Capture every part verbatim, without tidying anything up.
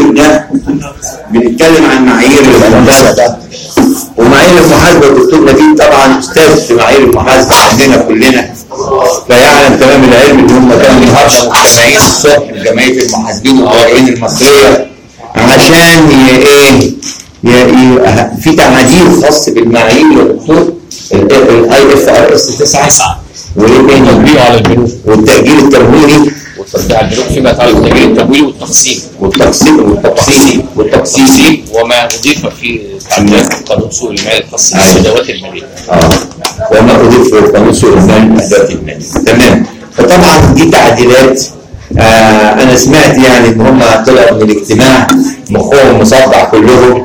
المعايير ده بنتكلم عن معايير المحاسبه، ومعايير المحاسبه الدكتور نبيل طبعا استاذ في معايير المحاسبه عندنا كلنا، فيعلم تمام العلم ان هم كانوا النهارده مجتمعين الصبح جمعيه المحاسبين والمراجعين المصريه عشان ايه في تعديل خاص بالمعايير يا دكتور، الاي اف ار اس تسعة وايه تاني؟ تطبيقه على البنوك والتأجيل التمويلي والتطبيق على البنوك فيما يتعلق بالتأجيل التمويلي والتقسيم والتقسيم والتقسيم والتقسيم وما أضيف في تعديلات قانون سوق المال الخاص بالأدوات المالية. اه وما أضيف في قانون سوق المال الأدوات المالية. تمام. فطبعا دي تعديلات آه أنا سمعت يعني إن هم طلعوا من الاجتماع مخهم مصدع كلهم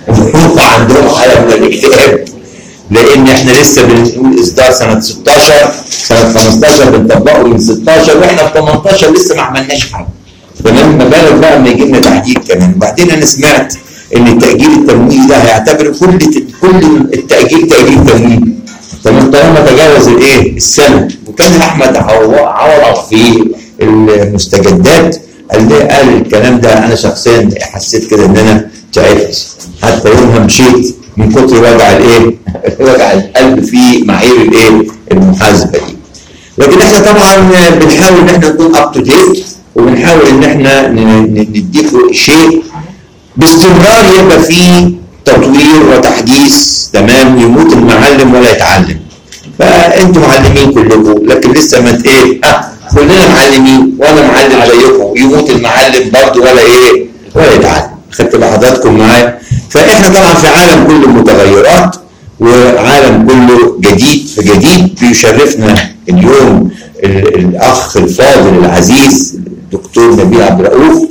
وعندهم حالة من الاكتئاب، لان احنا لسه بنقول اصدار سنه ستاشر سنه خمستاشر بنطبقه من ستاشر واحنا في تمنتاشر لسه ما عملناش حاجه. تمام. ما بالك بقى لما يجي لنا تحديد كمان. وبعدين انا سمعت ان التاجيل التمويلي ده هيعتبر كل كل التاجيل تاجيل تمويلي. تمام. طالما تجاوز الايه السنه. وكان احمد عوض في المستجدات قال لي قال الكلام ده، انا شخصيا حسيت كده ان انا تعبت حتى يومها مشيت من كتر وجع الايه؟ وجع القلب في معايير الايه؟ المحاسبه دي. لكن احنا طبعا بنحاول ان احنا نكون اب تو ديت، وبنحاول ان احنا نديكوا شيء باستمرار يبقى فيه تطوير وتحديث. تمام. يموت المعلم ولا يتعلم. فانتوا معلمين كلكم، لكن لسه ما ايه؟ اه كلنا معلمين وانا معلم زيكم، يموت المعلم برضه ولا ايه؟ ولا يتعلم. خدت لحظاتكم معايا؟ فاحنا طبعا في عالم كله متغيرات وعالم كله جديد فجديد. بيشرفنا اليوم الاخ الفاضل العزيز الدكتور نبيل عبد الرؤوف،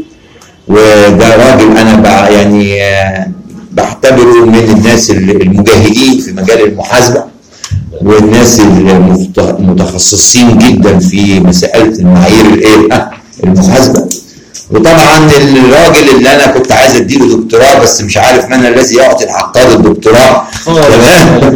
وده راجل انا يعني بعتبره من الناس المجاهدين في مجال المحاسبه والناس المتخصصين جدا في مساله المعايير الايه المحاسبه. وطبعا الراجل اللي انا كنت عايز اديله دكتوراه بس مش عارف من الذي يعطي العقاد الدكتوراه. تمام.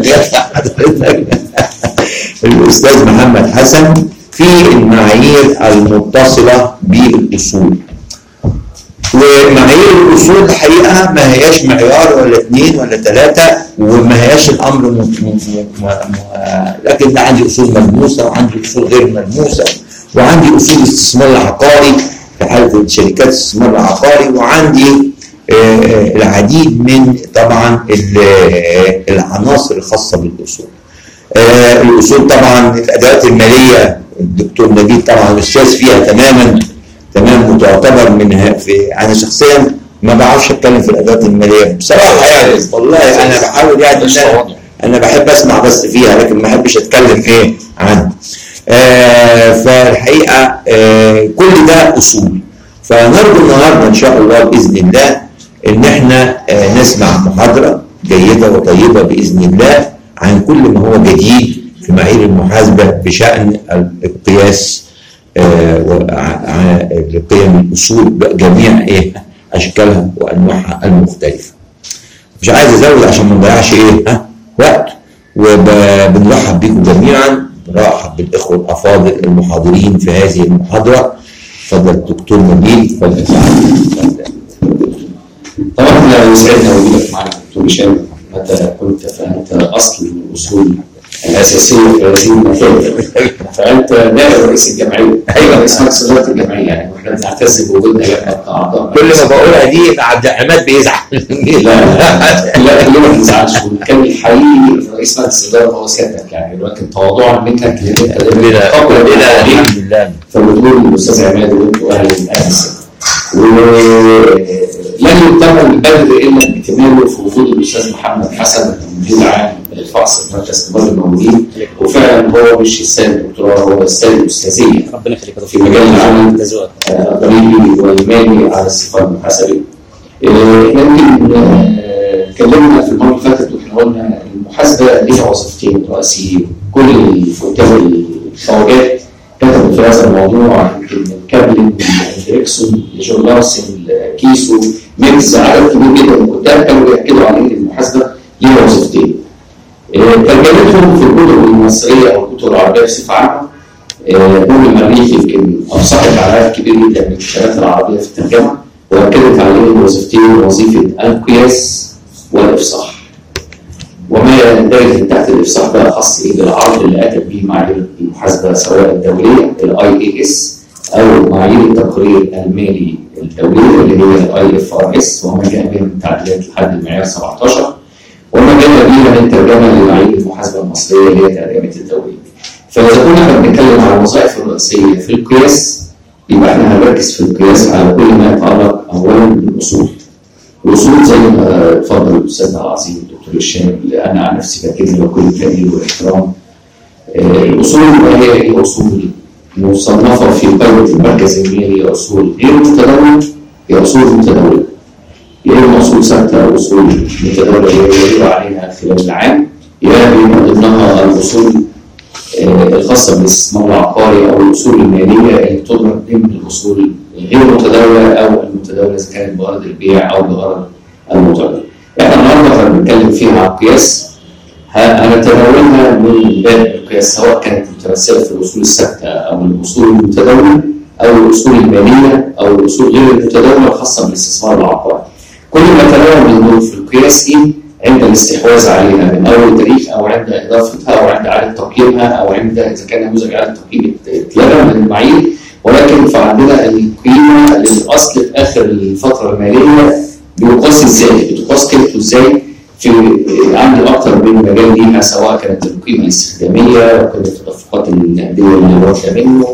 الاستاذ محمد حسن في المعايير المتصله بالاصول. ومعايير الاصول الحقيقه ما هياش معيار ولا اثنين ولا ثلاثه، وما هياش الامر م... م... م... لكن عندي اصول ملموسه وعندي اصول غير ملموسه، وعندي اصول الاستثمار العقاري في حاله شركات الاستثمار العقاري، وعندي آه العديد من طبعا العناصر الخاصه بالاصول. آه الاصول طبعا الادوات الماليه الدكتور نبيل طبعا استاذ فيها تماما تمام، وتعتبر منها في انا شخصيا ما بعرفش اتكلم في الادوات الماليه بصراحه يعني، والله انا بحاول يعني انا, أنا بحب اسمع بس فيها لكن ما بحبش اتكلم ايه عنها. آه فالحقيقه آه كل ده اصول. فنرجو النهارده ان شاء الله باذن الله ان احنا آه نسمع محاضره جيده وطيبه باذن الله عن كل ما هو جديد في معايير المحاسبه بشان القياس آه لقيم الاصول بجميع ايه اشكالها وانواعها المختلفه. مش عايز ازود عشان ما نضيعش ايه ها وقت. وبنرحب بكم جميعا، برحب بالاخوه الافاضل المحاضرين في هذه المحاضره. اتفضل الدكتور نبيل. اتفضل. طبعا يسعدنا وجودك معنا دكتور هشام. متى كنت فانت اصل الاصول الاساسيه في هذه المكان، فانت نائب رئيس الجمعيه. ايوه رئيس مجلس اداره الجمعيه يعني، واحنا بنعتز بوجودنا كاعضاء. كل ما بقولها دي عبد عماد بيزعل. لا لا لا ما تزعلش. كان الحقيقي رئيس مجلس الاداره هو سيادتك يعني، لكن تواضعا منك كلمات ادبيه قبل الحمد لله. فبتقول الاستاذ عماد وانتوا اهل اهل ولن يتم البدء الا باكتماله في وجود الاستاذ محمد حسن المدير العام للفحص مركز كبار المواليد، وفعلا هو مش السيد الدكتوراه، هو السيد الاستاذيه ربنا يخليك في مجال العمل الضريبي والمالي على الصفات المحاسبيه. احنا يمكن اتكلمنا في المره اللي فاتت واحنا قلنا المحاسبه ليها وظيفتين رئيسيين. كل الكتاب الخواجات كتبوا في هذا الموضوع، يمكن كابلن، إريكسون، جون لارسن، كيسو، ميكس، عدد كبير جدا من الكتاب كانوا بيأكدوا على ان المحاسبه ليها وظيفتين. ترجمتهم في الكتب المصريه او الكتب العربيه بصفه عامه. نور المريخ يمكن صاحب عدد كبير جدا من الكتابات العربيه في الترجمه، واكدت عليه الوظيفتين، وظيفه القياس والافصاح. وما يندرج تحت الافصاح ده خاص ايه بالعرض اللي اتت به معايير المحاسبه سواء الدوليه الاي اي اس او معايير التقرير المالي الدوليه اللي هي الاي اف ار اس، وما جاء بها من تعديلات لحد المعيار سبعتاشر، وما جاء بها من ترجمه لمعايير المحاسبه المصريه اللي هي ترجمه الدوليه. فاذا كنا احنا بنتكلم على الوظائف الرئيسيه في القياس، يبقى احنا هنركز في القياس على كل ما يتعلق اولا بالاصول. الاصول زي ما اتفضل الاستاذ العظيم الدكتور هشام اللي انا عن نفسي باكد له كل تقدير واحترام. الاصول هي هي اصول مصنفه في قائمه المركز المالي، اصول غير متداوله هي اصول متداوله. يا اما اصول ثابته او اصول متداوله يجب عليها خلال العام، يا بما ضمنها الاصول الخاصه بالاستثمار العقاري او الاصول الماليه اللي تدرج ضمن الاصول غير المتداوله او المتداوله اذا كانت بغرض البيع او بغرض المتداوله. احنا النهارده بنتكلم فيها عن القياس، هنتناولها من باب القياس سواء كانت متمثله في الاصول الثابته او الاصول المتداوله او الاصول الماليه او الاصول غير المتداوله الخاصه بالاستثمار العقاري. كل ما تناول من دول في القياس ايه؟ عند الاستحواذ عليها من اول تاريخ او عند اضافتها او عند اعاده تقييمها او عند اذا كان نموذج اعاده تقييم اتلغى من المعايير، ولكن فعندنا القيمه للاصل في اخر الفتره الماليه بيقاس ازاي؟ بتقاس قيمته ازاي؟ في عندي اكثر من مجال ليها سواء كانت القيمه الاستخداميه او كانت التدفقات النقديه اللي واخده منه.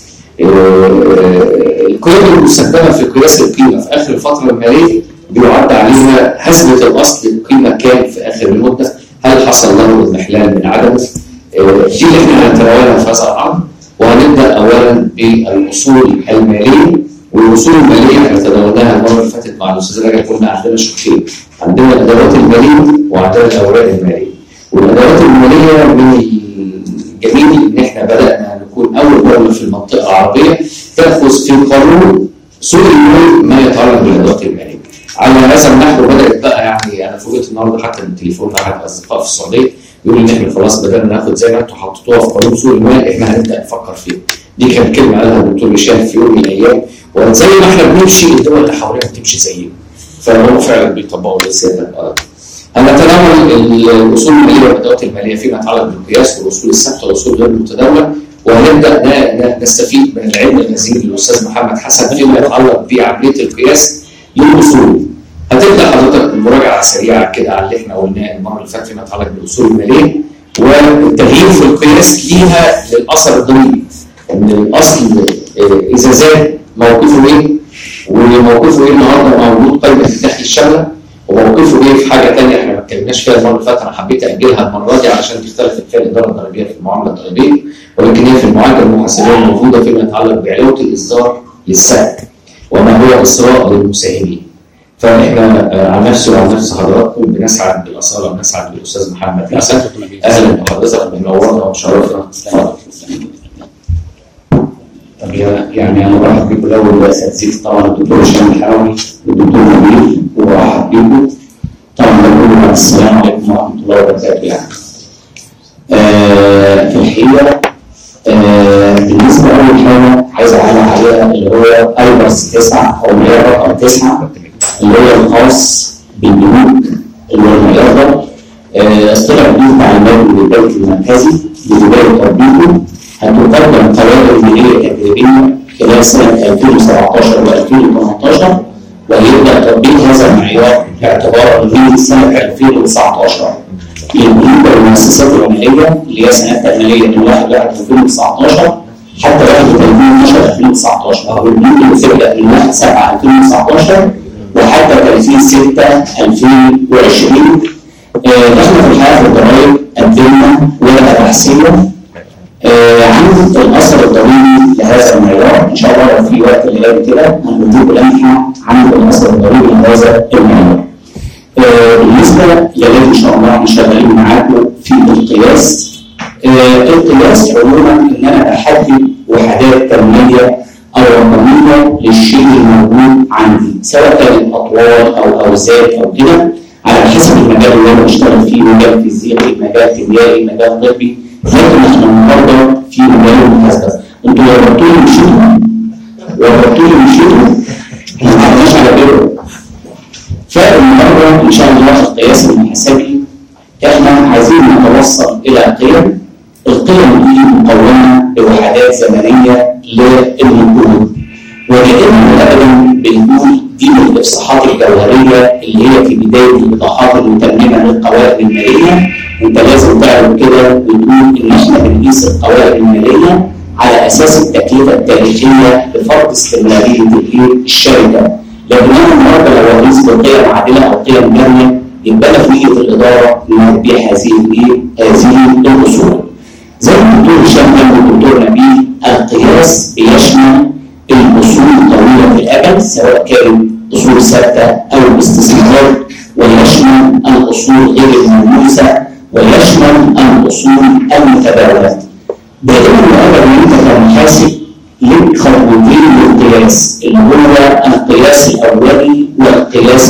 القيمه المستخدمه في قياس القيمه في اخر الفتره الماليه بيعد عليها حسبة الأصل القيمة كام في آخر المدة، هل حصل له اضمحلال من عدمه؟ دي اللي احنا هنتناولها في هذا العرض، وهنبدأ أولا بالأصول المالية. والأصول المالية احنا تناولناها المرة اللي فاتت مع الأستاذ رجب، قلنا عندنا شقين، عندنا الأدوات المالية وعندنا الأوراق المالية. والأدوات المالية من الجميل إن احنا بدأنا نكون أول دولة في المنطقة العربية تأخذ في قانون سوق المال ما يتعلق بالأدوات المالية. على هذا النحو بدات بقى، يعني انا فوجئت النهارده حتى من تليفون احد الاصدقاء في السعوديه يقول ان احنا خلاص بدانا ناخد زي ما انتم حطيتوها في قانون سوق المال احنا هنبدا نفكر فيها. دي كانت كلمه قالها الدكتور هشام في يوم من الايام، وزي ما احنا بنمشي الدول اللي حوالينا بتمشي زينا. فهم فعلا بيطبقوا الرساله. هنتناول الاصول الماليه والادوات الماليه فيما يتعلق بالقياس والاصول الثابته والاصول غير المتداوله، وهنبدا نستفيد من العلم النزيه للاستاذ محمد حسن فيما يتعلق بعمليه القياس للاصول. هتبدا حضرتك بمراجعه سريعه كده على اللي احنا قلناه المره اللي فاتت فيما يتعلق بالاصول الماليه، والتغيير في القياس ليها للاثر الضريبي. ان الاصل اذا زاد موقفه ايه؟ وموقفه ايه النهارده موجود قائمه الدخل الشامله، وموقفه ايه في حاجه ثانيه احنا ما اتكلمناش فيها المره اللي فاتت، انا حبيت اجلها المره دي علشان تختلف فيها الاداره الضريبيه في المعامله الضريبيه، ولكن هي في المعادله المحاسبيه الموجوده فيما يتعلق بعلاوه الاصدار للسهم وما هو إسراء للمساهمين. فاحنا عن نفسي وعن نفس حضراتكم بنسعد بالاصاله وبنسعد بالاستاذ محمد حسن. اهلا بحضرتك، منورنا ومشرفنا. طب يعني انا برحب بكم الاول باساتذتي طبعا الدكتور هشام الحراوي والدكتور نبيل، وارحب بكم طبعا بقول لكم السلام عليكم ورحمه الله وبركاته. يعني آه في الحقيقه آه بالنسبه لاول حاجه عايز اعلق عليها اللي هو ايبرس تسعه او معيار رقم تسعه اللي هو الخاص بالبنوك اللي هو المعيار ده اصطلح به تعليمات من البنك المركزي لبدايه تطبيقه. هتقدم قوائم ماليه تدريبيه خلال سنه ألفين وسبعتاشر وألفين وثمانية عشر، ويبدا تطبيق هذا المعيار باعتباره من سنه ألفين وتسعتاشر للبنوك والمؤسسات الماليه اللي هي سنتها الماليه من واحد واحد ألفين وتسعتاشر حتى واحد وثلاثين اتناشر ألفين وتسعتاشر، او البنوك اللي تبدا من واحد سبعة ألفين وتسعتاشر وحتى ثلاثين ستة ألفين وعشرين. احنا في الحقيقه في الضرائب قدمنا ورقه تحسينيه عن الاثر الضريبي لهذا المعيار. ان شاء الله لو في وقت اللي قبل كده هنجيب لمحه عن الاثر الضريبي لهذا المعيار. بالنسبه للي ان شاء الله احنا شغالين معاكم في القياس. القياس عموما ان انا بحدد وحدات تمويليه او رقميه للشيء الموجود عندي سواء كانت اطوال او اوزان او كده على حسب المجال اللي انا بشتغل فيه، مجال فيزيائي، مجال كيميائي، مجال طبي. لكن احنا النهارده في مجال المحاسبه. انتوا وربطوا لي مشيتوا وربطوا لي مشيتوا احنا ما عملناش على بيع كده. فالنهارده ان شاء الله القياس المحاسبي احنا عايزين نتوصل الى قيم، القيم دي مقومه بوحدات زمنيه للنقود، ودائما ابدا بنقول دي من الافصاحات الجوهريه اللي هي في بدايه الايضاحات المتممه للقوائم الماليه. انت لازم تعرف كده وتقول ان احنا بنقيس القوائم الماليه على اساس التكلفه التاريخيه لفرض استمراريه الشركه. لكن انا النهارده لو اقيس بقيم عادله او قيم جاريه يبقى انا في نيه الاداره انها تبيع هذه الايه؟ هذه الاصول. زي ما الدكتور هشام قال والدكتور نبيل، القياس بيشمل الاصول الطويله في الاجل سواء كانت اصول ثابته او الاستثمارات، ويشمل الاصول غير الملموسه، ويشمل الاصول المتداوله. دائما وابدا انت كمحاسب لك خطوتين للقياس اللي هو القياس الاولي والقياس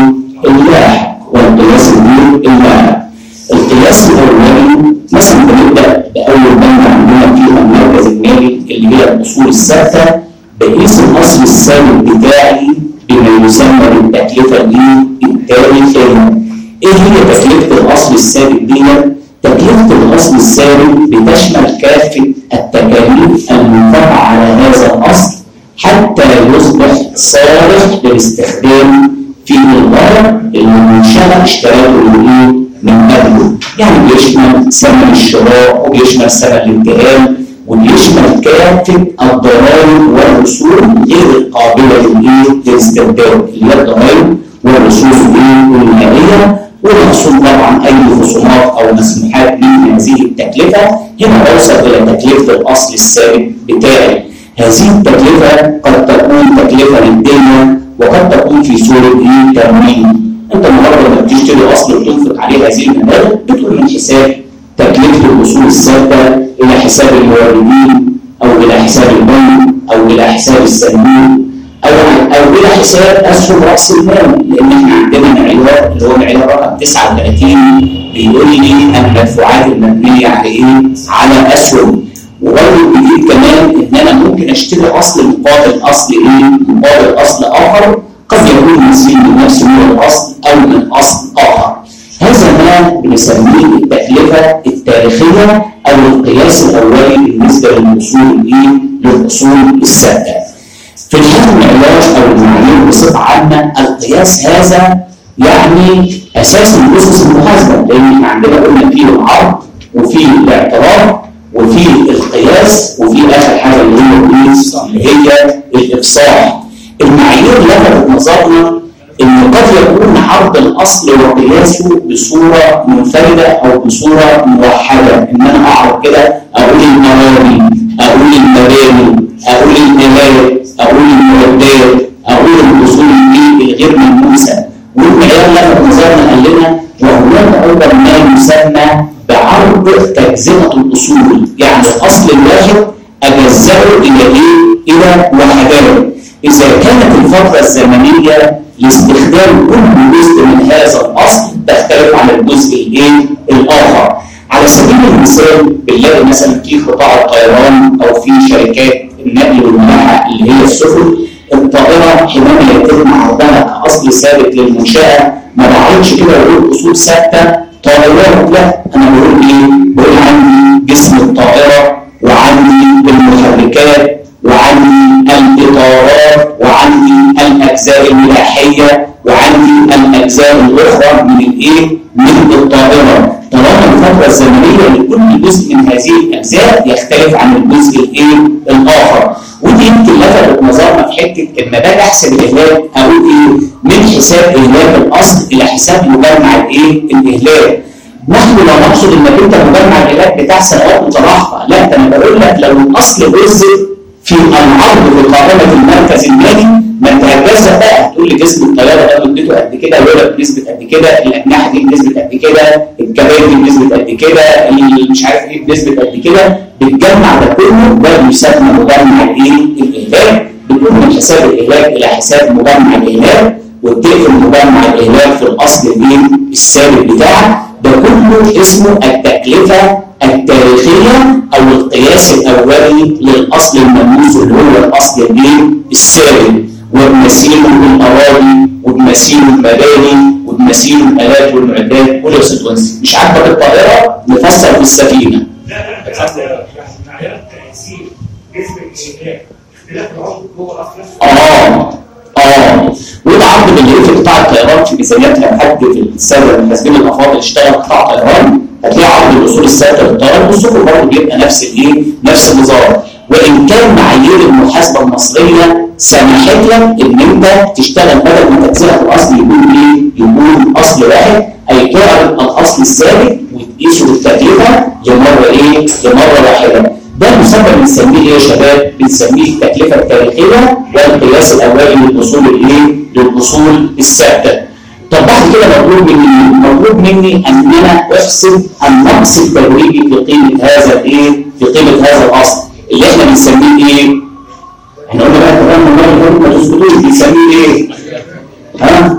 اللاحق والقياس اللاحق. القياس الاولي مثلا بنبدا باول بند عندنا فيه المركز المالي اللي هي الاصول الثابته، بقيس الاصل الثابت بتاعي بما يسمى بالتكلفه التاريخيه. ايه هي تكلفه الاصل الثابت دي؟ تكلفه الاصل الثابت بتشمل كافه التكاليف المنفعه على هذا الاصل حتى يصبح صالح للاستخدام في الغرض اللي المنشاه اشتراته من قبله. يعني بيشمل ثمن الشراء وبيشمل ثمن الانتقال وبيشمل كافه الضرائب والرسوم غير القابله للاستخدام اللي هي الضرائب والرسوم النهائيه، ومقصود طبعا اي خصومات او مسموحات من هذه التكلفه. هنا اوصل الى تكلفه الاصل الثابت بتاعي. هذه التكلفه قد تكون تكلفه نديه وقد تكون في صوره تمويل. انت النهارده لما بتشتري اصل وتنفق عليه هذه المبالغ بتدخل من حساب تكلفه الاصول الثابته الى حساب الموردين او الى حساب البنك او الى حساب الصندوق او او الى حساب اسهم راس المال، لان احنا عندنا معيار اللي هو معيار رقم تسعة وثلاثين بيقول لي المدفوعات المبنيه على ايه؟ على اسهم. وبرضه الجديد كمان ان انا ممكن اشتري اصل مقابل اصل ايه؟ مقابل اصل اخر قد يكون نسيب من نفس نوع الاصل او من اصل اخر. هذا ما بنسميه التكلفه التاريخيه او القياس الاولي بالنسبه للاصول الايه؟ للاصول الثابته. في الحالة المعيار او المعايير بصفه عامه القياس هذا يعني اساس من اسس المحاسبه، لان احنا عندنا قلنا فيه العرض وفيه الاعتراف وفيه القياس وفيه اخر حاجه اللي هي اللي هي الافصاح. المعايير لفتت نظرنا ان قد يكون عرض الاصل وقياسه بصوره منفرده او بصوره موحده، ان انا اعرض كده اقول الموارد، اقول المباني، اقول الالات، اقول المعدات، اقول الاصول الغير ملموسه. والمعيار لفت نظرنا قال لنا وهناك ايضا ما يسمى بعرض تجزئه الاصول، يعني الاصل الواحد اجزئه الى ايه؟ الى وحدات. اذا كانت الفتره الزمنيه لاستخدام كل جزء من هذا الاصل تختلف عن الجزء الايه؟ الاخر. على سبيل المثال بنلاقي مثلا في قطاع الطيران او في شركات النقل والملاحه اللي هي السفن، الطائره حينما يتم عرضها كاصل ثابت للمنشاه ما بعرضش كده واقول اصول ثابته طائرات، لا انا بقول ايه؟ بقول عندي جسم الطائره وعندي المحركات وعندي الاطارات وعندي الاجزاء الملاحيه وعندي الاجزاء الاخرى من الايه؟ من الطائره. طالما الفتره الزمنيه لكل جزء من هذه الاجزاء يختلف عن الجزء الايه؟ الاخر. ودي يمكن لفتت نظرنا في حته ان باجي احسب الاهلاك اقول ايه؟ من حساب اهلاك الاصل الى حساب مجمع الايه؟ الاهلاك. نحن لا نقصد انك انت مجمع الاهلاك بتاع سنوات متراحقه، لا انا بقول لك لو الاصل جزء في العرض في قائمه المركز المالي ما انت هتجزأ بقى تقول لي جسم الطياره ده مدته قد كده، الورق بنسبه قد كده، الاجنحه دي بنسبه قد كده، الكباري دي بنسبه قد كده، مش عارف ايه بنسبه قد كده، بتجمع ده كله ده يسمى مجمع الايه؟ الاهلاك. بتقول من حساب الاهلاك الى حساب مجمع الاهلاك وتقفل مجمع الاهلاك في الاصل الايه؟ الثابت بتاعك. ده كله اسمه التكلفه التاريخيه او القياس الاولي للاصل الملموس اللي هو الاصل الايه؟ الثابت. وبمسيره الاراضي وبمسيره المباني وبمسيره الالات والمعدات. قول يا استاذ ونسي، مش عاجبك الطائره نفسر في السفينه. لا لا معيار التأثير نسبة الشباب اختلاف العمر جوه أصلا. اه اه وده عرض باللي في قطاع الطيران في ميزانياتها حد في الساده المحاسبين الافاضل اللي اشتغل قطاع طيران، هتلاقي عرض الاصول الثابته للطيران والسوق برضه بيبقى نفس الايه؟ نفس النظام. وان كان معايير المحاسبه المصريه سمحت لك ان انت تشتغل بدل ما تجزئه الاصل يكون ايه؟ يكون اصل واحد، اي تعرض الاصل الثابت وتقيسه بالتكلفه لمره ايه؟ لمره واحده. ده المسمى بنسميه ايه يا شباب؟ بنسميه التكلفه التاريخيه والقياس الاولي للاصول الايه؟ للاصول الثابته. طب بعد كده مطلوب مني مطلوب مني ان انا احسب النقص التوريدي في قيمه هذا الايه؟ في قيمه هذا الاصل اللي احنا بنسميه ايه؟ احنا قلنا بقى كمان المره ما تظبطوش بنسميه ايه؟ ها؟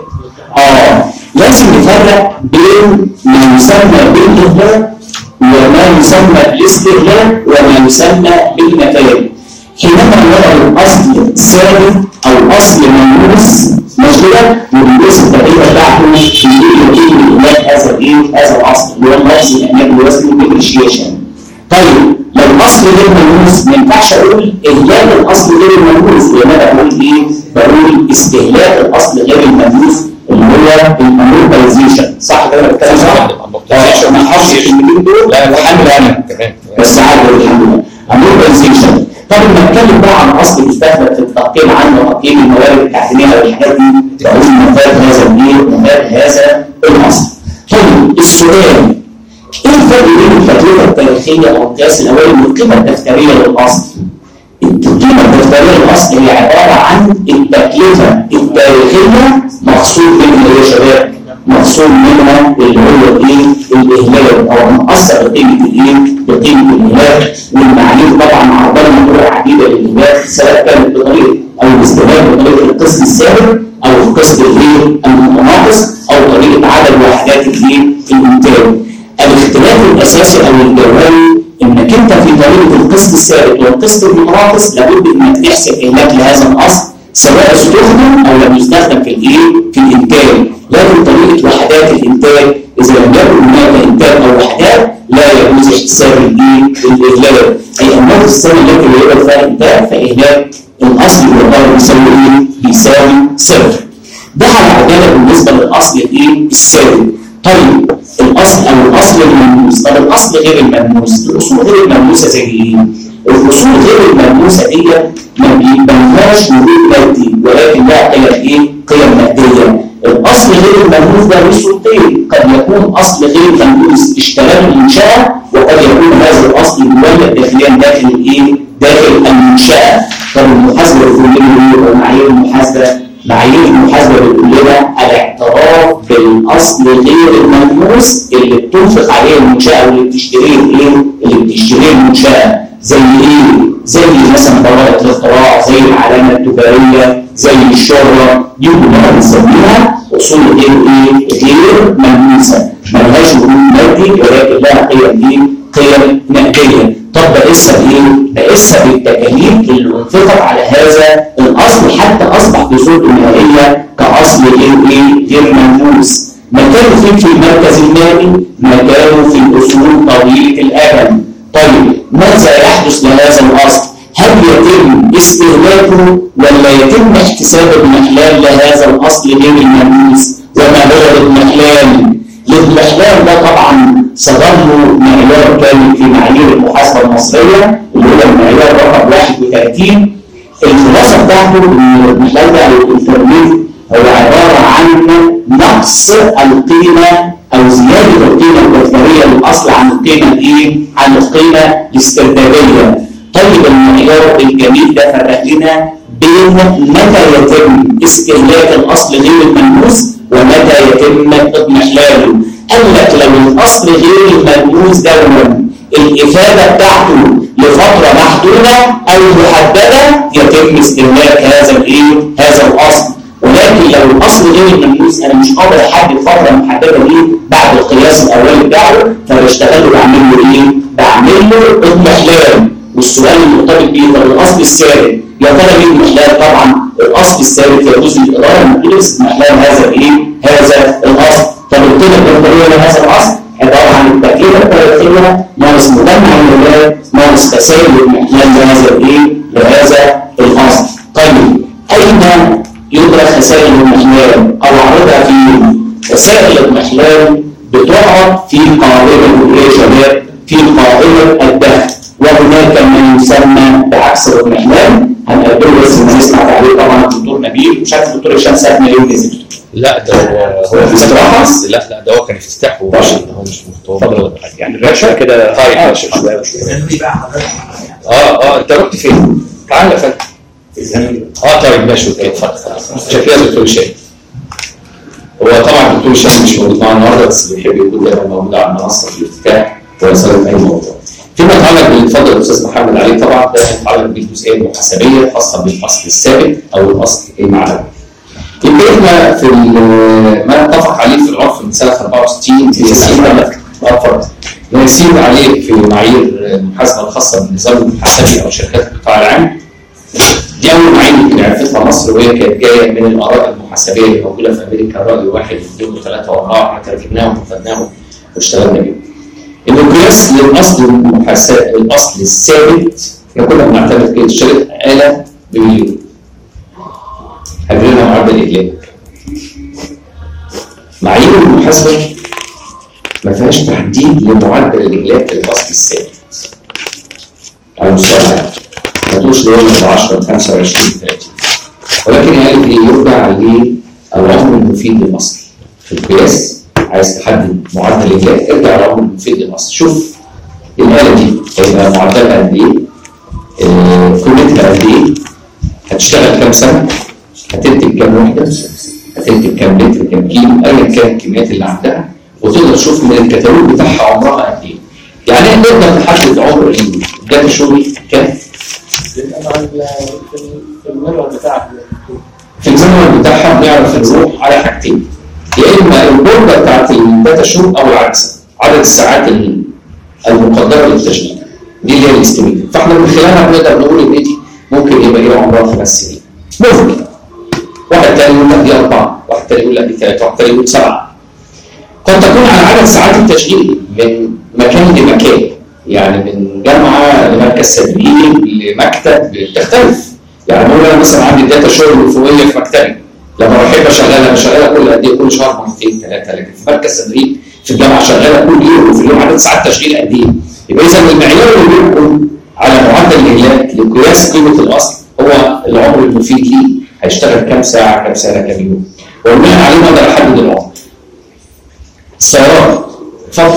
اه لازم نفرق بين ما يسمى بالاهلاك وما يسمى بالاستهلاك وما يسمى بالنتائج. حينما نرى الاصل ثابت او اصل ملموس مشكله وبنقيس التكلفه بتاعته بنقول قيمه هناك هذا الايه؟ هذا الاصل اللي هو اللفظ الاملاك اللي هو اسمه ديبريشيشن. طيب لو الاصل غير ملموس ما ينفعش اقول اهلاك الاصل غير الملموس، وانما بقول ايه؟ بقول استهلاك الاصل غير الملموس اللي هو الامورتايزيشن. صح كده بتكلم صح؟ اه ما احفظش الكلمتين دول. لا الحمد لله انا كمان بس عادي الحمد لله. امورتايزيشن. طب لما اتكلم بقى عن اصل يستخدم في التقييم عنه وتقييم الموارد التعديليه والحاجات دي بقول مفاد هذا الايه؟ مفاد هذا الاصل. طيب السؤال ايه الفرق بين التكلفه التاريخيه او القياس الاولي والقيمه الدفتريه للاصل؟ القيمه الدفتريه للاصل هي عباره عن التكلفه التاريخيه مقصود منها يا شباب، مقصود منها اللي هو ايه؟ الاهلاك او مؤثر بقيمه الايه؟ بقيمه الاهلاك. والمعايير طبعا عرضنا طرق عديده للاهلاك سواء كانت بطريقه او الاستهلاك بطريقه القسط الثابت او القسط الايه؟ المتناقص او طريقه عدد وحدات الايه؟ الانتاج. الاختلاف الاساسي او الجوهري انك انت في طريقه القسط الثابت والقسط المتناقص لابد انك تحسب اهلاك لهذا الاصل سواء استخدم او لم يستخدم في الايه؟ في الانتاج. لكن طريقه وحدات الانتاج اذا لم يكن هناك انتاج او وحدات لا يجوز احتساب الايه؟ الاهلاك. اي انه السنه التي لا يوجد فيها انتاج فاهلاك الاصل يعتبر بيساوي ايه؟ بيساوي صفر. ده على عجاله بالنسبه للاصل الايه؟ الثابت. طيب الاصل او الاصل الملموس. طب الاصل غير الملموس، الاصول غير الملموسه زي ايه؟ الاصول غير الملموسه دي ما بيبانهاش وجود مادي ولكن لها قيم ايه؟ قيم ماديه. الاصل غير الملموس ده له صورتين، قد يكون اصل غير ملموس اشتغال المنشاه وقد يكون هذا الاصل مولد داخليا داخل الايه؟ داخل المنشاه. طب المحاسبه بتقول لنا ايه؟ معايير المحاسبه معايير المحاسبه بتقول لنا الاعتراف بالاصل غير الملموس اللي بتنفق عليه المنشاه واللي بتشتريه الايه؟ اللي بتشتريه المنشاه. زي ايه؟ زي مثلا براءة الاختراع، زي العلامه التجاريه، زي الشهره، دي كلها بنسميها اصول غير ايه؟ غير ملموسه، ملهاش وجود مادي ولكن لها قيم ايه؟ قيم نقديه. طب بقيسها بايه؟ بقيسها بالتكاليف اللي انفقت على هذا الاصل حتى اصبح في صورته النهائيه كاصل غير ايه؟ غير ملموس. مكانه فين في المركز المالي؟ مكانه في الاصول طويله الاجل. طيب ماذا يحدث لهذا الاصل؟ هل يتم استهلاكه ولا يتم احتساب الاضمحلال لهذا الاصل غير الملموس؟ وما هو الاضمحلال؟ الاضمحلال ده طبعا صدر له معيار كامل في معايير المحاسبه المصريه اللي هو المعيار رقم واحد وثلاثين. الخلاصه بتاعته ان الاضمحلال ده او الانترنت هو عباره عن نقص القيمه او زياده القيمه الدفتريه للاصل عن القيمه الايه؟ عن القيمه الاسترداديه. طيب المعيار الجميل ده فرق لنا بين متى يتم استهلاك الاصل غير الملموس ومتى يتم اضمحلاله. قال لك لو الاصل غير الملموس ده الافاده بتاعته لفتره محدوده او محدده يتم استهلاك هذا الايه؟ هذا الاصل. ولكن لو الاصل غير الملموس انا مش قادر احدد فتره محدده ليه بعد القياس الاولي بتاعه فبشتغل له بعمل له ايه؟ بعمل له اضمحلال. والسؤال المرتبط بيه طب الاصل الثابت يا ترى مين محلال؟ طبعا الاصل الثابت يجوز للاداره ان تدرس محلال هذا الايه؟ هذا الاصل. طب قلت لك انت ايه هذا الاصل؟ عباره عن التكلفه الثلاثيه ناقص مجمع المولاد ناقص تساوي المحلال لهذا الايه؟ لهذا الاصل. طيب اين يدرك خسائر المحلال او عرضها فيه؟ خسائر المحلال بتقعد في قائمه ايه يا شباب؟ في قائمه الدخل، وهناك ما يسمى بعكس الاضمحلال هنقابله بس نسمع عليه طبعا الدكتور نبيل. مش عارف الدكتور هشام سابنا ليه ونزل. لا ده هو هو في استراحه. لا لا ده هو كان افتتاح وماشي، هو مش مطور يعني الرشا كده. طيب ماشي شويه شويه. اه اه انت رحت فين؟ تعال يا فندم. اه طيب ماشي اوكي اتفضل. شكرا يا دكتور هشام. هو طبعا الدكتور هشام مش موجود معانا النهارده بس بيحب يكون دايما موجود على المنصه في الافتتاح ويصل اي موضوع. فيما يتعلق بالفضل الاستاذ محمد علي طبعا ده يتعلق بالجزئيه المحاسبيه خاصه بالاصل الثابت او الاصل المعنوي. يبقى احنا في ما اتفق عليه في العرف من سنه أربعة وستين يسير عليه في معايير المحاسبه الخاصه بالنظام المحاسبي او شركات القطاع العام. دي اول معايير يمكن عرفتها مصر وهي كانت جايه من الاراء المحاسبيه اللي موجوده في امريكا، راي واحد واثنين وثلاثه واربعه احنا ترجمناهم وخدناهم واشتغلنا بيهم. ان القياس للاصل المحاسب الاصل الثابت احنا كنا بنعتمد كده اشتريت آلة بمليون هجرنا معدل الاجلاء. معايير المحاسبه ما فيهاش تحديد لمعدل الاجلاء للاصل الثابت على مستوى العالم. ما تقولش ده من عشرة ل خمسة وعشرين ثلاثين، ولكن قالت لي يرجع للعمر المفيد للاصل. في القياس عايز تحدد معدل الاجلاء ارجع للعمر المفيد للاصل. شوف الآلة دي هيبقى معدلها قد ايه؟ قيمتها قد ايه؟ هتشتغل كام سنه؟ هتنتج كام وحده؟ هتنتج كام لتر؟ كام كيلو؟ ايا كان الكميات اللي عندها وتقدر تشوف من الكتالوج بتاعها عمرها قد ايه. يعني احنا نقدر نحدد عمر الداتا شغل كام؟ في المنور بتاعها في المنور بتاعها بنعرف نروح على حاجتين، يا اما البوردة بتاعت الداتا شغل او العدسه، عدد الساعات المقدره للتشغيل دي اللي هي الاستيميت. فاحنا من خلالها بنقدر نقول ان دي ممكن يبقى ايه عمرها خمس سنين. ممكن. واحد تاني يقول لك دي اربعه، واحد تاني يقول لك دي ثلاثه، واحد تاني يقول سبعه. قد تكون على عدد ساعات التشغيل من مكان لمكان، يعني من جامعه لمركز تدريب لمكتب بتختلف. يعني بقول انا مثلا عندي داتا شغل فوقيه في مكتبي، لما بحب اشغلها بشغلها كل قد ايه؟ كل شهر مرتين ثلاثه، لكن في مركز تدريب في الجامعه شغاله كل يوم وفي اليوم عدد ساعات تشغيل قد ايه؟ يبقى اذا المعيار اللي بيحكم على معدل الاجلاء لقياس قيمه الاصل هو العمر المفيد ليه، هيشتغل كام ساعه، كام سنه، كام يوم، وبناء عليه اقدر احدد العمر. السيارات اتفضل.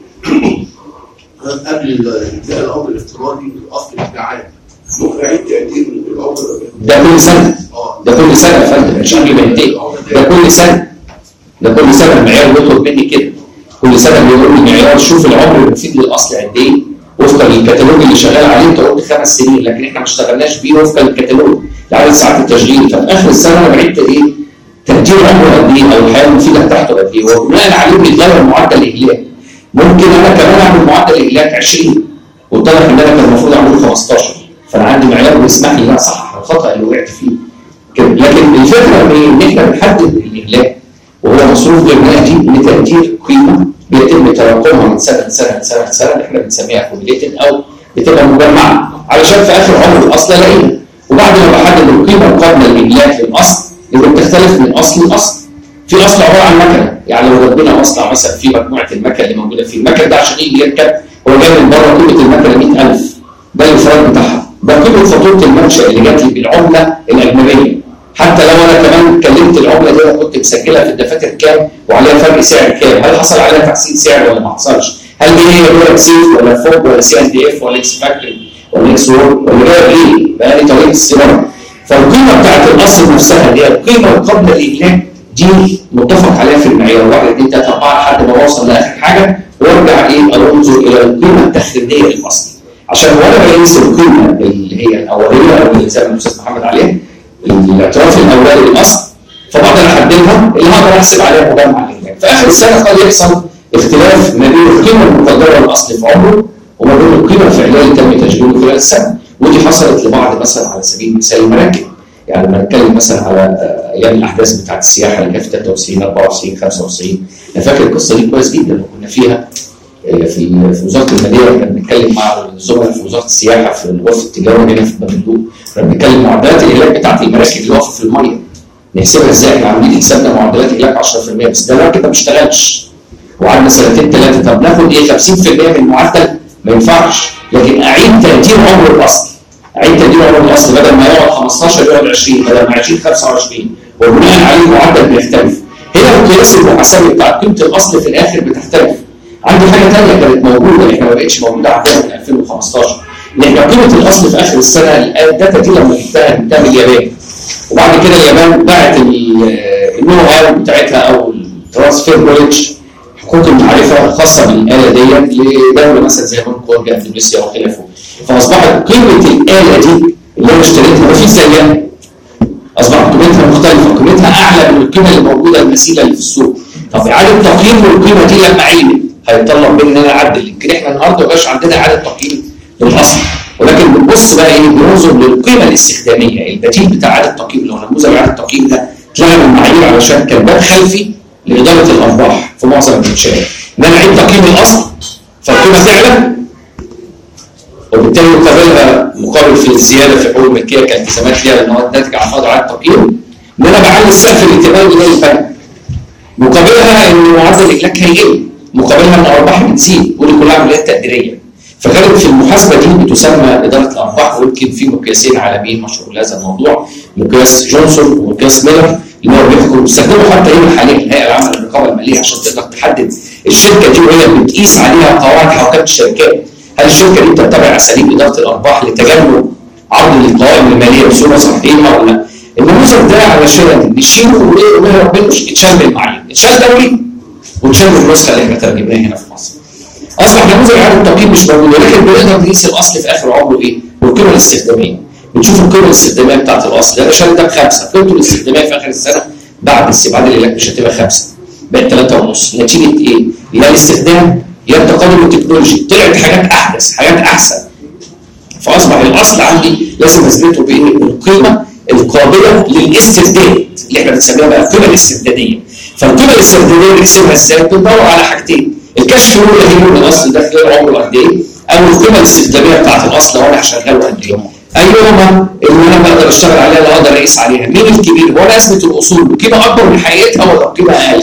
قبل العمر الافتراضي الاصل بتاعي ممكن اعيد تقدير العمر ده كل سنه ده كل سنه يا فندم، مش قبل ما ينتهي، ده كل سنه ده كل سنه المعيار بيطلب مني كده. كل سنه بيقول لي المعيار شوف العمر المفيد للاصل قد ايه وفقا للكتالوج اللي شغال عليه. انت قلت خمس سنين لكن احنا ما اشتغلناش بيه وفقا للكتالوج لعدد ساعات التشغيل، ففي اخر السنه انا بعيد ايه؟ تقدير عمره قد ايه او الحياه المفيده بتاعته قد ايه، وبناء عليه بيتغير معدل الاجلاء. ممكن انا كمان اعمل معدل اجلاء عشرين واتضح ان انا كان المفروض اعمله خمستاشر، فانا عندي معيار بيسمح لي ان انا اصحح الخطا اللي وقعت فيه كده. لكن الفكره ان احنا بنحدد الاجلاء وهو مصروف غير نقدي لتقدير قيمه بيتم تراكمها من سنه لسنه لسنه لسنه اللي احنا بنسميها كوميليتد او بتبقى مجمعه علشان في اخر عمر الاصل الاقيها. وبعد ما بحدد القيمه القابله للاجلاء للاصل اللي بتختلف من اصل لاصل. في اصل عباره عن مكنه، يعني لو ربنا اصنع مثلا في مجموعه المكن اللي موجوده فيه، المكن ده عشان يجي يركب هو جاي من بره قيمه المكنه مئة ألف، ده الانفراد بتاعها، ده قيمه فاتوره المنشا اللي جات لي بالعمله الاجنبيه. حتى لو انا كمان كلمت العمله دي انا كنت مسجلها في الدفاتر كام وعليها فرق سعر كام، هل حصل عليها تحسين سعر ولا ما حصلش؟ هل دي هي دولار سيف ولا فوق ولا سي ان دي اف ولا اكس فاكتوري ولا اكس وورد ولا جايه بايه؟ بقى لي طريقه استلام. فالقيمه بتاعت الاصل نفسها اللي هي القيمه قبل الاجلاء دي متفق عليها في المعيار واحد اثنين ثلاثه اربعه لحد ما اوصل لاخر حاجه وارجع ايه انظر الى القيمه التخريجيه للاصل. عشان وانا بقيس القيمه اللي هي الاوليه او اللي زي ما الاستاذ محمد عليها الاعتراف الاولي للاصل فبقدر احددها اللي هقدر احسب عليها مجمع الاجلاء. في اخر السنه قد يحصل اختلاف ما بين القيمه المقدره للاصل في عمره وما بين القيمه الفعليه اللي تم تشغيله خلال السنه، ودي حصلت لبعض مثلا على سبيل المثال المراكب. يعني لما نتكلم مثلا على ايام الاحداث بتاعت السياحه اللي كانت في ثلاثة وتسعين أربعة وتسعين خمسة وتسعين، انا فاكر القصه دي كويس جدا، كنا فيها في في وزاره الماليه واحنا بنتكلم مع الزملاء في وزاره السياحه في غرفه التجاره هنا في بابلوك، كنا بنتكلم معدلات الاهلاك بتاعت المراكب اللي واقفه في الميه نحسبها ازاي. احنا عاملين حسابنا معدلات اهلاك عشرة في المية، بس ده المركب ما بيشتغلش وقعدنا سنتين ثلاثه، طب ناخد ايه خمسين في المية من المعدل؟ ما ينفعش، لكن اعيد تقدير عمر الاصل، اعيد تقدير عمر الاصل بدل ما يقعد خمستاشر يقعد عشرين، بدل ما عشرين خمسة وعشرين، وبناء عليه المعدل بيختلف. هنا القياس المحاسبي بتاع قيمه الاصل في الاخر بتختلف. عندي حاجه ثانيه كانت موجوده احنا ما بقتش موجوده عندنا من ألفين وخمستاشر، ان احنا قيمه الاصل في اخر السنه الداتا دي لما جبتها جبتها من اليابان، وبعد كده اليابان باعت النو هاو بتاعتها او الترانسفير نولج حقوق المعرفه خاصه بالاله ديت لدوله مثلا زي هونج كونج اندونيسيا وخلافه، فاصبحت قيمه الاله دي اللي انا اشتريتها ما فيش زيها، اصبحت قيمتها مختلفه، قيمتها اعلى من القيمه اللي موجوده المثيله اللي في السوق. طب اعاده تقييم القيمه دي لما علمت هيتطلب مني ان انا اعدل، يمكن احنا النهارده ما بقاش عندنا اعاده تقييم للاصل، ولكن بنبص بقى ايه بننظر للقيمه الاستخداميه، البديل بتاع اعاده التقييم اللي هو نموذج اعاده التقييم ده اتلغى من المعايير علشان كان باب خلفي لاداره الارباح في معظم المنشات، ان انا اعيد تقييم الاصل فالقيمه تعلى وبالتالي مقابلها مقابل في الزياده في حقوق الملكيه كالتزامات ليها للمواد ناتجه عن فرض اعاده التقييم، ان انا بعلي السقف الائتماني من البنك، مقابلها ان معدل الاهلاك هيقل، مقابلها ان ارباحي بتزيد، ودي كلها عمليات تقديريه. فكانت في المحاسبه دي بتسمى اداره الارباح، ويمكن في مقياسين عالميين مشهورين لهذا الموضوع، مقياس جونسون ومقياس ميلر اللي هو بيحكم بيستخدموا حتى هنا حاليا الهيئه العامه للرقابه الماليه عشان تقدر تحدد الشركه دي وهي بتقيس عليها قواعد حوكمه الشركات، هل الشركه دي بتتبع اساليب اداره الارباح لتجنب عرض القوائم الماليه بصوره صحيحه ولا لا؟ النموذج ده علشان نشيله ونهرب منه اتشال بالمعايير، اتشال دولي واتشال بالنسخه اللي احنا ترجمناها هنا في مصر. اصبح نموذج اعاده التقييم مش موجود، ولكن بنقدر نقيس الاصل في اخر عمره ايه؟ والقيمه الاستخداميه. بنشوف القيمه الاستخداميه بتاعت الاصل، انا شاري ده بخمسه، قيمته الاستخداميه في اخر السنه بعد استبعاد الاهلاك مش هتبقى خمسه، بقت ثلاثه ونص، نتيجه ايه؟ يا الاستخدام يا التقدم التكنولوجي، طلعت حاجات احدث، حاجات احسن. فاصبح الاصل عندي لازم اثبته بايه؟ بالقيمه القابله للاسترداد اللي احنا بنسميها بقى القيمه الاسترداديه. فالقيمه الاسترداديه بنحسبها ازاي؟ بندور على حاجتين، الكاش فلو اللي هيجي من الاصل ده خلال عمره قد ايه؟ او القيمه الاستخداميه بتاعت الاصل وانا هشغله قد ايه؟ ايهما اللي انا بقدر اشتغل عليها اللي اقدر اقيس عليها؟ مين الكبير؟ هو انا اثبت الاصول بقيمه اكبر من حقيقتها ولا بقيمه اقل؟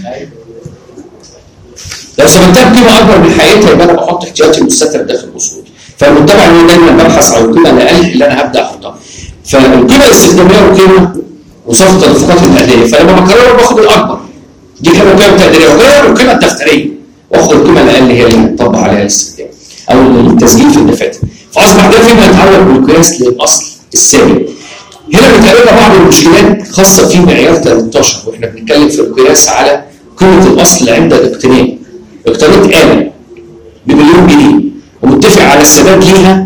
لو ثبتها بقيمه اكبر من حقيقتها يبقى انا بحط احتياطي مستتر داخل الاصول. فالمتبع ان دايما ببحث عن القيمه الاقل اللي انا هبدا احطها. فالقيمه الاستخداميه والقيمه وصف التدفقات النقديه، فلما بكرر باخد الاكبر دي كانت قيمه تقديريه، وغير القيمه الدفتريه واخد القيمه الاقل هي اللي هتطبق عليها الاستخدام او التسجيل في الدفاتر. فاصبح ده فيما يتعلق بالقياس للاصل الثابت. هنا بتقابلنا بعض المشكلات خاصه في معيار ثلاثة عشر واحنا بنتكلم في القياس على قيمه الاصل عند الاقتناء. اقتنيت آلة بمليون جنيه ومتفق على السداد ليها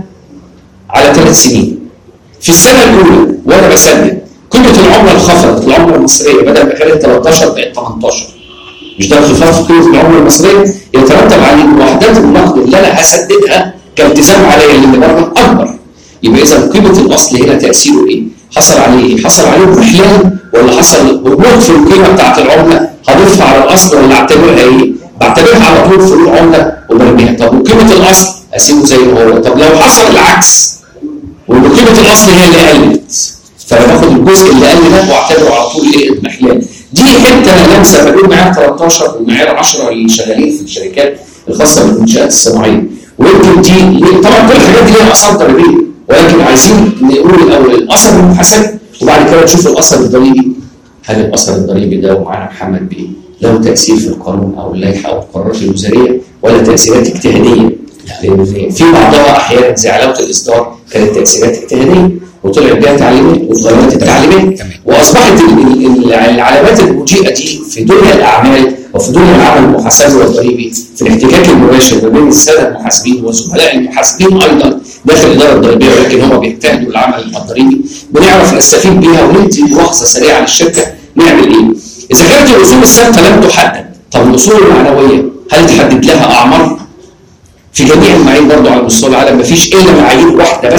على ثلاث سنين. في السنه الاولى وانا بسدد قيمه العمله انخفضت، العمله المصريه بدل ما كانت ثلاثة عشر بقت ثمانية عشر. مش ده انخفاض في قيمه العمله المصريه يترتب عليه وحدات النقد اللي انا هسددها كالتزام عليا اللي بره اكبر. يبقى اذا قيمه الاصل هنا تاثيره ايه؟ حصل عليه ايه؟ حصل عليه اضمحلال ولا حصل هبوط في القيمه بتاعت العمله هضيفها على الاصل ولا اعتبرها ايه؟ بعتبرها على طول فروق عمله وبرميها. طب وقيمه الاصل اسيبه زي ما هو. طب لو حصل العكس وان قيمه الاصل هي اللي قلت فانا باخد الجزء اللي قل ده واعتبره على طول ايه؟ اضمحلال. دي حته لمسه بقول معايير ثلاثة عشر ومعايير عشرة اللي شغالين في الشركات الخاصه بالمنشات الصناعيه. ويمكن دي طبعا كل الحاجات دي ليها اثار ضريبيه، ولكن عايزين نقول الاول الاثر المحاسبي وبعد كده نشوف الاثر الضريبي. هل الاثر الضريبي ده ومعانا محمد بيه له تاثير في القانون او اللائحه او القرارات الوزاريه ولا تاثيرات اجتهاديه؟ لان في بعضها احيانا زي علاوه الاصدار كانت تاثيرات اجتهاديه وطلعت بها تعليمات واتغيرت التعليمات واصبحت العلامات المجيئه دي في دنيا الاعمال وفي دنيا العمل المحاسبي والضريبي في الاحتكاك المباشر ما بين الساده المحاسبين وزملاء المحاسبين ايضا داخل الاداره الضريبيه، ولكن هم بيجتهدوا العمل الضريبي بنعرف نستفيد بيها وندي ملاحظه سريعه للشركه نعمل ايه؟ اذا كانت الاصول الثابته لم تحدد، طب الاصول المعنويه هل تحدد لها اعمار؟ في جميع المعايير برضه على مستوى العالم مفيش الا معايير واحده بس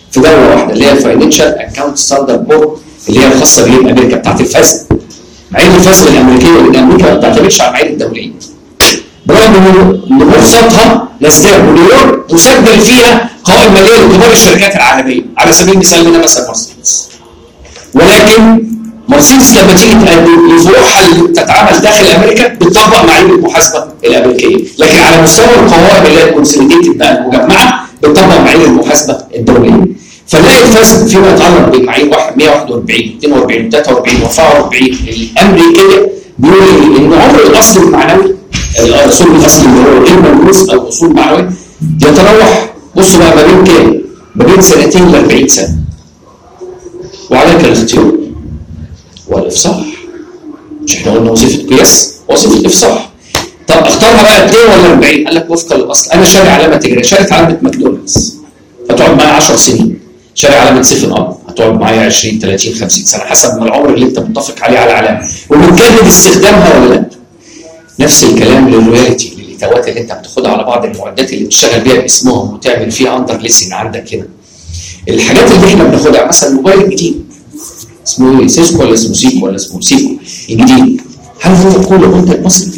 في دوله واحده اللي هي الفاينانشال اكونت ستاندرد بورد اللي هي الخاصه بامريكا بتاعت الفسد. معايير الفسد الامريكيه اللي امريكا ما بتعتمدش على المعايير الدوليه. برغم ان مبسطها ناسداك ونيويورك مسجل فيها قوائم ماليه لكبار الشركات العالميه، على سبيل المثال هنا مثلا مرسيدس. ولكن مرسيدس لما تيجي تقدم لفروعها اللي بتتعامل داخل امريكا بتطبق معايير المحاسبه الامريكيه، لكن على مستوى القوائم اللي هي الكونسوليديتد بقى المجمعه بتطبق معايير المحاسبه الدوليه. فنلاقي الفسد فيما يتعلق بمعايير مية وواحد وأربعين اثنين وأربعين ثلاثة وأربعين وأربعة وأربعين الامريكيه بيقول ان عمر الاصل المعنوي الاصول الاصلي اللي هو غير ملموس او اصول معنوي يتراوح بصوا بقى ما بين كام؟ ما بين سنتين ل أربعين سنه. وعليك الاختيار والافصاح. مش احنا قلنا وظيفه قياس؟ وظيفه افصاح. طب اختارها بقى اثنين ولا أربعين؟ قال لك وفقا للاصل. انا شاري علامه تجاريه، شاري علامه ماكدونالدز هتقعد معايا عشر سنين. شاري علامه سيفن اب هتقعد معايا عشرين ثلاثين خمسين سنه حسب ما العمر اللي انت متفق عليه على العلامه، وبتجدد استخدامها ولا لا. نفس الكلام للرويالتي، للاتاوات اللي انت بتاخدها على بعض المعدات اللي بتشتغل بيها باسمهم وتعمل فيها اندر ليسنج عندك هنا. الحاجات اللي احنا بناخدها مثلا الموبايل الجديد اسمه ايه؟ سيسكو ولا اسمه سيكو ولا اسمه سيكو الجديد، هل هو كله منتج مصري؟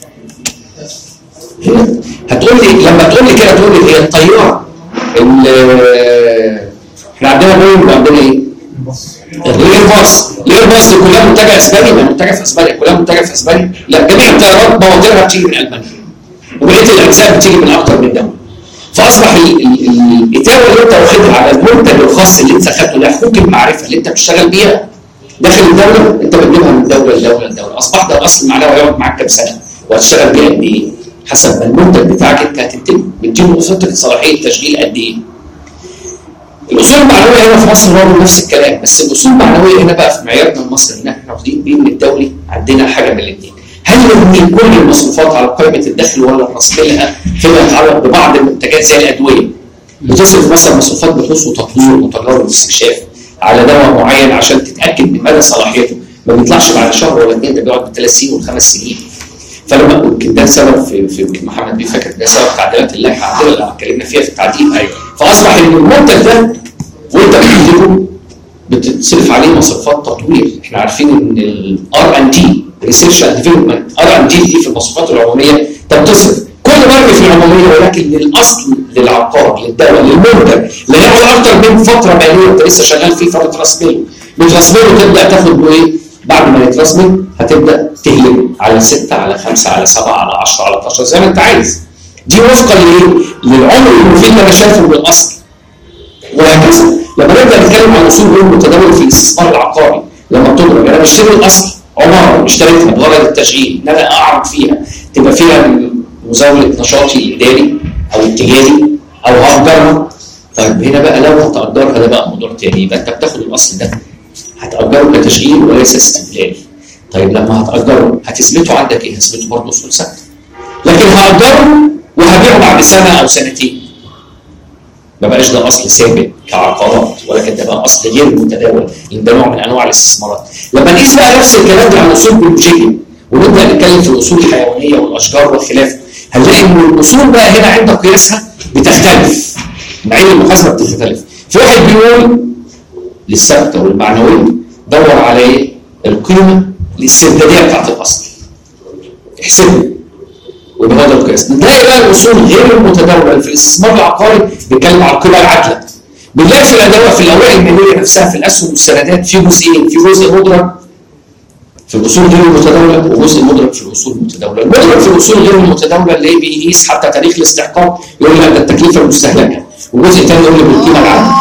هتقول لي لما تقول لي كده تقول لي هي الطياره احنا عندنا بوينج وعندنا ايه؟ الايرباص، الايرباص دي كلها منتجه اسباني، ما منتجه في اسبانيا، كلها منتجه في اسبانيا، لا جميع الطيارات بوادرها بتيجي من المانيا وبقيه الاجزاء بتيجي من اكثر من دوله. فاصبح الاتاوه اللي انت واخدها على المنتج الخاص اللي انت اخدته ده حقوق المعرفه اللي انت بتشتغل بيها داخل الدوله انت بتجيبها من دوله لدوله لدوله. اصبح ده الاصل معناه هيقعد معاك كام سنه وهتشتغل بيها قد ايه؟ حسب ما المنتج بتاعك انت هتنتجه، بتديله فتره صلاحيه تشغيل قد ايه؟ الاصول المعنويه هنا في مصر برضه نفس الكلام، بس الاصول المعنويه هنا بقى في معيارنا المصري ان احنا واخدين بيه من الدولي عندنا حاجه من الاثنين. هل نبني كل المصروفات على قائمه الدخل ولا نصملها فيما يتعلق ببعض المنتجات زي الادويه؟ بتصرف مثلا مصروفات بحوث وتطوير وتجارب واستكشاف على دواء معين عشان تتاكد من مدى صلاحيته، ما بيطلعش بعد شهر ولا اثنين، ده بيقعد بالثلاث سنين والخمس سنين. فلما يمكن ده سبب في في محمد بيه فاكر ده سبب تعديلات اللائحه عندنا اللي اتكلمنا فيها في التعديل. ايوه. فاصبح ان المنتج ده وانت بتنتجه بتصرف عليه مصروفات تطوير. احنا عارفين ان الار ان دي ريسيرش اند ديفلوبمنت ار ان دي دي في المصروفات العموميه انت بتصرف كل مره في العموميه، ولكن للاصل للعقار للدوله للمنتج لا ياخد اكثر من فتره ماليه انت لسه شغال فيه فبترسمله. بترسمله تبدا تاخد له ايه؟ بعد ما يترسمل هتبدا تهلك على ستة على خمسة على سبعة على عشرة على اثناشر زي ما انت عايز. دي وفقا للعمر المفيد اللي انا شايفه من الاصل. وهكذا لما نبدا نتكلم عن اصول غير متداول في الاستثمار العقاري، لما بتضرب انا بشتري الاصل عماره اشتريتها بغرض التشغيل ان انا اعرض فيها تبقى فيها مزاوله نشاطي الاداري او التجاري او هاجرها. طيب هنا بقى لو هتاجرها ده بقى موضوع تاني، يبقى انت بتاخد الاصل ده هتاجره كتشغيل وليس استغلال. طيب لما هتاجره هتثبته عندك ايه؟ هثبته برضه اصول ثابته. لكن هاجره وهبيعه بعد سنه او سنتين ما بقاش ده اصل ثابت كعقارات، ولكن ده بقى اصل غير متداول لان ده نوع من انواع الاستثمارات. لما نقيس بقى نفس الكلام ده على اصول بيولوجيه ونبدا نتكلم في الاصول الحيوانيه والاشجار والخلافه، هنلاقي ان الاصول بقى هنا عند قياسها بتختلف. معايير المحاسبه بتختلف. في واحد بيقول للثابته والمعنويه دور على ايه؟ القيمه الاسترداديه بتاعت الاصل. احسبها وبهذا القياس نلاقي بقى الاصول غير المتداوله في الاستثمار العقاري بيتكلم على القيمه العادله. بنلاقي في الادوات في الاوراق الماليه نفسها في الاسهم والسندات في جزئين، في جزء مدرج في الاصول غير المتداوله وجزء مدرج في الاصول المتداوله. المدرج في الاصول غير المتداوله اللي بيقيس حتى تاريخ الاستحقاق يقول لك ده التكلفه المستهلكه، وجزء ثاني يقول لك بالقيمه العادله.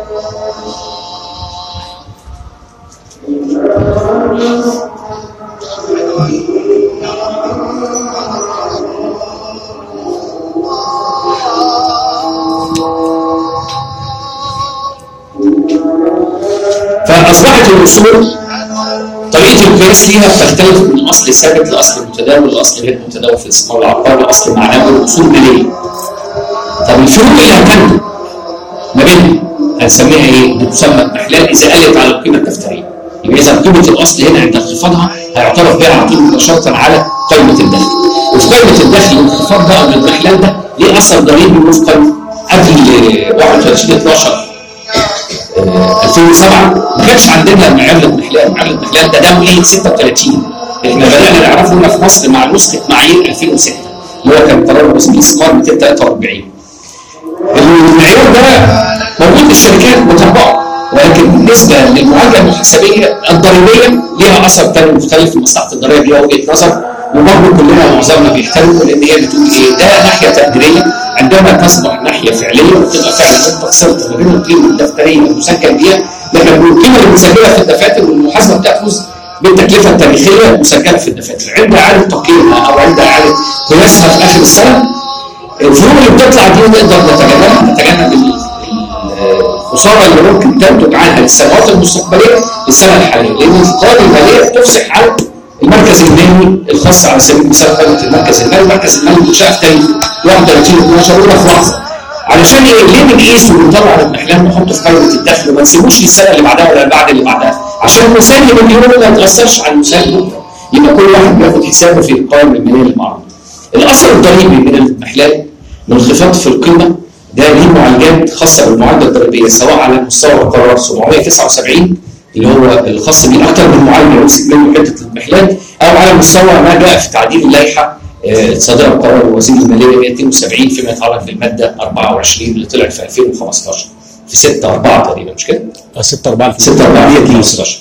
فاصبحت الاصول طريقه القياس ليها بتختلف من اصل ثابت لاصل متداول لاصل غير متداول في الاستثمار العقاري لاصل معنوي لاصول ماليه. طب الفروق اللي هتكون ما بينها هنسميها ايه؟ بتسمى الاحلال اذا قلت على القيمه الدفتريه. يبقى اذا قيمه الاصل هنا عند انخفاضها هيعترف بها على طول مباشره على قيمه الدخل. وفي قيمه الدخل الانخفاض ده او الاحلال ده ليه اثر ضريبي وفقا قبل واحد وثلاثين اتناشر ألفين وسبعة ما كانش عندنا معيار الاحلال، معيار الاحلال ده ده ايه ستة وثلاثين. احنا بدانا نعرفه هنا في مصر مع نسخه معايير ألفين وستة اللي هو كان قرار وزير الاستثمار مئتين وثلاثة وأربعين. المعيار ده موجود في الشركات مطبقه، ولكن بالنسبه للمعادله المحاسبيه الضريبيه ليها اثر ثاني مختلف في مصلحه الضرائب، ليها وجهه نظر وبرضه كلنا معظمنا بيحترموا لان هي بتقول ايه؟ ده ناحيه تقديريه عندما تصبح ناحيه فعليه وتبقى فعلا انت خسرت ما بين القيمه الدفتريه المسجل بيها، لكن القيمه اللي مسجله في الدفاتر والمحاسبه بتاخذ بالتكلفه التاريخيه المسجله في الدفاتر. عند اعاده تقييمها او عند اعاده قياسها في اخر السنه الفروق اللي بتطلع دي نقدر نتجنبها، نتجنب الخساره اللي ممكن تنتج عنها للسنوات المستقبليه للسنه الحاليه، لان القوائم الماليه بتفصح على المركز المالي الخاص على سبيل المثال قائمه المركز المالي، المركز المالي منشاه في تاريخ واحد وثلاثين اتناشر اولى في لحظه. علشان ايه؟ ليه بنقيس ونطلع الاحلال نحطه في قائمه الدخل وما نسيبوش للسنه اللي بعدها ولا اللي بعد اللي بعدها، عشان المساهم من اليوم ما يتاثرش على المساهم بكره، يبقى كل واحد بياخد حسابه في القائمه الماليه المعروضه. الاثر الضريبي من الاحلال منخفاض في القيمه ده ليه معالجات خاصه بالمعالجه الضريبيه سواء على مستوى قرار سبعمئة وتسعة وسبعين اللي هو الخاص بيه اكثر من معالجه يمسك منه حته الاحلال، او على مستوى ما جاء في تعديل اللائحه صادره بقرار وزير الماليه مئتين وسبعين فيما يتعلق بالماده أربعة وعشرين اللي طلعت في ألفين وخمستاشر في ستة أربعة تقريبا مش كده؟ ستة أربعة ستة أربعة خمستاشر.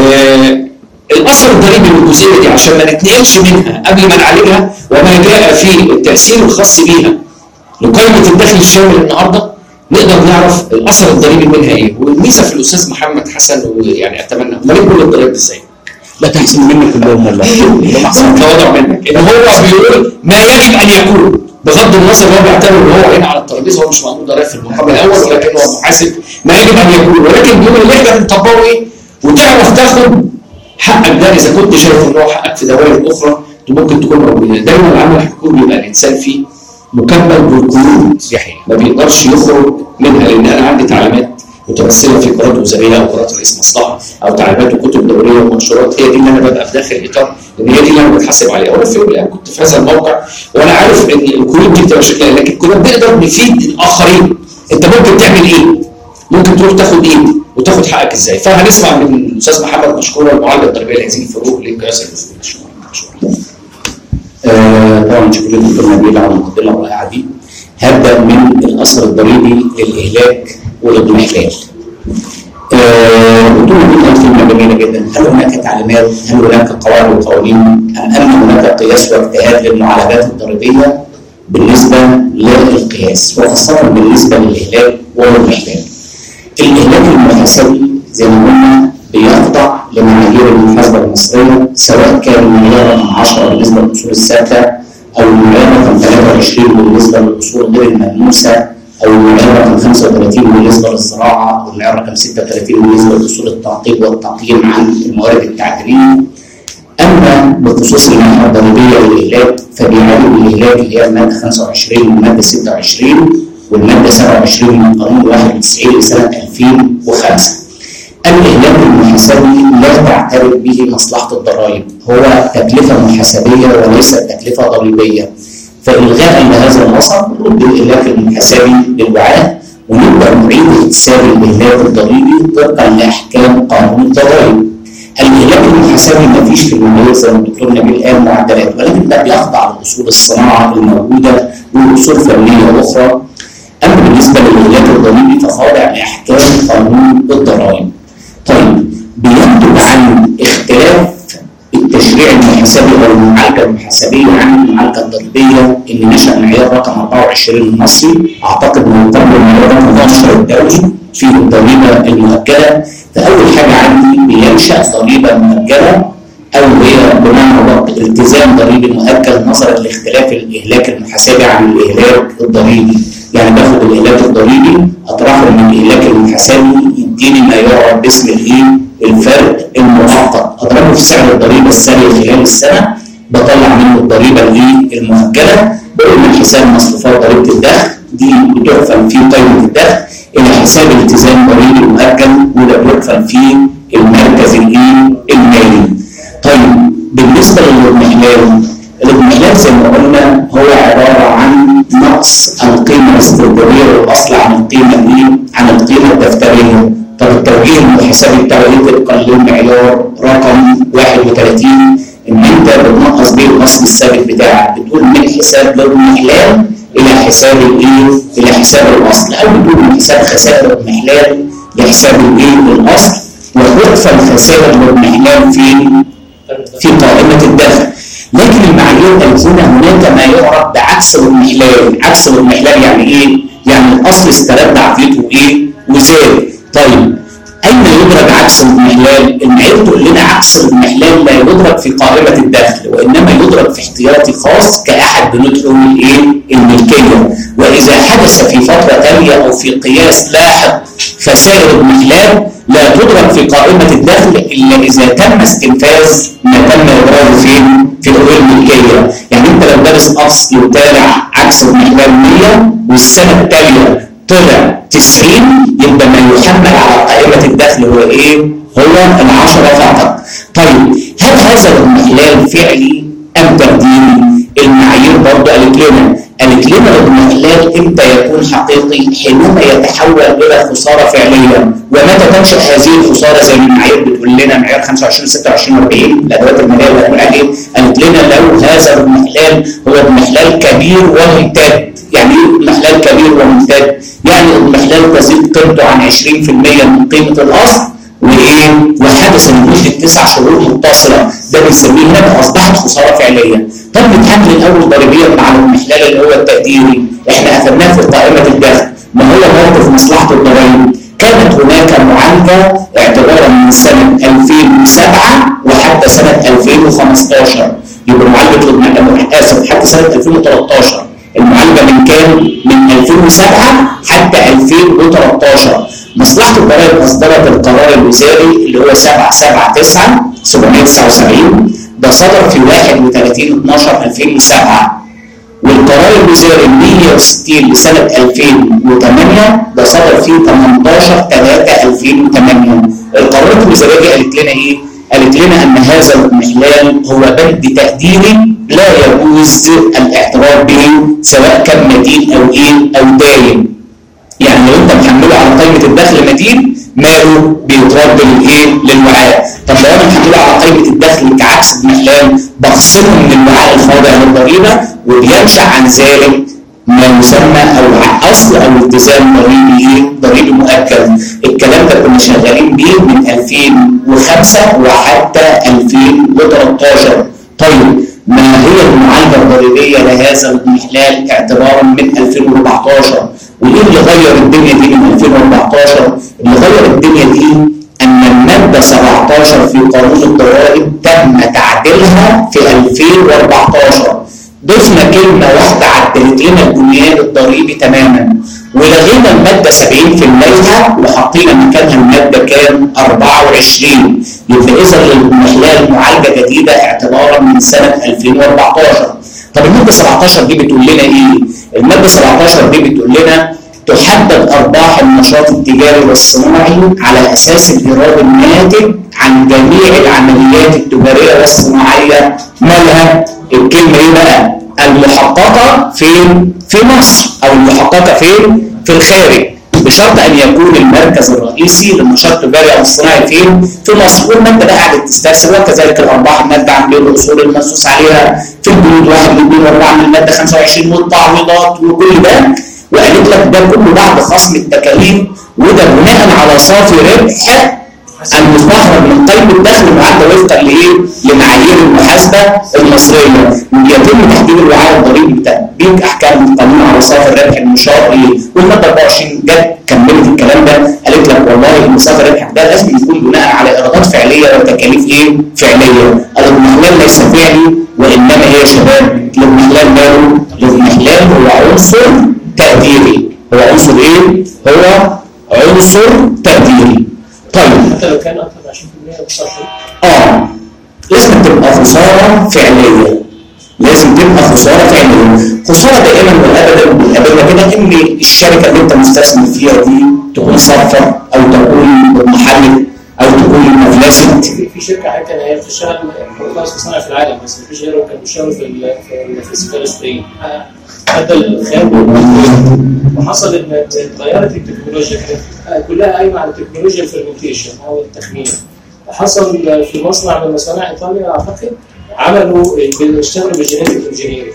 الاثر الضريبي للجزئيه دي عشان ما نتنقلش منها قبل ما نعالجها وما جاء في التاثير الخاص بيها لقائمه الدخل الشامل النهارده نقدر نعرف الاثر الضريبي منها ايه. والميزه في الاستاذ محمد حسن ويعني اتمنى هم ليه كل الضرائب ازاي؟ لا تحسن مني كلهم والله احسن تواضع منك ان هو بيقول ما يجب ان يكون بغض النظر هو بيعتبر ان هو هنا على الترابيزه هو مش مأمور ضرائب في المقام الاول ولكن هو محاسب ما يجب ان يكون، ولكن بيقول اللي احنا بنطبقه ايه وتعرف تاخد حقك ده اذا كنت شايف ان هو حقك في دوائر اخرى ممكن تكون موجوده. دايما العمل الحكومي بيبقى الانسان فيه مكمل بالقيود ما بيقدرش يخرج منها، لان انا عندي تعليمات متمثله في قرارات وزاريه او قرارات رئيس مصلحه او تعليمات وكتب دوريه ومنشورات، هي دي اللي انا ببقى في داخل اطار لان هي دي اللي انا بتحاسب عليها. وانا في يوم من الايام كنت في هذا الموقع وانا عارف ان القيود دي بتبقى شكلها، لكن كنا بنقدر نفيد الاخرين. انت ممكن تعمل ايه؟ ممكن تروح تاخد ايه؟ وتاخد حقك ازاي؟ فهنسمع من الاستاذ محمد مشكورا المعالجه الضريبيه لهذه الفروق لقياس الفروق. شكرا. آه طبعا شكرا للدكتور نبيل على المقدمه الرائعه دي. هبدا من الاثر الضريبي للاهلاك والاضمحلال. الدكتور نبيل قال كلمه جميله جدا، هل هناك تعليمات؟ هل هناك قواعد وقوانين؟ ام ان هناك قياس واجتهاد للمعالجات الضريبيه بالنسبه للقياس وخاصه بالنسبه للاهلاك والاضمحلال؟ الاهلاك المحاسبي زي ما قلنا بيخضع لمعايير المحاسبه المصريه سواء كان المعيار رقم عشرة بالنسبه للاصول الثابته او المعيار رقم ثلاثة وعشرين بالنسبه للاصول غير الملموسه او المعيار رقم خمسة وثلاثين بالنسبه للزراعه او المعيار رقم ستة وثلاثين بالنسبه لاصول التعقيد والتقييم عن الموارد التعديليه. اما بخصوص الناحيه الضريبيه للاهلاك فبيعالج الاهلاك اللي هي الماده خمسة وعشرين والماده ستة وعشرين والماده سبعة وعشرين من قانون واحد وتسعين لسنه ألفين وخمسة. الإهلاك المحاسبي لا تعترف به مصلحة الضرائب، هو تكلفة محاسبية وليست تكلفة ضريبية. فإلغاء لهذا النص نرد الإهلاك المحاسبي للوعاء ونبدأ نعيد احتساب الإهلاك الضريبي طبقا لأحكام قانون الضرائب. الإهلاك المحاسبي ما فيش في المعايير زي ما الدكتور نبيل قال معدلات، ولكن ده بيخضع لأصول الصناعة الموجودة وأصول فنية أخرى. أما بالنسبة للإهلاك الضريبي فخاضع لأحكام قانون الضرائب. طيب بينتج عن اختلاف التشريع المحاسبي او المعالجه المحاسبيه عن المعالجه الضريبيه اللي نشا معيار رقم أربعة وعشرين المصري، اعتقد انه قبل معيار رقم أحد عشر الدولي في الضريبه المؤجله. فاول حاجه عندي بينشا ضريبه مؤجله او هي بمعنى التزام ضريبي مؤجل نظرا لاختلاف الاهلاك المحاسبي عن الاهلاك الضريبي. يعني باخد الاهلاك الضريبي اطرحه من الاهلاك المحاسبي يديني ما يعرف باسم الايه؟ الفرق المؤقت، اضربه في سعر الضريبه السنوي خلال السنه، بطلع منه الضريبه الايه؟ المؤجله، بقول من حساب مصروفات ضريبه الدخل دي بتحفل في قيمه الدخل الى حساب التزام ضريبي مؤجل وده بيحفل في المركز الايه؟ المالي. طيب بالنسبه للاضمحلال، الاضمحلال زي ما قلنا هو عباره عن نقص القيمه الاسترداديه للاصل عن القيمه الايه؟ عن القيمه الدفتريه. طب التوجيه الحسابي بتاعه ايه طبقا للمعيار رقم واحد وثلاثين؟ ان انت بتنقص بيه الاصل الثابت بتاعك، بتقول من حساب الاضمحلال الى حساب الايه؟ الى حساب الاصل، او بتقول من حساب خسائر الاضمحلال لحساب الايه؟ الاصل، وتحفل خسائر الاضمحلال في في قائمه الدخل. لكن المعايير قالت لنا هناك ما يعرف بعكس الاضمحلال، عكس الاضمحلال يعني ايه؟ يعني الاصل استرد عطيته ايه؟ وزاد. طيب اين يدرج عكس الاضمحلال؟ المعايير تقول لنا عكس الاضمحلال لا يدرج في قائمه الدخل، وانما يدرج في احتياطي خاص كاحد بنود حقوق الايه؟ الملكيه. واذا حدث في فتره تاليه او في قياس لاحق خسائر الاضمحلال لا تدرج في قائمه الدخل الا اذا تم استنفاذ ما تم ادراجه فين؟ في حقوق الملكيه. يعني انت لو دارس اصل وطالع عكس الاضمحلال مية والسنه التاليه طلع تسعين، يبقى ما يحمل على قائمه الدخل هو ايه؟ هو العشرة فقط. طيب هل هذا الاضمحلال فعلي ام تقديري؟ المعايير برضه قالت لنا قالت لنا الاضمحلال امتى يكون حقيقي؟ حينما يتحول الى خساره فعليه. ومتى تنشا هذه الخساره؟ زي ما المعايير بتقول لنا معيار خمسة وعشرين ستة وعشرين أربعين الادوات الماليه اللي هنقول عليه، قالت لنا لو هذا الاضمحلال هو اضمحلال كبير وممتد. يعني ايه اضمحلال كبير وممتد؟ يعني اضمحلال تزيد قيمته عن عشرين بالمئة من قيمه الاصل وايه؟ وحدث لمده تسع شهور متصله، ده بنسميه هنا اصبحت خساره فعليه. طب نتحمل الاول ضريبيا مع الاضمحلال اللي هو التقديري، احنا اخذناه في قائمه الدخل، ما هو موقف مصلحه الضرائب؟ كانت هناك معالجه اعتبارا من سنه ألفين وسبعة وحتى سنه ألفين وخمستاشر، يبقى معالجه الاضمحلال اسف حتى سنه ألفين وتلتاشر، المعالجه من كام؟ من ألفين وسبعة حتى ألفين وتلتاشر. مصلحه الضرائب اصدرت القرار الوزاري اللي هو سبعمائة وسبعة وتسعين سبعمائة وتسعة وسبعين، ده صدر في واحد وثلاثين اتناشر ألفين وسبعة، والقرار الوزاري مية وستين لسنه ألفين وثمانية ده صدر في ثمانية عشر ثلاثة ألفين وثمانية. القرارات الوزاريه دي قالت لنا ايه؟ قالت لنا ان هذا الاضمحلال هو بند تقديري لا يجوز الاعتراف به سواء كان مدين او ايه؟ او داين. يعني لو انت محمله على قائمه الدخل مدين ماله بيترد للايه؟ للوعاء. طب لو انا محمله على قائمه الدخل كعكس الاضمحلال بخصمه من الوعاء الخاضع للضريبه، وبينشا عن ذلك ما يسمى او اصل او التزام ضريبي ايه؟ ضريبي مؤجل. الكلام ده كنا شغالين بيه من ألفين وخمسة وحتى ألفين وتلتاشر. طيب ما هي المعالجه الضريبيه لهذا الاضمحلال اعتبارا من ألفين وأربعتاشر؟ وايه اللي غير الدنيا دي من ألفين وأربعتاشر؟ اللي غير الدنيا دي ان الماده سبعتاشر في قانون الضرائب تم تعديلها في ألفين وأربعتاشر. ضفنا كلمه واحده عدلت لنا البنيان الضريبي تماما، ولغينا الماده سبعين في اللائحه وحطينا مكانها الماده كام؟ أربعة وعشرين. يبقى اذا للاضمحلال معالجه جديده اعتبارا من سنه ألفين وأربعتاشر. طب الماده سبعتاشر دي بتقول لنا ايه؟ الماده سبعتاشر دي بتقول لنا تحدد ارباح النشاط التجاري والصناعي على اساس الايراد الناتج عن جميع العمليات التجاريه والصناعيه. مالها؟ الكلمه ايه بقى؟ المحققه فين؟ في مصر، او المحققه فين؟ في الخارج، بشرط ان يكون المركز الرئيسي للنشاط التجاري او الصناعي فين؟ في مصر. والماده بقى قاعده تسترسل، وكذلك الارباح الماده عن بيع الاصول المنصوص عليها في البنود واحد واثنين واربعه من الماده خمسة وعشرين والتعويضات وكل ده، وقالت لك ده كله بعد خصم التكاليف، وده بناء على صافي ربح المستخرج من قيمه الدخل معدل وفقا لايه؟ لمعايير المحاسبه المصريه، ويتم تحديد الوعاء الضريبي بتطبيق احكام القانون على مصاف الربح المشار اليه، والماده أربعة وعشرين جت كملت الكلام ده، قالت لك والله المصاف الربح ده لازم يكون بناء على ايرادات فعليه وتكاليف ايه؟ فعليه. الاضمحلال ليس فعلي وانما هي شباب، الاضمحلال ماله؟ الاضمحلال هو عنصر تقديري، هو عنصر ايه؟ هو عنصر تقديري. طيب حتى لو كان اكثر من عشرين بالمئة بصراحه اه لازم تبقى خساره فعليه، لازم تبقى خساره فعليه. خساره دائما وابدا بنقابلها كده ان الشركه اللي انت مستثمر فيها دي تكون صفر او تكون محلل او تكون مفلسه. في شركه حتى هي بتشتغل خلاص بتصنع في العالم بس مفيش غيره كان بيشتغل في ال في الفلسطين ادى الخام وحصل ان اتغيرت التكنولوجيا كانت كلها قايمه على تكنولوجيا الفرمنتيشن او التخمير. حصل في مصنع من مصانع ايطاليا اعتقد عملوا بيشتغلوا بالجينيتك انجينيرنج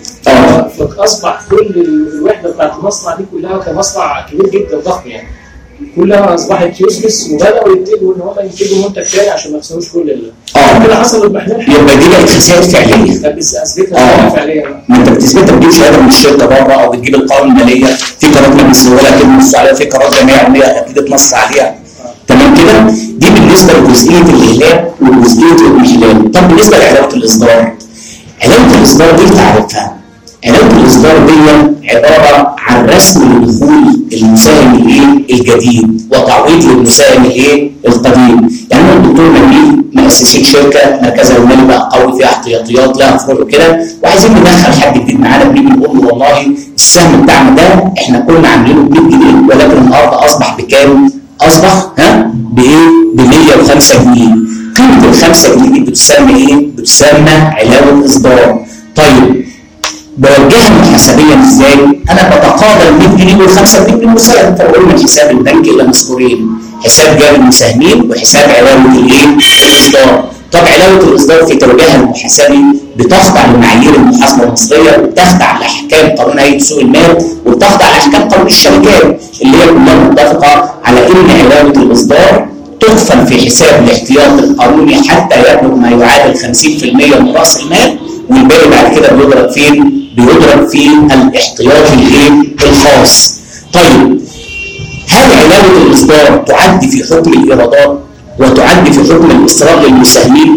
فاصبح كل الوحده بتاعت المصنع دي كلها كمصنع كبير جدا ضخم يعني كلها اصبحت يوسلس وبداوا ينتجوا ان هم ينتجوا منتج ثاني عشان ما يخسروش كل اللي اه كده حصل اضمحلال. يبقى دي بقت خسائر فعليه. طب اثبتها فعليا ما انت بتثبتها بتجيب شهاده من الشركه بره او بتجيب القوائم الماليه في قرارات مجلس الولاء اكيد بنص عليها، في قرارات جمعيه عموميه اكيد اتنص عليها. تمام كده؟ دي بالنسبه لجزئيه الاهلاك وجزئيه الاضمحلال. طب بالنسبه لعلاوه الاصدار، علاوه الاصدار دي تعرفها. علاوه الاصدار دي عباره عن رسم لدخول المساهم الايه؟ الجديد وتعويض للمساهم الايه؟ القديم. يعني انا الدكتور نبيل مؤسسين شركه مركزها المالي بقى قوي فيها احتياطيات لها فروع وكده وعايزين ندخل حد جديد معانا بنيجي نقول له والله السهم بتاعنا ده احنا كنا عاملينه ب مية جنيه ولكن النهارده اصبح بكام؟ اصبح ها؟ بايه؟ ب مية وخمسة جنيه. قيمه ال خمسة جنيه دي بتسمى ايه؟ بتسمى علاوه اصدار. طيب بوجهها محاسبيا ازاي؟ انا بتقاضى ال مية جنيه وال خمسة جنيه بالمساهم فبقول من حساب البنك الى مذكورين، حساب جاري المساهمين وحساب علاوه الايه؟ الاصدار. طب علاوه الاصدار في توجيهها المحاسبي بتخضع لمعايير المحاسبه المصريه وبتخضع لاحكام قانون هيئه سوق المال وبتخضع لاحكام قانون الشركات اللي هي كلها متفقه على ان علاوه الاصدار تدفن في حساب الاحتياط القانوني حتى يبلغ ما يعادل خمسين بالمئة من راس المال والباقي بعد كده بيضرب فين؟ بيضرب في الاحتياطي الايه؟ الخاص. طيب هل علاوه الاصدار تعد في حكم الايرادات وتعد في حكم الاصرار للمساهمين؟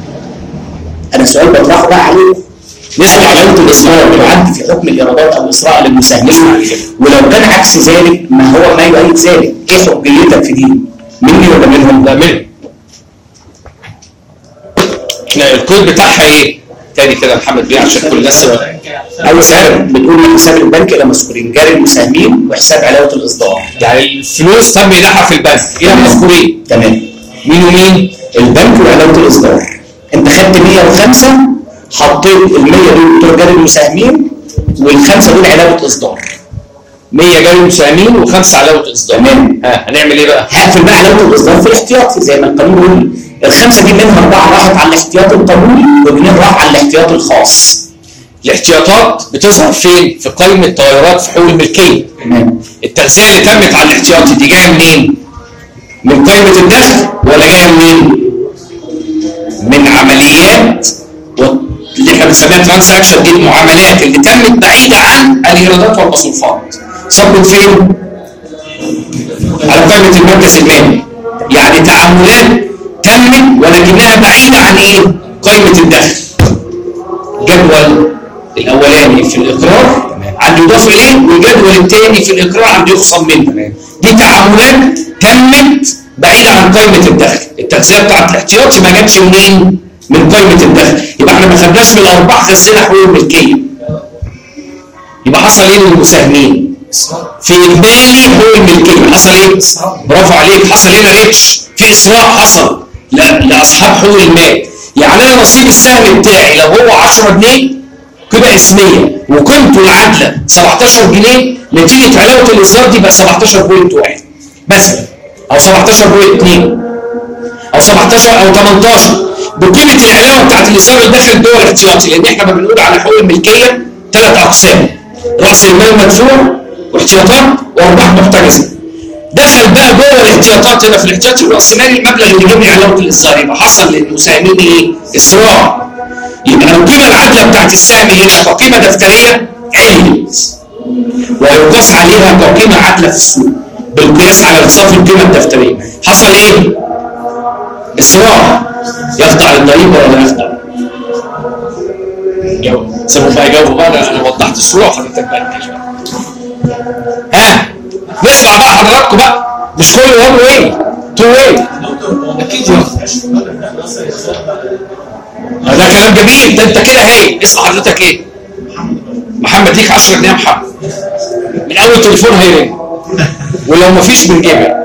انا سؤال بطرحه بقى عليكم. نسبه علاوه الاصدار تعد في حكم الايرادات او الاصرار للمساهمين؟ ولو كان عكس ذلك ما هو ما يؤيد ذلك؟ ايه حجيتك في دي؟ مني ولا منهم؟ لا منهم. احنا الكود بتاعها ايه؟ تاني كده محمد بيه عشان كل الناس اول حاجه بنقول من حساب البنك الى مذكورين جاري المساهمين وحساب علاوه الاصدار. يعني الفلوس تم ايداعها في البنك الى مذكورين. تمام. مين ومين؟ البنك وعلاوه الاصدار. انت خدت مية وخمسة حطيت ال مية دول بتوع جاري المساهمين والخمسه دول علاوه اصدار. مية جاري مساهمين وخمسه علاوه اصدار. تمام. ها هنعمل ايه بقى؟ هقفل بقى علاوه الاصدار في الاحتياطي زي ما القانون بيقول. الخمسه دي منها اربعه راحت على الاحتياطي القانوني واثنين راح على الاحتياطي الخاص. الاحتياطات بتظهر فين؟ في قائمه تغيرات في حقوق الملكيه. تمام. التغذيه اللي تمت على الاحتياطي دي جايه منين؟ من قائمه الدخل ولا جايه منين؟ من عمليات اللي احنا بنسميها ترانزاكشن، دي المعاملات اللي تمت بعيده عن الايرادات والمصروفات. صبت فين؟ على قائمه المركز المالي. يعني تعاملات تمت ولكنها بعيده عن ايه؟ قائمه الدخل. الجدول الاولاني في الاقرار عنده يضاف اليه والجدول الثاني في الاقرار عنده يخصم منه. دي تعاملات تمت بعيده عن قائمه الدخل. التغذيه بتاعت الاحتياطي ما جاتش منين؟ من قائمه الدخل. يبقى احنا ما خدناش من الارباح غسلنا حقوق الملكيه. يبقى حصل ايه للمساهمين؟ في اجمالي حقوق الملكيه حصل ايه؟ برافو عليك، حصل هنا ريتش، في اسراء حصل لا لاصحاب حقوق المال. يعني انا نصيب السهم بتاعي لو هو عشرة جنيه كده اسميه وقيمته العادله سبعتاشر جنيه، نتيجه علاوه الاصدار دي بقى سبعتاشر فاصلة واحد مثلا او سبعتاشر فاصلة اتنين او سبعتاشر او تمنتاشر بقيمه العلاوه بتاعت الاصدار اللي داخل جوه الاحتياطي. لان احنا ما بنقول على حقوق الملكيه ثلاث اقسام: راس المال مدفوع واحتياطات وارباح محتجزه. دخل بقى جوه الاحتياطات هنا في الاحتياط الراسمالي المبلغ اللي جاب لي علاوه الإصدار، يبقى حصل للمساهمين ايه؟ إسراع. يبقى القيمة العادلة بتاعت السهم هنا كقيمة دفترية عليت ويقاس عليها كقيمة عادلة في السوق بالقياس على انصاف القيمة الدفترية. حصل ايه؟ إسراع. يخضع للضريبة ولا يخضع؟ جاوب. سيبهم بقى يجاوبوا بقى، انا انا وضحت الصورة وحضرتك بقى انت شوية. ها؟ نسمع بقى حضراتكم بقى، مش كل وان واي تو واي. اكيد ده كلام جميل، ده انت كده هاي. اسم حضرتك ايه؟ محمد. ليك عشرة جنيه يا محمد، من اول تليفون هيرن، ولو مفيش من جيبك.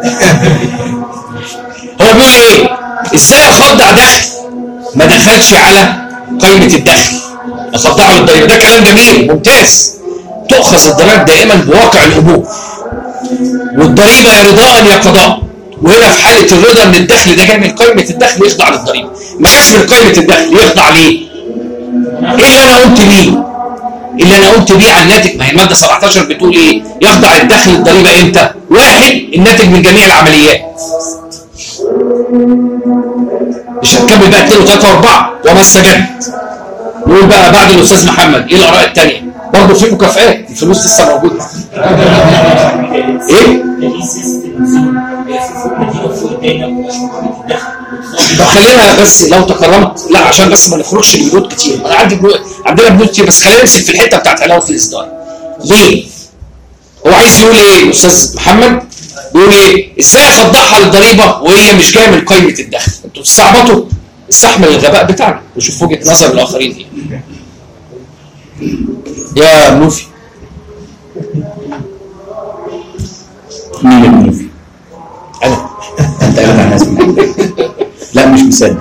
هو بيقول ايه؟ ازاي اخضع دخل ما دخلش على قائمه الدخل، اخضعه للضريبه؟ ده كلام جميل ممتاز. تؤخذ الضرائب دائما بواقع الامور، والضريبه يا رضاء يا قضاء. وهنا في حاله الرضا ان الدخل ده جاي من قائمه الدخل يخضع للضريبه، ما جاش من قائمه الدخل يخضع ليه؟ ايه اللي انا قلت بيه؟ اللي انا قلت بيه على الناتج. ما هي الماده سبعتاشر بتقول ايه؟ يخضع الدخل للضريبه امتى؟ واحد، الناتج من جميع العمليات. مش هتكمل بقى اثنين وثلاثه واربعه وما استجد. نقول بقى بعد الاستاذ محمد ايه الاراء الثانيه؟ برضه في مكافآت، الفلوس لسه موجوده. ايه؟ طب خلينا بس لو تكرمت، لا عشان بس ما نخرجش البنود كتير، انا عندي بنود، عندنا بنود كتير، بس خلينا نمسك في الحته بتاعت علاوه الاصدار. ليه؟ هو عايز يقول ايه الاستاذ محمد؟ بيقول ايه؟ ازاي اخضعها للضريبه وهي مش جايه من قائمه الدخل؟ انتوا بتستعبطوا؟ استحمل الغباء بتاعنا وشوف وجهه نظر الاخرين ايه. يا منوفي. مين المنوفي؟ انا. انت قاعد على ناس من لا مش مصدق.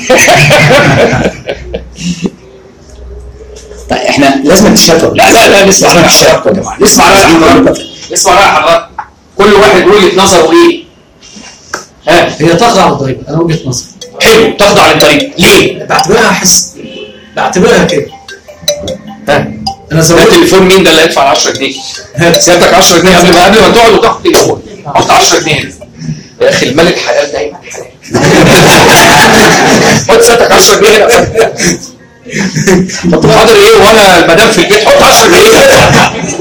طيب احنا لازم نتشاطر. لا لا لا نسمع رأي حضرتك يا جماعه، نسمع رأي حضرتك، نسمع رأي حضرتك. كل واحد وجهه نظره ايه؟ ها؟ هي تخضع للضريبه، انا وجهه نظري. حلو، تخضع للضريبه، ليه؟ بعتبرها حس بعتبرها كده. ها؟ انا ده زودت تليفون مين ده اللي هيدفع عشرة جنيه؟ سيادتك عشرة جنيه قبل ما قبل ما تقعد وتاخد تليفون، حط عشرة جنيه. يا اخي المال الحلال دايما حلال. حط سيادتك عشرة جنيه هنا. طب حاضر ايه وانا المدام في البيت؟ حط عشرة جنيه.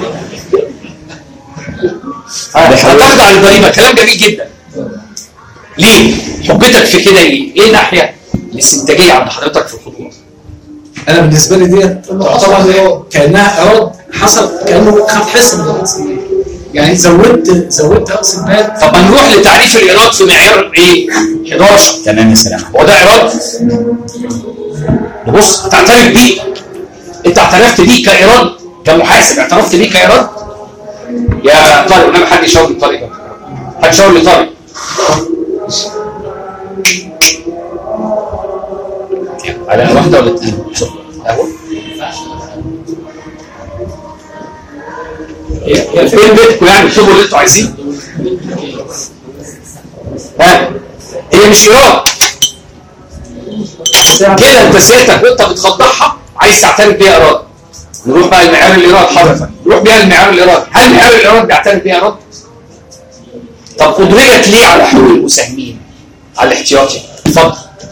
هتخضع للضريبه، كلام جميل جدا. ليه؟ حجتك في كده ايه؟ ايه ناحيه الاستنتاجيه عند حضرتك في الخطوه؟ انا بالنسبه لي ديت تعتبر كانها ايراد حصل، كانه خد حصه من راس المال، يعني زودت زودت راس المال. طب ما نروح لتعريف الايراد في معيار ايه؟ حداشر. تمام يا سلام. هو ده ايراد؟ بص تعترف بيه، انت اعترفت بيه كايراد كمحاسب، اعترفت بيه كايراد يا طارق. انما حد يشاور لطارق ده، حد يشاور لطارق. على واحده ولا اثنين؟ اهو هي فين بيتكم يعني؟ اكتبوا اللي انتوا عايزينه. ها هي مش ايراد كده، انت سيادتك وانت بتخضعها عايز تعترف بيها ايراد. نروح بقى لمعيار الايراد حضرتك، نروح بيها لمعيار الايراد. هل معيار الايراد بيعترف بيها ايراد؟ طب ادرجت ليه على حقوق المساهمين على الاحتياطي؟ اتفضل.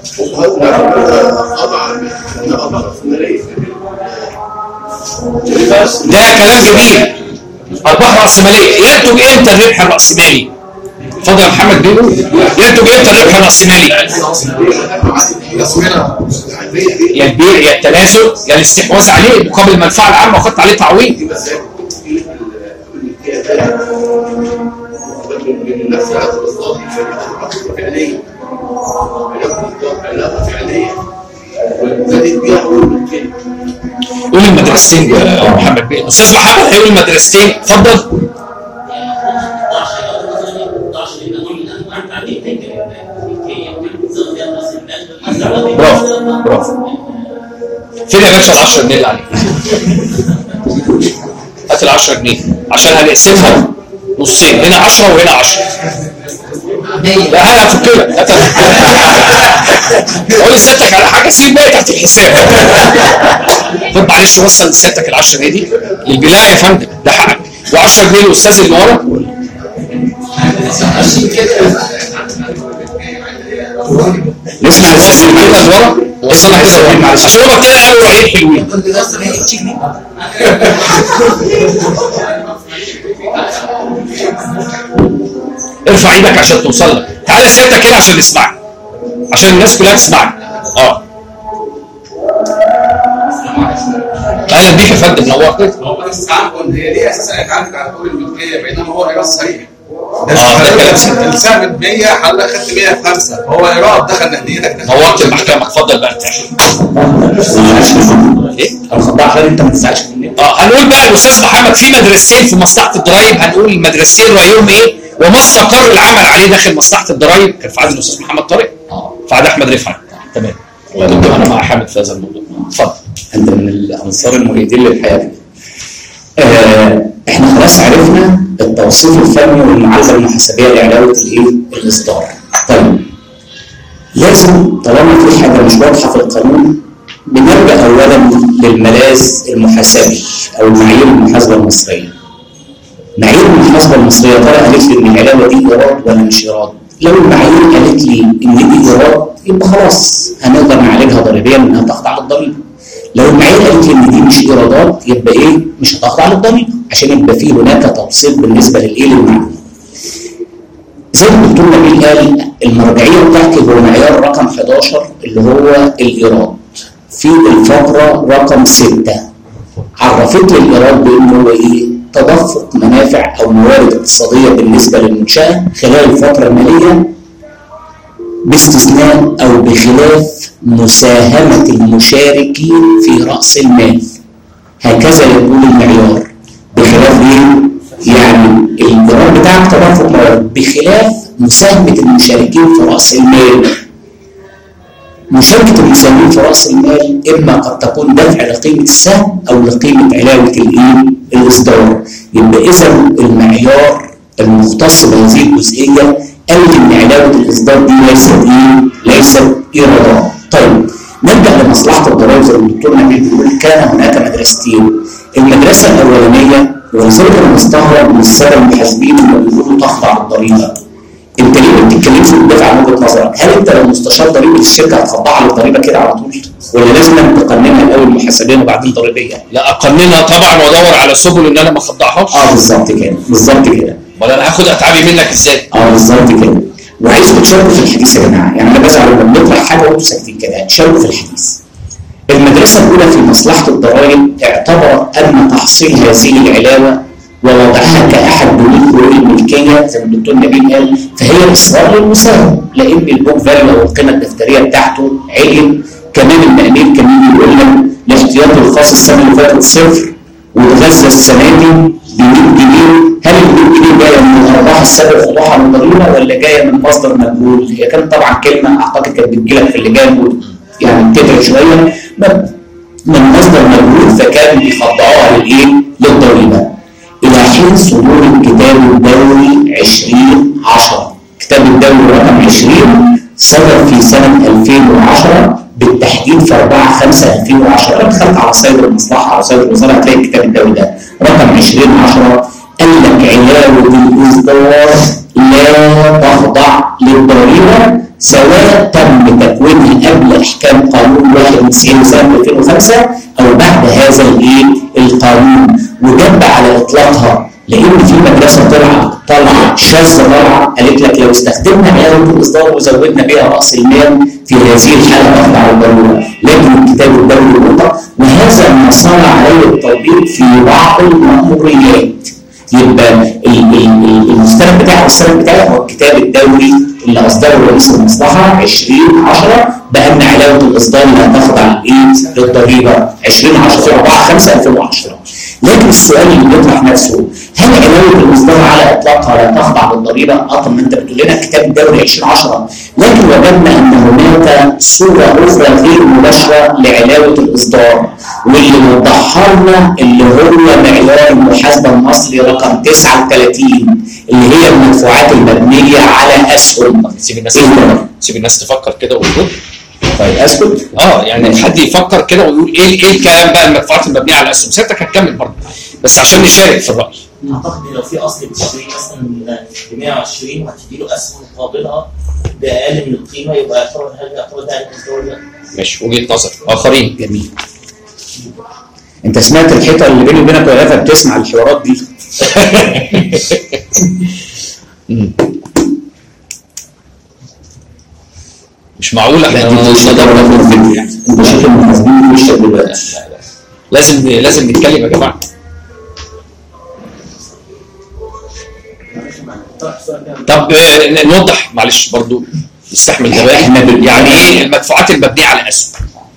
ده كلام جميل. ارباح راسماليه ينتج امتى الربح الراسمالي؟ اتفضل يا محمد بيه. ينتج امتى الربح الراسمالي؟ يا البيع يا التنازل يا الاستحواذ عليه مقابل المنفعه العامه وخدت عليه تعويض. قول المدرستين يا محمد بيه. استاذ محمد هيقول المدرستين، اتفضل. برافو برافو. فين يا باشا ال عشرة جنيه اللي عليك؟ هات ال عشرة جنيه عشان هنقسمها نصين، هنا عشرة وهنا عشرة. لا انا هفكرك. قول لسيادتك على حاجه، سيب بقى تحت الحساب. خد معلش وصل لسيادتك ال عشرة جنيه دي للبلاء يا فندم، ده حقك. و10 جنيه للاستاذ اللي ورا. نسمع التسجيل كده لورا وصلنا كده معلش عشان هو كده قالوا عيد حلوين. ارفع ايدك عشان توصل لك. تعالى سيادتك كده عشان نسمعك عشان الناس كلها تسمعك. اه اهلا بيك يا فندم نورت. هو بس عنكم هي ليه اساسا عندك على طول الملكيه بينما هو ايراد صحيح. اه ده كلام سيادتك. السهم ب مية حضرتك خدت مية وخمسة هو ايراد دخل نقديتك. نورت المحكمه اتفضل بقى ارتاح. ايه؟ الخضاع عشان انت ما تزعلش مني. اه هنقول بقى الاستاذ محمد في مدرستين في مصلحه الضرايب، هنقول المدرستين رايهم ايه وما استقر العمل عليه داخل مصلحه الضرايب. كان في عهد الاستاذ محمد طارق اه في عهد احمد رفعت. تمام. ودكتور انا مع حامد في هذا الموضوع. اتفضل. انت من الانصار المؤيدين للحياه دي. آه احنا خلاص عرفنا التوصيف الفني والمعالجه المحاسبيه لعلاوه الايه؟ الاصدار. طيب لازم طالما في حاجه مش واضحه في القانون بنرجع اولا للملاذ المحاسبي او المعايير المحاسبه المصريه. معايير المحاسبه المصريه ترى قالت لي ان العلاوه دي ايراد ولا مش ايراد؟ لو المعايير قالت لي ان دي ايراد يبقى خلاص هنقدر نعالجها ضريبيا انها تخضع للضريبه. لو المعايير قالت لي ان دي مش ايرادات يبقى ايه؟ مش هتخضع للضريبه عشان يبقى في هناك تبسيط بالنسبه للايه؟ للمعلومه. زي ما الدكتور نبيل قال المرجعيه بتاعتي هو معيار رقم حداشر اللي هو الايراد. في الفقره رقم ستة عرفت لي الايراد بانه هو ايه؟ تدفق منافع او موارد اقتصاديه بالنسبه للمنشاه خلال الفتره الماليه باستثناء او بخلاف مساهمه المشاركين في راس المال. هكذا يقول المعيار. بخلاف ايه؟ يعني الايراد بتاعك تدفق موارد بخلاف مساهمه المشاركين في راس المال. مشاركة المساهمين في رأس المال إما قد تكون دفع لقيمة السهم أو لقيمة علاوة الإيه؟ الإصدار. يبقى إذا المعيار المختص بهذه الجزئية قال إن علاوة الإصدار دي ليست إيه؟ ليست إيرادات. طيب نرجع لمصلحة الضرائب زي ما الدكتور نبيل بيقول كان هناك مدرستين. المدرسة الأولانية ولذلك أنا مستغرب من السادة المحاسبين اللي بيقولوا تخضع للضريبة. انت ليه ما بتتكلمش وتدافع عن وجهه نظرك؟ هل انت لو مستشار ضريبه الشركه هتخضعها للضريبه كده على طول؟ ولا لازم تقننها الاول محاسبيا وبعدين ضريبيا؟ لا اقننها طبعا وادور على سبل ان انا ما اخضعهاش. اه بالظبط كده بالظبط كده. امال انا هاخد اتعابي منك ازاي؟ اه بالظبط كده. وعايزكم تشاركوا في الحديث يا جماعه، يعني انا بزعل لما بنطرح حاجه وانتم ساكتين كده، شاركوا في الحديث. المدرسه الاولى في مصلحه الضرائب اعتبرت ان تحصيل هذه العلاوه ووضعها كأحد بنود فروق الملكية زي ما الدكتور نبيل قال فهي إصرار للمساهم لأن البوك فاليو أو القيمة الدفترية بتاعته علم. كمان المقامير كمان بيقول لك الاحتياطي الخاص السنة اللي فاتت صفر وتغذى السنة دي ب مية جنيه. هل ال مية جنيه جاية من الأرباح السابقة خضوعها للضريبة ولا جاية من مصدر مجهول؟ هي كانت طبعا كلمة أعتقد كانت بتجيلك في اللي جاية يعني بتدرك شوية من مصدر مجهول فكانوا بيخضعوها للإيه؟ للضريبة. إلى حين صدور الكتاب الدوري عشرين عشرة. الكتاب الدوري رقم عشرين صدر في سنة ألفين وعشرة بالتحديد في أربعة خمسة ألفين وعشرة. لو دخلت على سايبر المصلحة أو سايبر الوزارة هتلاقي الكتاب الدوري ده رقم عشرين عشرة قال لك علاوة الإصدار لا تخضع للضريبة سواء تم تكوينها قبل إحكام قانون واحد وتسعين سنة ألفين وخمسة أو بعد هذا الإيه؟ القانون. وجب على إطلاقها لأن في مدرسة طلعت طلعت شاذة طلعت قالت لك لو استخدمنا علاوة الإصدار وزودنا بها رأس المال في هذه الحالة تخضع للضريبة. لكن الكتاب الدولي مطلق وهذا ما صار عليه التطبيق في بعض المأموريات. يبقى المستند بتاعه والسند بتاعه هو الكتاب الدولي اللي اصدره رئيس المصلحه عشرين عشرة بان علاوه الاصدار لا تخضع للايه؟ للضريبه عشرين عشرة أربعة خمسة ألفين وعشرة. لكن السؤال اللي بيطرح نفسه هل علاوه الاصدار على اطلاقها لا تخضع للضريبه؟ اه طب ما انت بتقول لنا الكتاب الدولي عشرين عشرة لكن وجدنا ان هناك صوره اخرى غير مباشره لعلاوه الاصدار واللي وضحها لنا اللي هو معيار المحاسبه المصري رقم تسعة وثلاثين اللي هي المدفوعات المبنيه على اسهم. سيب الناس سيب الناس تفكر كده وتقول. طيب اسكت؟ اه يعني حد يفكر كده ويقول ايه ايه الكلام بقى المدفوعات المبنيه على الاسهم. سيادتك هتكمل برضه بس عشان نشارك في الراي. اعتقد ان لو في اصل بتشتري مثلا ب مية وعشرين وهتدي له اسهم مقابلها باقل من القيمه، يبقى يعتبر هل يعتبر ده عليك ولا؟ ماشي، وجهه نظر اخرين. جميل. انت سمعت الحيطه اللي بيني وبينك ولا لا بتسمع الحوارات دي؟ مش معقول احنا لا دي مش ضرورة في الفيديو يعني. انت شايف المحاسبين في وشك دلوقتي. لازم لازم نتكلم يا جماعه. طب نوضح معلش برضو نستحمل غباء. احنا يعني ايه المدفوعات المبنيه على اسهم؟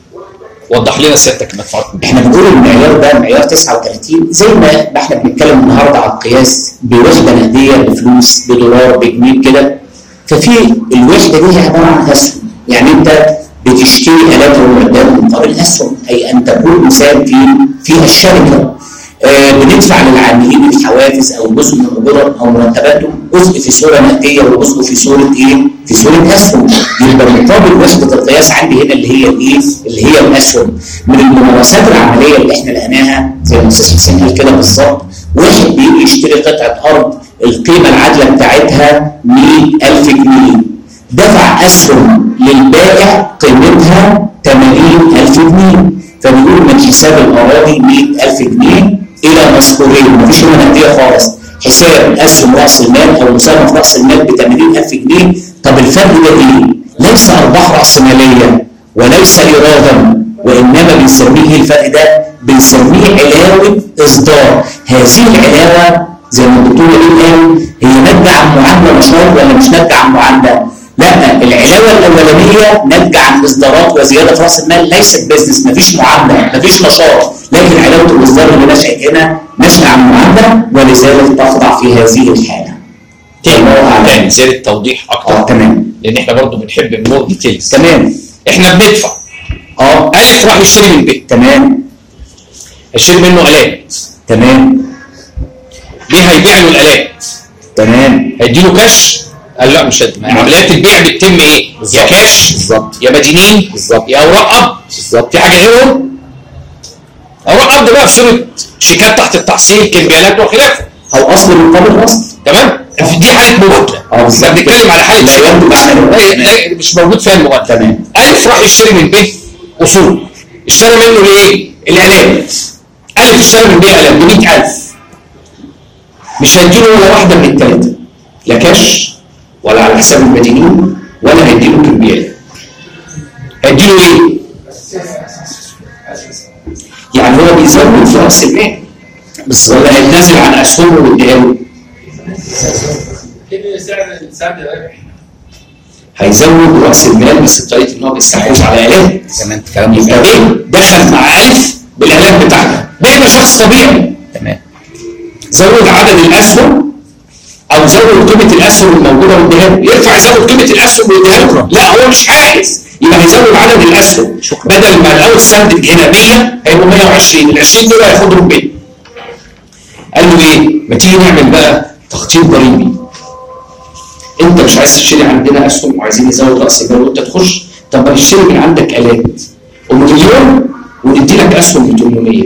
وضح لنا سيادتك المدفوعات. احنا بنقول المعيار ده معيار تسعة وثلاثين زي ما احنا بنتكلم النهارده على القياس بوحده نقديه بفلوس بدولار بجنيه كده، ففي الوحده دي عباره عن اسهم. يعني انت بتشتري الات ومعدات مقابل اسهم، اي ان تكون مساهم في فيها الشركه. آه بندفع للعاملين الحوافز او جزء من الاجور او مرتباتهم، جزء في صوره نقديه وجزء في صوره ايه؟ في صوره اسهم. يبقى مقابل وحده القياس عندي هنا اللي هي الايه؟ اللي هي الاسهم. من الممارسات العمليه اللي احنا لقيناها زي ما الاستاذ حسين قال كده بالظبط، واحد بيجي يشتري قطعه ارض القيمه العادله بتاعتها مئة ألف جنيه، دفع اسهم للبائع قيمتها ثمانين ألف جنيه، فبيقول من حساب الاراضي مئة ألف جنيه الى مسؤولين، مفيش هنا نقديه خالص، حساب اسهم راس المال او مساهمه راس المال ب ثمانين ألف جنيه. طب الفرق ده ايه؟ ليس ارباح راسماليه وليس ايرادا، وانما بنسميه الفرق ده بنسميه علاوه اصدار. هذه العلاوه زي ما الدكتور وليد قال هي ناتجه عن معامله نشاط ولا مش ناتجه عن معامله؟ لا، العلاوه الاولانيه ناتجه عن اصدارات وزياده في راس المال، ليست بزنس، مفيش معامله مفيش نشاط، لكن علاوه الاصدار اللي نشأت هنا نشأ عن معامله ولذلك تخضع في هذه الحاله. تاني زياده توضيح اكتر. اه تمام. لان احنا برضو بنحب المور ديتيلز. تمام. احنا بندفع. اه الف راح يشتري من بيت. تمام. هيشتري منه الات. تمام. ليه هيبيع له الالات؟ تمام. هيديله كاش؟ قال لا مش هدي. عمليات البيع بتتم ايه؟ يا كاش بالظبط، يا مدينين بالظبط، يا اوراق قبض بالظبط. في حاجه غيرهم؟ اوراق قبض بقى في صوره شيكات تحت التحصيل كمبيالات وخلافه، او اصل مقابل اصل. تمام؟ دي حاله مبادله. اه بالظبط. احنا بنتكلم على حاله لا مش موجود فيها المبادله. تمام. الف راح يشتري من بيه اصول، اشترى منه ليه؟ الالات. الف اشترى من بيه الات ب مئة ألف، مش هيديله ولا واحده من الثلاثه، لا كاش ولا على حساب المدينين ولا هيديله كمبيالات. هيديله ايه؟ يعني هو بيزود في راس المال بس ولا هيتنازل عن اسهمه ويديها له؟ كده سعر سعر الربح هيزود راس المال بس بطريقه ان هو بيستحوذ على الات. تمام. كلام يبقى ايه؟ دخل مع الف بالالات بتاعته، ده يبقى شخص طبيعي. تمام. زود عدد الاسهم او زود قيمه الاسهم الموجوده واديها له، ينفع يزود قيمه الاسهم ويديها له؟ لا هو مش عايز، يبقى هيزود عدد الاسهم. شكرا. بدل ما الاول سدد هنا مية هيبقوا مية وعشرين، ال عشرين دول هياخدهم بيه. قال له ايه؟ ما تيجي نعمل بقى تخطيط ضريبي. انت مش عايز تشتري عندنا اسهم وعايزين نزود راس المال وانت تخش، طب ما نشتري من عندك الات ومليون وندي لك اسهم ب ثمانمية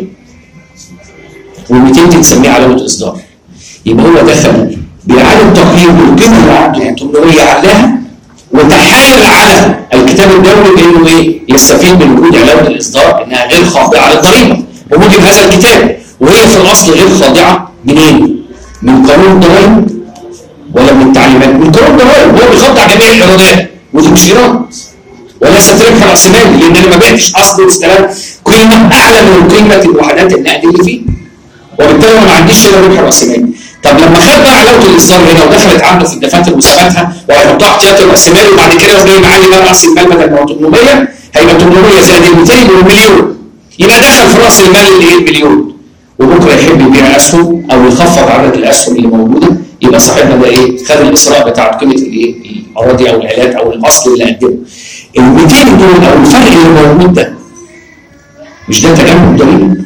و200 تسميه علامه اصدار. يبقى هو دخل بإعادة تقييم القيمة اللي عنده ثمانمية علاها وتحايل على الكتاب الدولي بانه ايه؟ يستفيد من وجود علاوه الاصدار انها غير خاضعه للضريبه، ووجد هذا الكتاب وهي في الاصل غير خاضعه منين؟ من قانون الضرائب ولا من التعليمات؟ من قانون الضرائب. هو بيخضع جميع الايرادات ودي مش ايراد وليس ربح راس مال، لان انا ما بعتش اصل واستلام قيمه اعلى من قيمه الوحدات النقد اللي فيه، وبالتالي ما عنديش هنا ربح راس مال. طب لما خد بقى علاوه الاصدار هنا ودخلت عنده في الدفاتر وثبتها وهيحطها احتياطي راس مال، وبعد كده يقول معالي بقى راس المال بدل ما هو ثمانمية هيبقى ثمانمية زائد مئتين والمليون، يبقى دخل في راس المال اللي هي المليون، وبكره يحب يبيع اسهم او يخفض عدد الاسهم اللي موجوده، يبقى صاحبنا ده ايه؟ خد الاسراء بتاعت قيمه الايه؟ الاراضي او الالات او الاصل اللي قدمه. ال مئتين دول او الفرق اللي موجود ده مش ده تجمع ضريبي؟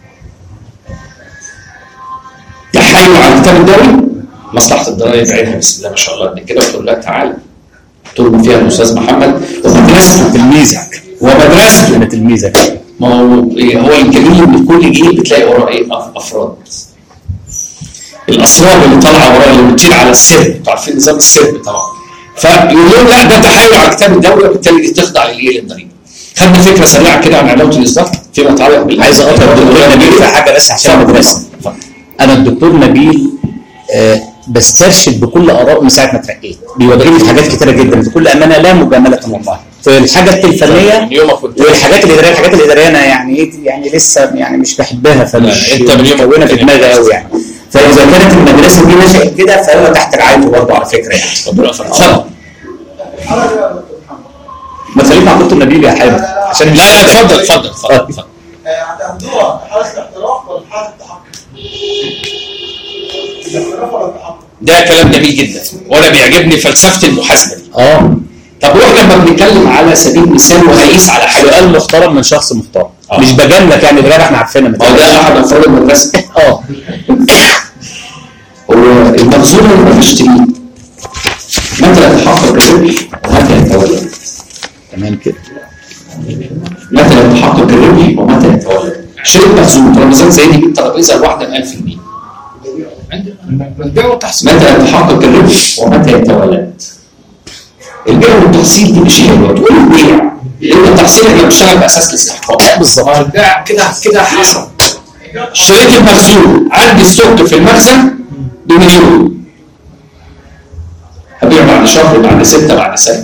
تحايل على الكتاب الدولي. مصلحه الضرائب عينها بسم الله ما شاء الله قد كده، وتقول لها تعالى ترمي فيها الاستاذ محمد ومدرسته تلميذك ومدرسته. انا تلميذك. ما هو هو الجميل ان كل جيل بتلاقي وراه ايه؟ افراد. الاسرار اللي طالعه ورايا اللي بتطير على السرب، انتوا عارفين نظام السرب طبعا. فيقول لهم لا ده تحايل على كتاب الدوله وبالتالي دي تخضع للايه للضريبه. خدنا فكره سريعه كده عن علاوه الاصدار فيما يتعلق بال عايز اقطع الدكتور نبيل في حاجه بس عشان المدرسه. انا الدكتور نبيل آه بسترشد بكل ارائه من ساعه ما اترقيت، بيواجهني في حاجات كتيره جدا بكل امانه لا مجامله والله، في الحاجات الفنيه والحاجات الاداريه. الحاجات الاداريه انا يعني ايه يعني لسه يعني مش بحبها، فمش مكونه في دماغي قوي يعني. فاذا كانت المدرسه دي نشأت كده فهو تحت رعايته برضه على فكره يعني. اتفضل. ما تخليك مع دكتور نبيل يا حامد عشان لا لا اتفضل اتفضل اتفضل. هتاخدوها حاله الاحتراف ولا حاله التحقق؟ الاحتراف ولا التحقق؟ ده كلام جميل جدا وانا بيعجبني فلسفه المحاسبه دي. اه طب واحنا لما بنتكلم على سبيل المثال وهيقيس على حاجه سؤال محترم من شخص محترم. آه. مش بجاملك يعني ده احنا عارفينها. هو ده احد افراد المدرسه. اه هو المخزون اللي انا بشتريه متى يتحقق الربح ومتى يتولد؟ تمام كده. متى يتحقق الربح ومتى يتولد؟ شريط مخزون ترابيزات زي دي بالترابيزه الواحده ب ألف جنيه. متى يتحقق الربح ومتى يتولد؟ البيع والتحصيل دي مش حلوه تقول البيع لان التحصيل احنا بنشتغل باساس الاستحقاق. بالظبط. البيع كده كده حصل. شريط المخزون عندي ستوك في المخزن بمليون. هبيع بعد شهر بعد سته بعد سنه.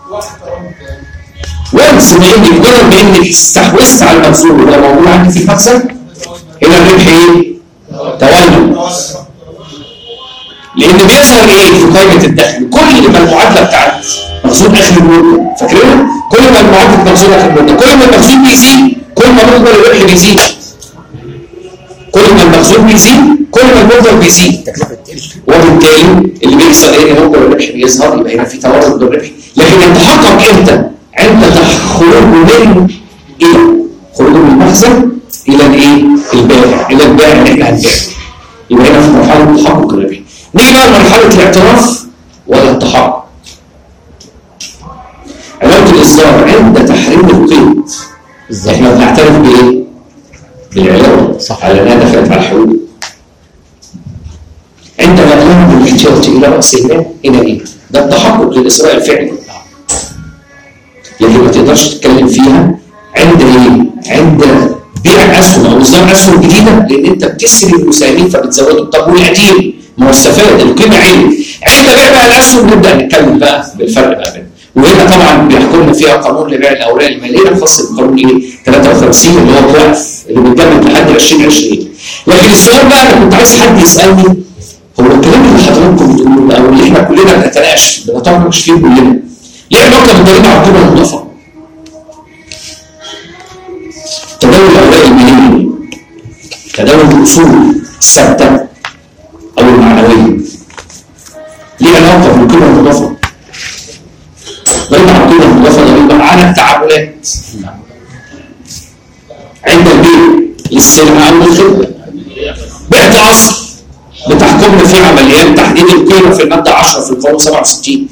وانس باني مجرد باني استحوذت على المخزون اللي هو موجود عندي في المخزن هنا الربح ايه؟ تولد. لان بيظهر ايه في قائمه الدخل؟ كل ما المعادله بتاعت مخزون اخر المده فاكرينها؟ كل ما المعادله مخزون اخر المده كل ما المخزون بيزيد كل ما مقدار الربح بيزيد. كل ما المخزون بيزيد كل ما المقدار بيزيد. وبالتالي اللي بيحصل ايه؟ ان مقدار الربح بيظهر يبقى هنا في تورد للربح. لكن يتحقق امتى؟ عند خروجه من الى خروجه من المخزن الى الايه؟ البائع، الى البائع اللي احنا هنبيعه. يبقى هنا في مرحله تحقق الربح. نيجي بقى لمرحله الاعتراف ولا التحقق. علاوه الاصدار عند تحريم القيد. احنا بنعترف بايه؟ بالعلاوه صح على انها دخلت على الحقوق. عندما نذهب بالاحتياط الى راس المال هنا ايه؟ ده التحقق للاصدار الفعلي. لكن ما تقدرش تتكلم فيها عند ايه؟ عند بيع اسهم او اصدار اسهم جديده لان انت بتسري المساهمين فبتزودهم. طب والقديم ما هو استفاد القيمه عاليه. عند بيع بقى الاسهم نبدا نتكلم بقى بالفرق بقى بينهم. وهنا طبعا بيحكمنا فيها قانون لبيع الاوراق الماليه الخاص بقانون ايه؟ ثلاثة وخمسين اللي هو الضعف اللي بيتجمد لحد ألفين وعشرين. لكن السؤال بقى انا كنت عايز حد يسالني هو الكلام اللي حضراتكم بتقولوه او اللي احنا كلنا بنتناقش بنتناقش فيه كلنا ليه علاقه بالضريبه على القيمه المضافه؟ تداول الاوراق الماليه تداول الاصول الثابته او المعنويه ليه علاقه بالقيمه المضافه؟ ضريبه على القيمه المضافه ضريبه على التعاملات عند البيع للسلعه او الخدمه. بعت اصل بتحكمنا في عمليات تحديد القيمه في الماده عشرة في القانون سبعة وستين.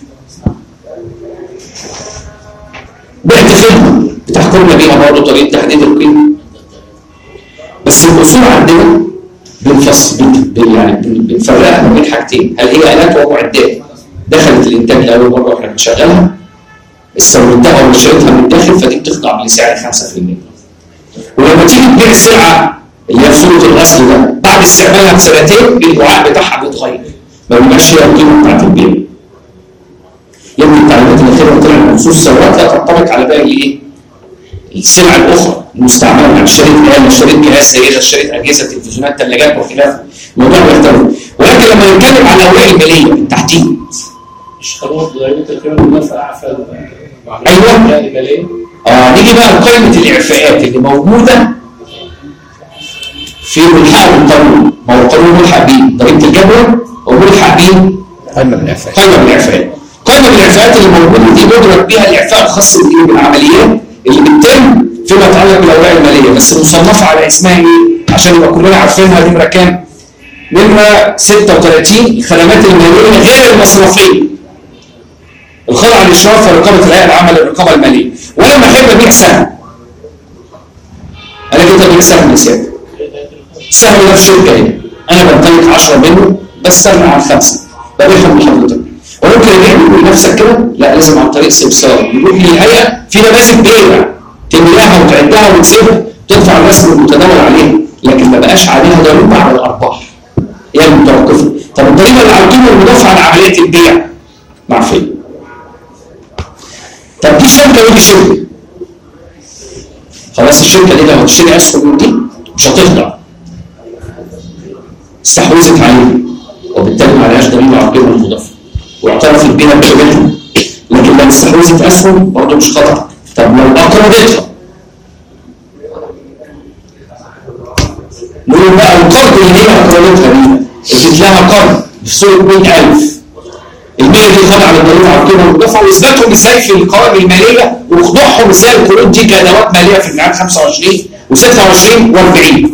بعت خدمه بتحكمنا بيها برضه طريقه تحديد القيمه. بس الاصول عندنا بنفصل بن يعني بنفرقها ما بين حاجتين، هل هي الات ومعدات دخلت الانتاج لاول مره واحنا بنشغلها استوردتها واشتريتها من الداخل فدي بتخضع لسعر خمسة في المية. ولما تيجي تبيع السلعه اللي هي صوره الاصل ده بعد استعمالها بسنتين الوعاء بتاعها بيتغير ما بيبقاش هي القيمه بتاعت البيع. يمكن التعليمات الاخيره طلع منصوص سواء لا تنطبق على باقي الايه؟ السلع الاخرى المستعمله يعني اشتريت آلة اشتريت جهاز سيده اشتريت اجهزه تلفزيونات ثلاجات وخلافه الموضوع بيختلف. ولكن لما نتكلم عن الاوراق الماليه بالتحديد مش خروج ضريبه القيمه المضافه اعفى ايوه الماليه. اه نيجي بقى لقائمه الاعفاءات اللي موجوده في ملحق القانون. ما هو القانون ملحق بيه ضريبه الجدول وملحق بيه قائمه بالاعفاءات. قائمه بالاعفاءات. قائمه بالاعفاءات اللي موجوده دي ندرك بيها الاعفاء الخاص بالعمليات اللي بتتم فيما يتعلق بالاوراق الماليه بس مصنفه على اسمها ايه؟ عشان يبقى كلنا عارفينها نمره كام؟ نمره ستة وثلاثين الخدمات الماليه غير المصرفيه الخاضعه للاشراف ورقابه الهيئه العامه للرقابه الماليه. ولما احب ابيع سهم انا كده ابيع سهم يا سيادة. السهم ده في شركه هنا انا بمتلك عشرة منه بس استغنى عن خمسه ببيعهم لحضرتك. وممكن البيع يقول لنفسك كده لا لازم عن طريق سمسار يروح للهيئه في نماذج بيع تملاها وتعدها وتسيبها تدفع الرسم المتداول عليها، لكن ما بقاش عليها ضريبه على الارباح هي المتوقفه. طب الضريبه اللي على القيمه المضافه على عمليه البيع معفيه. طب دي شركه ودي شركه. خلاص الشركه دي لو هتشتري اسهم من دي مش هتخضع. استحوذت عليه وبالتالي ما عليهاش ضريبه على القيمه المضافه. واعترفت بيها بقيمتها. لكن لو استحوذت اسهم برضه مش خطر. طب لو اقرضتها نقول بقى القرض اللي هي اقرضتها دي اديت لها قرض بصوره مئة ألف. المية دي خاضعه للضريبه على القيمه المضافه واثباتهم ازاي في القوائم الماليه وخضوعهم ازاي القروض دي كادوات ماليه في الميعاد خمسة وعشرين وستة وعشرين وأربعين.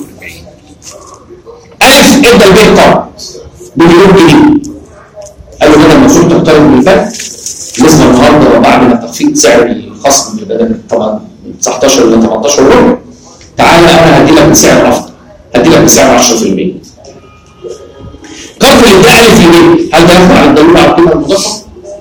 ألف ادى البيع قرض بمليون جنيه. قال له كده المفروض تقترض من البنك نسبه النهارده بعد ما تخفيض سعر الخصم اللي بدل طبعا من تسعتاشر ل تمنتاشر وربع. تعالى انا هدي لك بسعر افضل. هدي لك بسعر عشرة في المية. قرض اللي ده ألف جنيه هل ده يخضع للضريبه على القيمه المضافه؟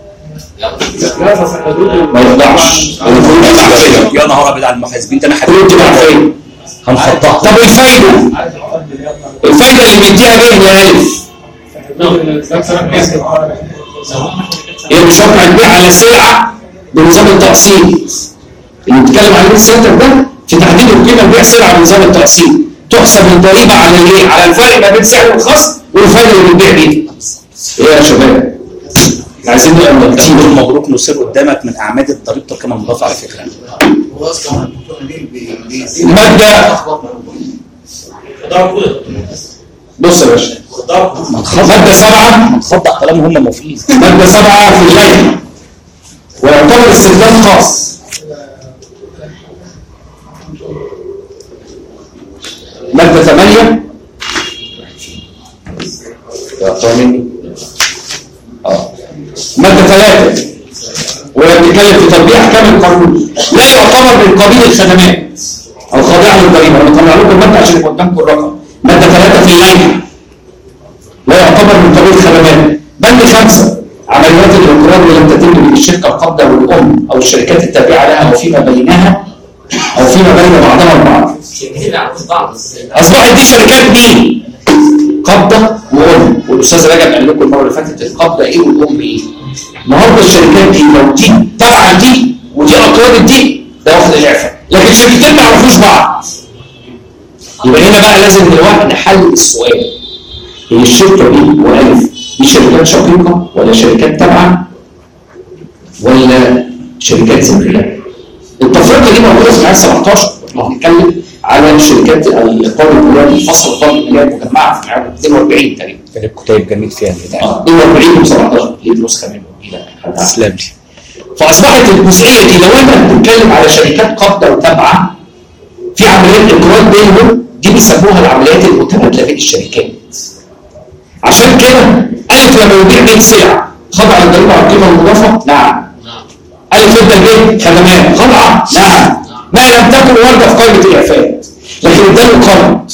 ما يخضعش. يا نهار ابيض على المحاسبين ده انا قروض دي معفيه. هنحطها. طب الفايده؟ الفايده اللي بيديها ليه يا ألف؟ هي مش واقع البيع على سلعه بنظام التقسيط. اللي بيتكلم عليه السنتر ده في تحديد القيمه البيع سلعه بنظام التقسيط تحسب الضريبه على الايه؟ على الفرق ما بين سعر الخصم والفايده اللي بتبيع بيه. ايه يا شباب؟ عايزين نبقى مرتبين. مبروك نصير قدامك من اعمال ضريبه القيمه المضافه على فكره. ماده بص يا باشا ماده سبعه هتخضع طالما هم موافقين. ماده سبعه في اللائحه ويعتبر استخدام خاص. ماده ثمانيه اه ماده ثلاثه وهي بتتكلم في تطبيق احكام القانون لا يعتبر من قبيل الخدمات او خاضعه للضريبه. انا طلع لكم الماده عشان يبقى قدامكم الرقم. ماده ثلاثه في اللائحه لا يعتبر من قبيل الخدمات. بند خمسه عمليات الاقرار لم تتم من الشركه القابضه والام او الشركات التابعه لها او فيما بينها او فيما بين بعضها البعض. اصبحت دي شركات مين؟ قابضه وام. والاستاذ رجب قال لكم المره اللي فاتت القابضه ايه والام ايه. النهارده الشركات دي لو دي تبع دي ودي اقرار دي ده واخد الاعفاء. لكن شركتين ما يعرفوش بعض. يبقى هنا بقى لازم دلوقتي نحل السؤال. هي الشركه دي والف دي شركات شقيقه ولا شركات تابعه ولا شركات ذميه؟ التفرقه دي موجوده في الميعاد سبعتاشر. احنا بنتكلم على شركات الاقرار المالي الفصل القانون المالي المجمعه في الميعاد اتنين وأربعين تقريبا. الكتاب جميل فيها اه اتنين وأربعين وسبعتاشر دي النسخه منه دي. تسلم لي. فاصبحت الجزئيه دي لو انت بتتكلم على شركات قابضه وتابعه في عمليات اقرار بينهم دي بيسموها العمليات المتبادله بين الشركات. عشان كده ألف لما يبيع مية سلعه خضع للضريبه على القيمه المضافه؟ نعم. ألف يبدا بيه خدمات خضعه؟ نعم. ما لم تكن وارده في قائمه الاعفاءات. لكن اداله قرض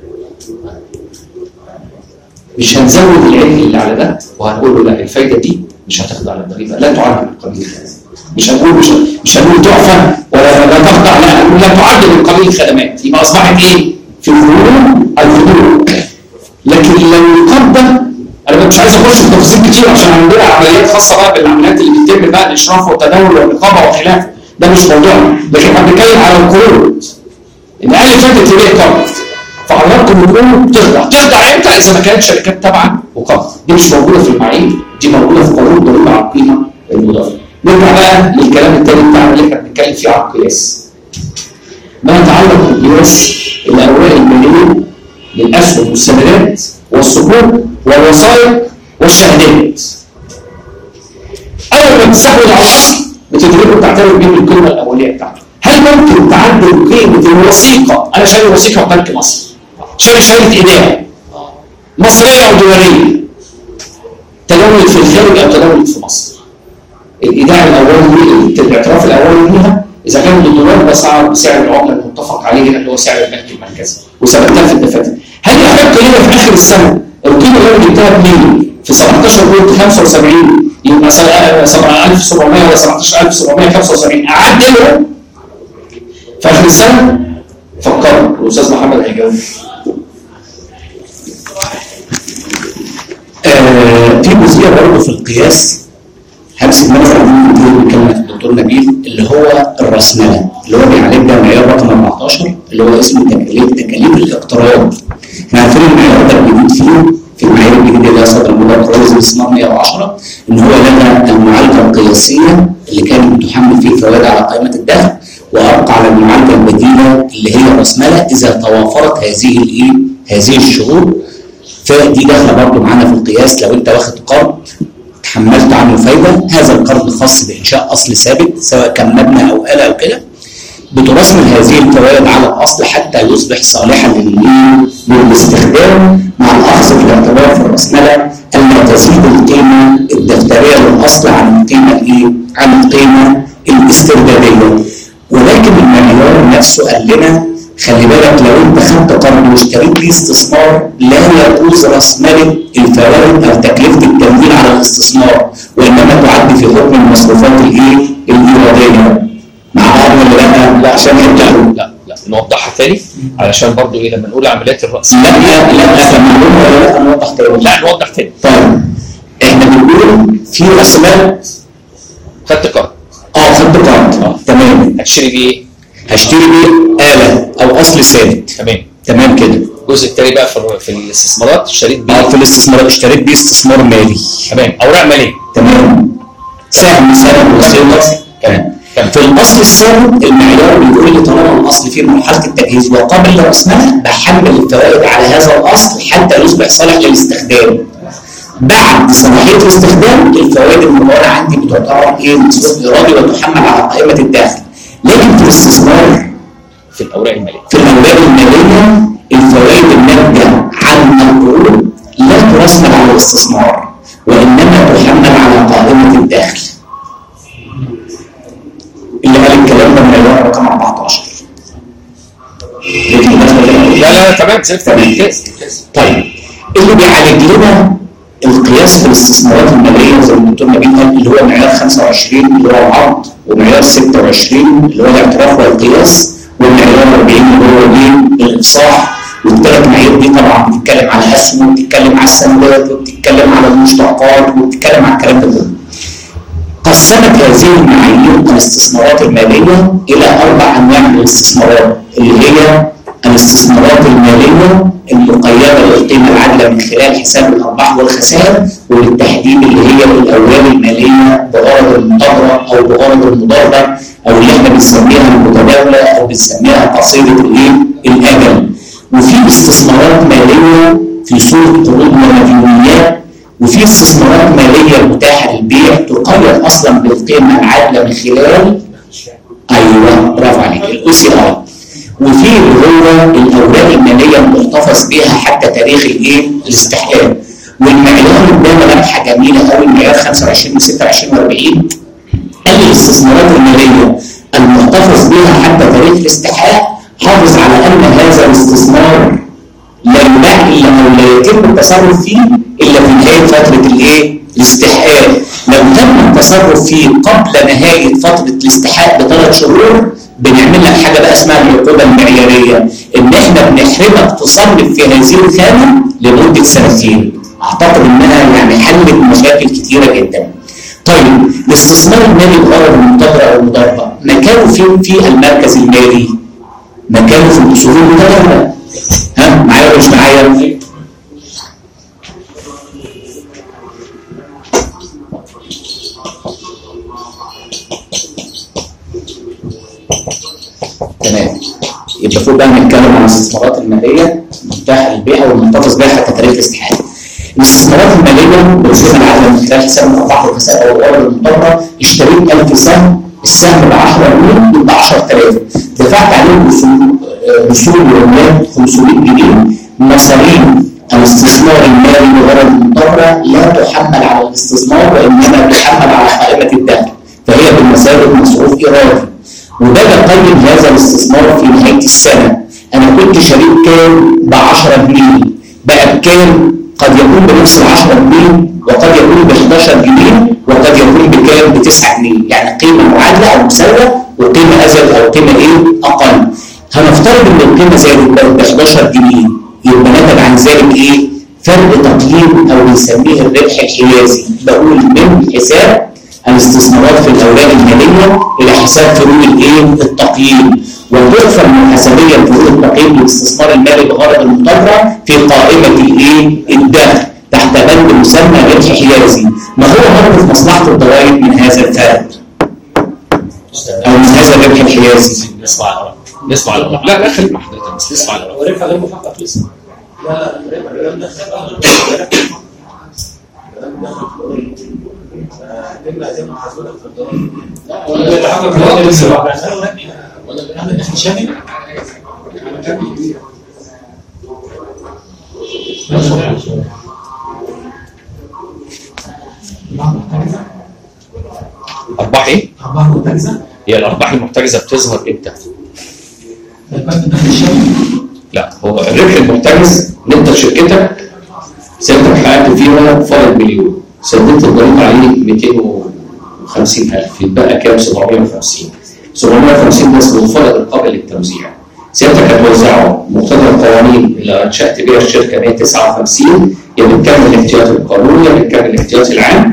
مش هنزود العلم اللي على ده وهنقول له لا الفايده دي مش هتخضع للضريبه لا تعد من قبيل الخدمات. مش هنقول مش مش هنقول تعفى ولا لا تخضع لا هنقول لا تعد من قبيل الخدمات. يبقى اصبحت ايه؟ في الفروع الفروع. لكن لو القبضه انا مش عايز اخش في تفاصيل كتير عشان عندنا عمليات خاصه بقى بالعمليات اللي بتتم بقى الاشراف والتداول والرقابه وخلافه ده مش موضوعنا. لكن احنا بنتكلم على القروض. ان اهل فاتت ليه قرض فعرضكم القروض بتخضع. تخضع امتى؟ اذا ما كانت شركات تابعه وقبض. دي مش موجوده في المعايير دي موجوده في قانون ضريبه على القيمه المضافه. نرجع بقى للكلام التاني بتاعنا اللي احنا بنتكلم فيه على القياس. ما يتعلق بالقياس الاوراق الماليه للاسهم والسندات والصكوك والوثائق والشهادات. اول ما تستحوذ على الاصل بتدركه وتعتبر بيه القيمه الاوليه بتاعته. هل ممكن تعدل قيمه الوثيقه؟ انا شاري وثيقه في بنك مصر. شاري شهاده ايداع مصريه او دولاريه. تداولت في الخارج او تداولت في مصر. الايداع الاولي الاعتراف الاولي ليها اذا كان الدولار ده سعر بسعر العمله المتفق عليه هنا اللي هو سعر البنك المركزي وثبتها في الدفاتر. هل يحق لنا في اخر السنه والقيمه اللي انا جبتها بمين؟ في سبعتاشر قلت خمسة وسبعين يبقى سبعة آلاف وسبعمية ولا سبعتاشر ألف وسبعمية وخمسة وسبعين اعدلهم في اخر السنه. فكروا الاستاذ محمد هيجاوب. آه في جزئيه برضه في القياس همسك مثلا من كلمه الدكتور نبيل اللي هو الراسماله اللي هو بيعالجها معيار رقم أربعتاشر اللي هو اسمه تكاليف تكاليف الاقتراض. احنا عارفين المعيار ده الجديد فيه في المعايير الجديده اللي هي صدر الموضوع القراري الاستثمار مية وعشرة ان هو لغى المعالجه القياسيه اللي كانت بتحمل فيه فوائد على قائمه الدخل وابقى على المعالجه البديله اللي هي الراسماله اذا توافرت هذه الايه؟ هذه الشروط. فدي داخله برضه معانا في القياس. لو انت واخد قرض تحملت عنه فايده، هذا القرض خاص بانشاء اصل ثابت سواء كان مبنى او آلة او كده، بترسم هذه الفوائد على الاصل حتى يصبح صالحا للاستخدام مع الاخذ في الاعتبار في الراسماله الا تزيد القيمه الدفتريه للاصل عن القيمه الايه؟ عن القيمه الاسترداديه. ولكن المعيار نفسه قال لنا خلي بالك لو انت خدت قرض واشتريت بيه استثمار لا يجوز راسماله الفوائد او تكلفه التمويل على الاستثمار وانما تعد في حكم المصروفات الايه؟ الايراديه. مع بعض ولا لا؟ لا عشان يبداوا لا لا نوضحها تاني علشان برضو ايه لما نقول عمليات الراس لا لا لا لا لا نوضح تاني. لا نوضح تاني. طيب احنا بنقول في راس مال خدت قرض اه خدت قرض اه تمام. هتشتري بيه ايه؟ هشتري بيه آلة او اصل ثابت. تمام تمام كده. الجزء الثاني بقى في في الاستثمارات اشتريت بيه اه في الاستثمارات اشتريت بيه استثمار مالي. تمام. اوراق ماليه. تمام. سهم سهم وسيله. تمام. في الاصل الثابت المعيار بيقول لي طالما الاصل في مرحله التجهيز وقبل راس مال بحمل الفوائد على هذا الاصل حتى يصبح صالح للاستخدام. بعد صلاحيه الاستخدام الفوائد المدونه عندي بتعتبر ايه؟ مصروف ارادي وتحمل على قائمه الدخل. لكن في الاستثمار في الاوراق الماليه في الاوراق الماليه الفوائد الناتجه عن القروض لا ترسم على الاستثمار وانما تحمل على قائمه الدخل. اللي قال الكلام ده من الورقه رقم أربعتاشر. لا لا تمام تمام. طيب اللي بيعالج لنا القياس في الاستثمارات الماليه زي ما الدكتور نبيل قال اللي هو معيار خمسة وعشرين اللي هو العرض ومعيار ستة وعشرين اللي هو الاعتراف والقياس والمعيار أربعين اللي هو الايه؟ الافصاح. والثلاث معايير دي طبعا بتتكلم على اسهم وبتتكلم على السندات وبتتكلم على المشتقات وبتتكلم على الكلام ده كله. قسمت هذه المعايير الاستثمارات الماليه الى اربع انواع من الاستثمارات اللي هي الاستثمارات الماليه المقيده للقيمه العادله من خلال حساب الارباح والخسائر وبالتحديد اللي هي الاوراق الماليه بغرض المبادره او بغرض المضاربه او اللي احنا بنسميها المتداوله او بنسميها قصيده الايه؟ الاجل. وفي استثمارات ماليه في صوره قروض ومديونيات وفي استثمارات ماليه متاحه للبيع تقيد اصلا بالقيمه العادله من خلال ايوه برافو عليك الاو سي اي. وفي اللي هو الاوراق الماليه المحتفظ بها حتى تاريخ الايه؟ الاستحقاق. والمعيار قدامنا لمحه جميله قوي المعيار خمسة وعشرين وستة وعشرين وأربعين قال الاستثمارات الماليه المحتفظ بها حتى تاريخ الاستحقاق حافظ على ان هذا الاستثمار لا يباع الا او لا يتم التصرف فيه الا في نهايه فتره الايه؟ الاستحقاق. لو تم التصرف فيه قبل نهايه فتره الاستحقاق بثلاث شهور بنعمل لك حاجه بقى اسمها العقوبه المعياريه ان احنا بنحرمك تصرف في هذه الخانه لمده سنتين. اعتقد انها يعني حلت مشاكل كثيره جدا. طيب الاستثمار المالي بغرض المبادره او المضاربه مكانه فين في المركز المالي؟ مكانه في الاصول المتداوله. ها معايا ولا مش معايا؟ تمام. يبقى فوق بقى نتكلم عن الاستثمارات الماليه المتاحه للبيع والمحتفظ بها حتى تاريخ الاستحقاق. الاستثمارات الماليه بالقيمه العادله من خلال حساب الارباح والخسائر او الغرض المضطره اشتريت ألف سهم السهم ب عشرة جنيه يبقى عشرة آلاف دفعت عليهم رسوم وعملات خمسمية جنيه. مصاريف الاستثمار المالي بغرض المضطره لا تحمل على الاستثمار وانما تحمل على قائمه الدخل فهي بالمثابه مصروف ارادي. وده بقيم هذا الاستثمار في نهايه السنه. انا كنت شريك كام ب عشرة جنيه بقى بكام قد يكون بنفس ال عشرة جنيه، وقد يكون ب حداشر جنيه، وقد يكون بكام؟ ب تسعة جنيه، يعني قيمه معادله او مساويه وقيمه ازيد او قيمه ايه؟ اقل. هنفترض ان القيمه زادت بقت ب حداشر جنيه، يبقى نتج عن ذلك ايه؟ فرق تقييم او بنسميه الربح الحيازي. بقول من حساب الاستثمارات في الاوراق الماليه الى حساب فروق الايه؟ التقييم. وتحفر محاسبيا فروق التقييم للاستثمار المالي بغرض المتابعه في قائمه الايه؟ الدخل تحت بند مسمى ربح حيازي. ما هو موقف مصلحه الضرائب من هذا الفرق؟ او من هذا الربح الحيازي؟ نسمع الأوراق نسمع الأوراق لا لا خليك مع حضرتك بس نسمع الأوراق. هو ربح غير محقق لسه. لا ربح ده ولا بيتحقق في لسه ولا بنعمل دخل شامل. أرباح إيه؟ أرباح مرتكزة؟ هي الأرباح المحتجزة بتظهر إمتى؟ يبقى الدخل الشامل؟ لا هو الربح المحتجز ان انت شركتك سيادتك حققت فيها فرق مليون، سددت الضريبه عليه مئتين وخمسين ألف، يتبقى كام؟ سبعمائة وخمسين. سبعمائة وخمسين ده اسمه الفرق القابل للتوزيع. سيادتك هتوزعه مقتضى القوانين اللي انشات بها الشركه مئة وتسعة وخمسين، يا بتكمل الاحتياطي القانوني يا بتكمل الاحتياطي العام.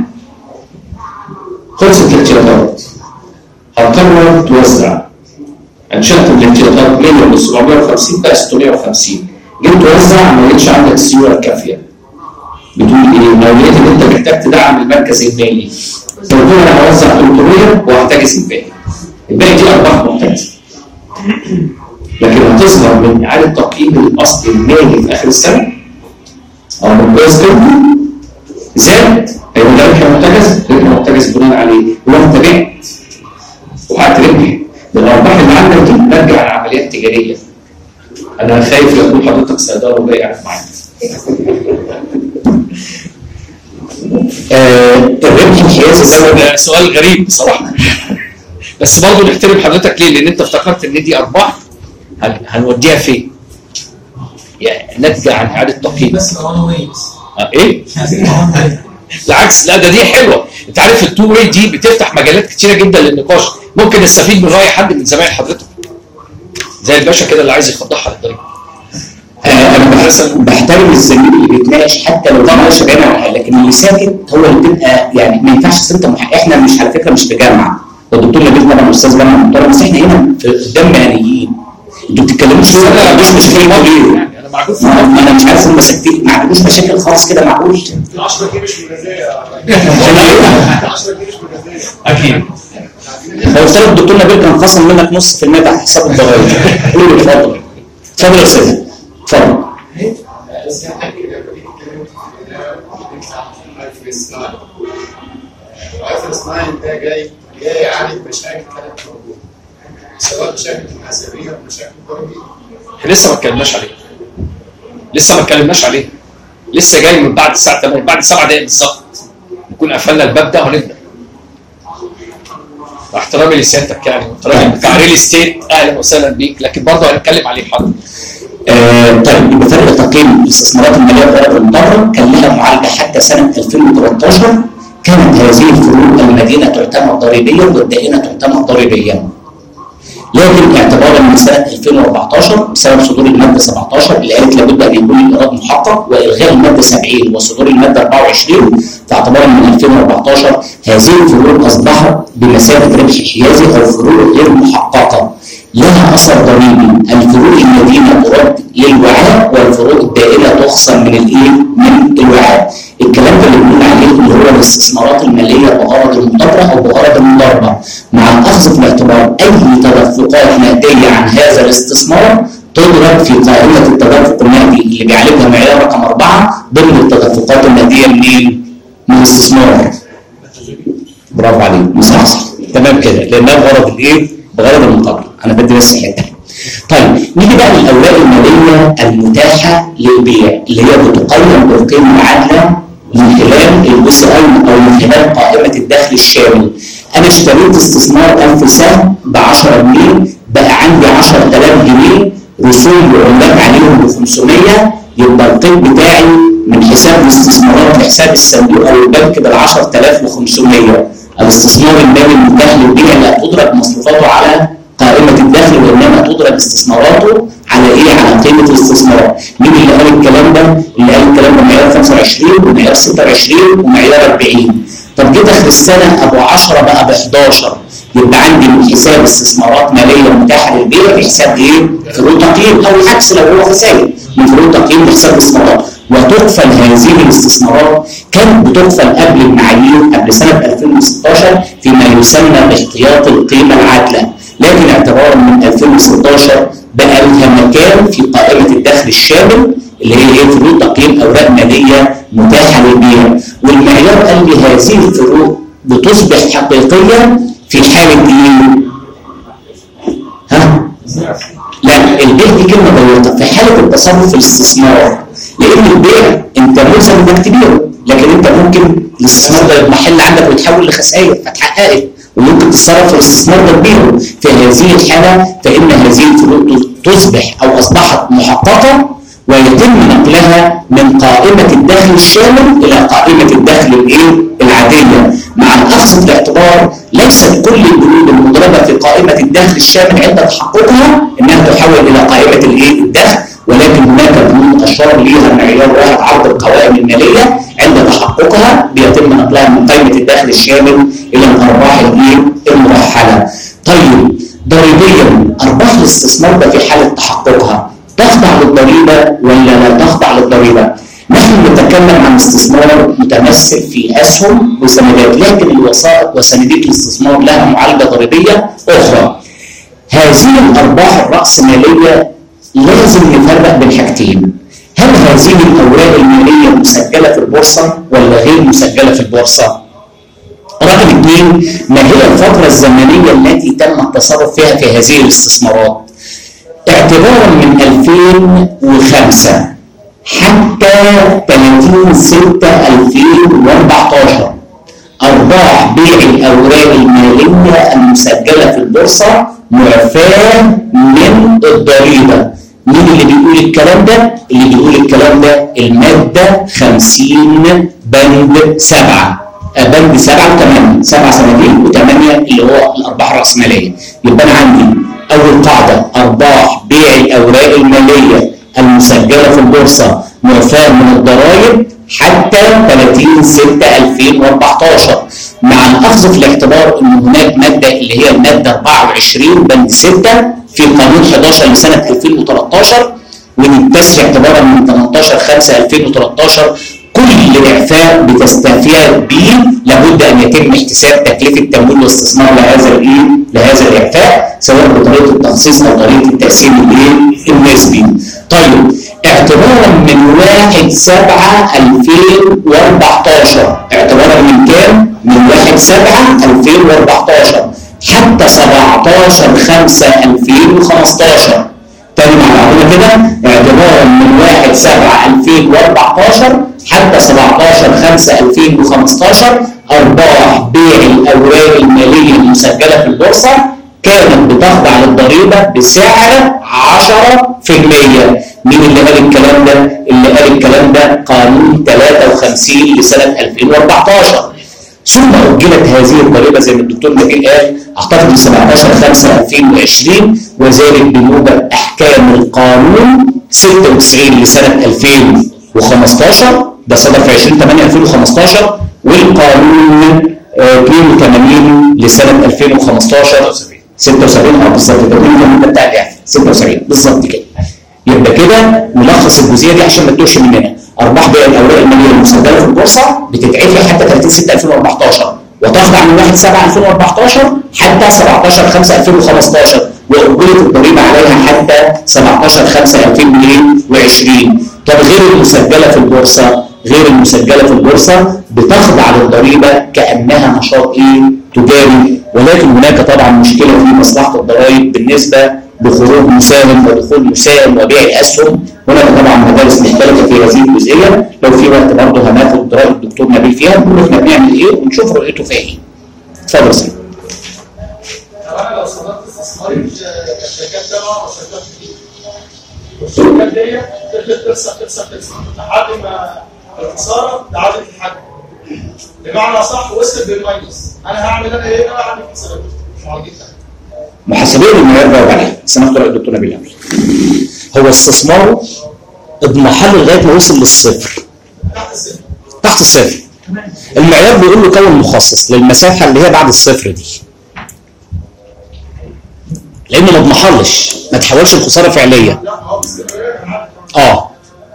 خلصت الاحتياطات هتقرر توزع. انشات الاحتياطات مية من سبعمائة وخمسين بقى ستمائة وخمسين، جيت توزع ما لقيتش عندك السيوله الكافيه. بتقول ايه؟ لو لقيت ان انت محتاج تدعم المركز المالي تقول انا هوزع ثلاثمائة وهحتجز الباقي. الباقي دي ارباح محتجزه. لكن هتظهر من اعاده تقييم الاصل المالي في اخر السنه او من كويس كده زاد هيبقى ده ربح محتجز، ربح محتجز بناء عليه هو انت بعت وحققت ربح. الارباح اللي عندك دي نرجع لعمليات تجاريه. انا خايف يكون حضرتك صيدله وجاي قاعد معايا. الربح الحيازي ده سؤال غريب بصراحه بس برضه نحترم حضرتك ليه؟ لان انت افتكرت ان دي ارباح هن- هنوديها فين؟ يعني ناتجه عن اعاده تقييم. بس وان واي بس. آه، ايه؟ عايزين وان واي. بالعكس لا ده دي حلوه. انت عارف التو واي دي بتفتح مجالات كتيره جدا للنقاش، ممكن نستفيد من راي حد من زمايل حضرتك زي الباشا كده اللي عايز يخضعها للطريق. انا بحس- بحترم الزميل اللي بيتناقش حتى لو ده مش بعيد عن الحل، لكن اللي ساكت هو اللي بيبقى يعني ما ينفعش. أصل انت مح... احنا مش على فكره مش في جامعه، والدكتور نبيل طبعا استاذ جامعه محترم، بس احنا هنا في قدام مهنيين. انتوا بتتكلموا شويه ما عندوش مشكله كبيره. يعني انا معجوب ما ما انا مش عارف هم ساكتين، ما عندوش مشاكل خالص كده، معقول؟ عشرة جنيه مش مجازيه. عشرة جنيه مش مجازيه. اكيد. لو افترض الدكتور نبيل كان خصم منك نص في المية تحت حساب الضرايب، قول له اتفضل. اتفضل يا استاذ. اتفضل. العصر الصناعي ده جاي جاي يعالج مشاكل كانت موجوده، سواء مشاكل محاسبيه او مشاكل ضريبيه. احنا لسه ما اتكلمناش عليه. لسه ما اتكلمناش عليه. لسه جاي من بعد الساعه ثمانية، بعد سبع دقائق بالظبط نكون قفلنا الباب ده وهنبدا. مع احترامي لسيادتك يعني واحترامي بتاع ريل استيت اهلا وسهلا بيك، لكن برضه هنتكلم عليه حاضر. آه طيب يبقى فرق تقييم الاستثمارات الماليه بغرض المضاربه كان لها معالجه حتى سنه ألفين وثلاثة عشر. كانت هذه الفروق المدينه تعتمد ضريبيا والدائنه تعتمد ضريبيا. لكن اعتبارا من سنه ألفين وأربعة عشر بسبب صدور الماده سبعة عشر اللي قالت لابد ان يكون الايراد محقق والغاء الماده سبعين وصدور الماده أربعة وعشرين، فاعتبارا من ألفين وأربعة عشر هذه الفروق اصبحت بمثابه ربح حيازي او فروق غير محققه لها اثر ضريبي. الفروق المدينه ترد للوعاء والفروق الدائنه تخصم من الايه؟ من الوعاء. الكلام ده اللي بنقول عليه اللي هو الاستثمارات الماليه بغرض المضاربه او بغرض المضاربه، مع الاخذ في الاعتبار اي تدفقات نقديه عن هذا الاستثمار تضرب في قائمه التدفق النقدي اللي بيعالجها معيار رقم اربعه ضمن التدفقات النقديه منين؟ من الاستثمار. برافو عليك، مصحصح تمام كده، لانها بغرض الايه؟ بغرض المضاربه. انا بدي بس حته. طيب نيجي بقى للاوراق الماليه المتاحه للبيع اللي هي بتقيم بالقيمه العادله من خلال البي او من خلال قائمه الدخل الشامل. انا اشتريت استثمار ألف سهم ب عشرة جنيه، بقى عندي عشرة آلاف جنيه رسوم وعملات عليهم ب خمسمائة، يبقى القيم بتاعي من حساب الاستثمارات لحساب الصندوق او البنك بال عشرة آلاف وخمسمية. الاستثمار المالي المتاح للبيع لا تدرك مصروفاته على قائمه الدخل وانما تدرك استثماراته على ايه؟ على قيمه الاستثمارات. مين اللي قال الكلام ده؟ اللي قال الكلام ده معيار خمسة وعشرين ومعيار ستة وعشرين ومعيار أربعين. طب جه اخر السنه ابو عشرة بقى ب حداشر، يبقى عندي من حساب استثمارات ماليه متاحه للبيع لحساب ايه؟ فروق تقييم، او العكس لو هو خسائر من فروق تقييم لحساب استثمارات. وتقفل هذه الاستثمارات كانت بتقفل قبل المعايير قبل سنه ألفين وستاشر فيما يسمى باحتياطي القيمه العادله، لكن اعتبارا من ألفين وستاشر بقى لها مكان في قائمه الدخل الشامل اللي هي ايه؟ فروق تقييم اوراق ماليه متاحه للبيع. والمعيار قال لي هذه الفروق بتصبح حقيقيه في حاله ايه؟ ها؟ لا، البيع دي كلمه ضيقه، في حاله التصرف في الاستثمار، لان البيع انت ملزم انك تبيعه، لكن انت ممكن الاستثمار ده المحل عندك ويتحول لخسائر فتحققت، وممكن تتصرف في الاستثمار ده تبيعه. في هذه الحاله فان هذه الفروق تصبح او اصبحت محققه ويتم نقلها من قائمه الدخل الشامل الى قائمه الدخل الايه؟ العاديه، مع الاخذ في الاعتبار ليست كل البنود المضربه في قائمه الدخل الشامل عند تحققها انها تحول الى قائمه الايه؟ الدخل، ولكن هناك بنود اشار ليها معيار واحد عرض القوائم الماليه عند تحققها بيتم نقلها من قائمه الدخل الشامل الى الارباح الايه؟ المرحله. طيب ضريبيا ارباح الاستثمار ده في حاله تحققها تخضع للضريبه ولا لا تخضع للضريبه؟ نحن نتكلم عن استثمار متمثل في اسهم وسندات، لكن الوثائق وسندات الاستثمار لها معالجه ضريبيه اخرى. هذه الارباح الراسماليه لازم نفرق بين حاجتين، هل هذه الاوراق الماليه مسجله في البورصه ولا غير مسجله في البورصه؟ رقم اثنين، ما هي الفتره الزمنيه التي تم التصرف فيها في هذه الاستثمارات؟ اعتبارا من ألفين وخمسة حتى ثلاثين ستة ألفين وأربعتاشر ارباح بيع الاوراق الماليه المسجله في البورصه معفاه من الضريبه. مين اللي بيقول الكلام ده؟ اللي بيقول الكلام ده الماده خمسين بند سبعه، بند سبعه وثمانيه، سبعه صناديق وثمانيه اللي هو الارباح الراسماليه. يبقى انا عندي اول قاعده ارباح بيع الاوراق الماليه المسجله في البورصه معفاه من الضرائب حتى ثلاثين ستة ألفين وأربعتاشر، مع الاخذ في الاعتبار ان هناك ماده اللي هي الماده أربعة وعشرين بند ستة في قانون حداشر لسنه ألفين وثلاثتاشر، ودي اعتبارا من ثمانية عشر خمسة ألفين وثلاثتاشر كل اعفاء بتستفيد به لابد ان يتم احتساب تكلفه تمويل واستثمار لهذا الايه؟ لهذا الاعفاء سواء بطريقه التخصيص او طريقه التقسيم الايه؟ النسبي. طيب اعتبارا من واحد سبعة ألفين وأربعتاشر، اعتبارا من كام؟ من واحد سبعة ألفين وأربعتاشر حتى سبعتاشر خمسة ألفين وخمستاشر. تاني مع بعضنا كده، اعتبارا من واحد سبعة ألفين وأربعتاشر حتى سبعتاشر خمسة ألفين وخمستاشر ارباح بيع الاوراق الماليه المسجله في البورصه كانت بتخضع للضريبه بسعر عشرة في المية. مين اللي قال الكلام ده؟ اللي قال الكلام ده قانون ثلاثة وخمسين لسنه ألفين وأربعتاشر. ثم اجلت هذه الضريبه زي ما الدكتور نبيل قال اعتقد سبعتاشر خمسة ألفين وعشرين، وذلك بموجب احكام القانون ستة وتسعين لسنه ألفين وخمستاشر، ده صدر في عشرين ثمانية ألفين وخمستاشر، والقانون اثنين وثمانين لسنه ألفين وخمستاشر ستة وسبعين اه بالظبط ده المده بتاع الاعفاء ستة وسبعين بالظبط كده. يبقى كده نلخص الجزئيه دي عشان ما تتوهش مننا. ارباح بيع الاوراق الماليه المسجله في البورصه بتتعفي حتى ثلاثين ستة ألفين وأربعتاشر وتخضع من واحد سبعة ألفين وأربعتاشر حتى سبعتاشر خمسة ألفين وخمستاشر، واجلت الضريبه عليها حتى سبعتاشر خمسة ألفين وعشرين. طب غير المسجله في البورصه، غير المسجله في البورصه بتخضع للضريبه كانها نشاط ايه؟ تجاري، ولكن هناك طبعا مشكله في مصلحه الضرائب بالنسبه لخروج مساهم ودخول مساهم وبيع اسهم. هناك طبعا مدارس مختلفه في هذه الجزئيه، لو في وقت برضه هناخد راي الدكتور نبيل فيها نقول احنا بنعمل ايه ونشوف رؤيته فيها ايه. اتفضل سيدي. طب انا لو صدرت استثماري في شركات تبع وشركات جديده والشركات ديت تفضل تخسر تخسر تخسر لحد ما الخساره لعدد الحجم. بمعنى صح وصل بالماينس، انا هعمل انا ايه؟ انا هعمل حسابات مش معالجتها. محاسبيه المعيار جاوب عليها، بس انا هاخد راي الدكتور نبيل قبل. هو استثماره اضمحل لغايه ما وصل للصفر. تحت الصفر. تحت الصفر. المعيار بيقول له كون مخصص للمساحه اللي هي بعد الصفر دي. لانه ما اضمحلش، ما تحولش لخساره فعليه. اه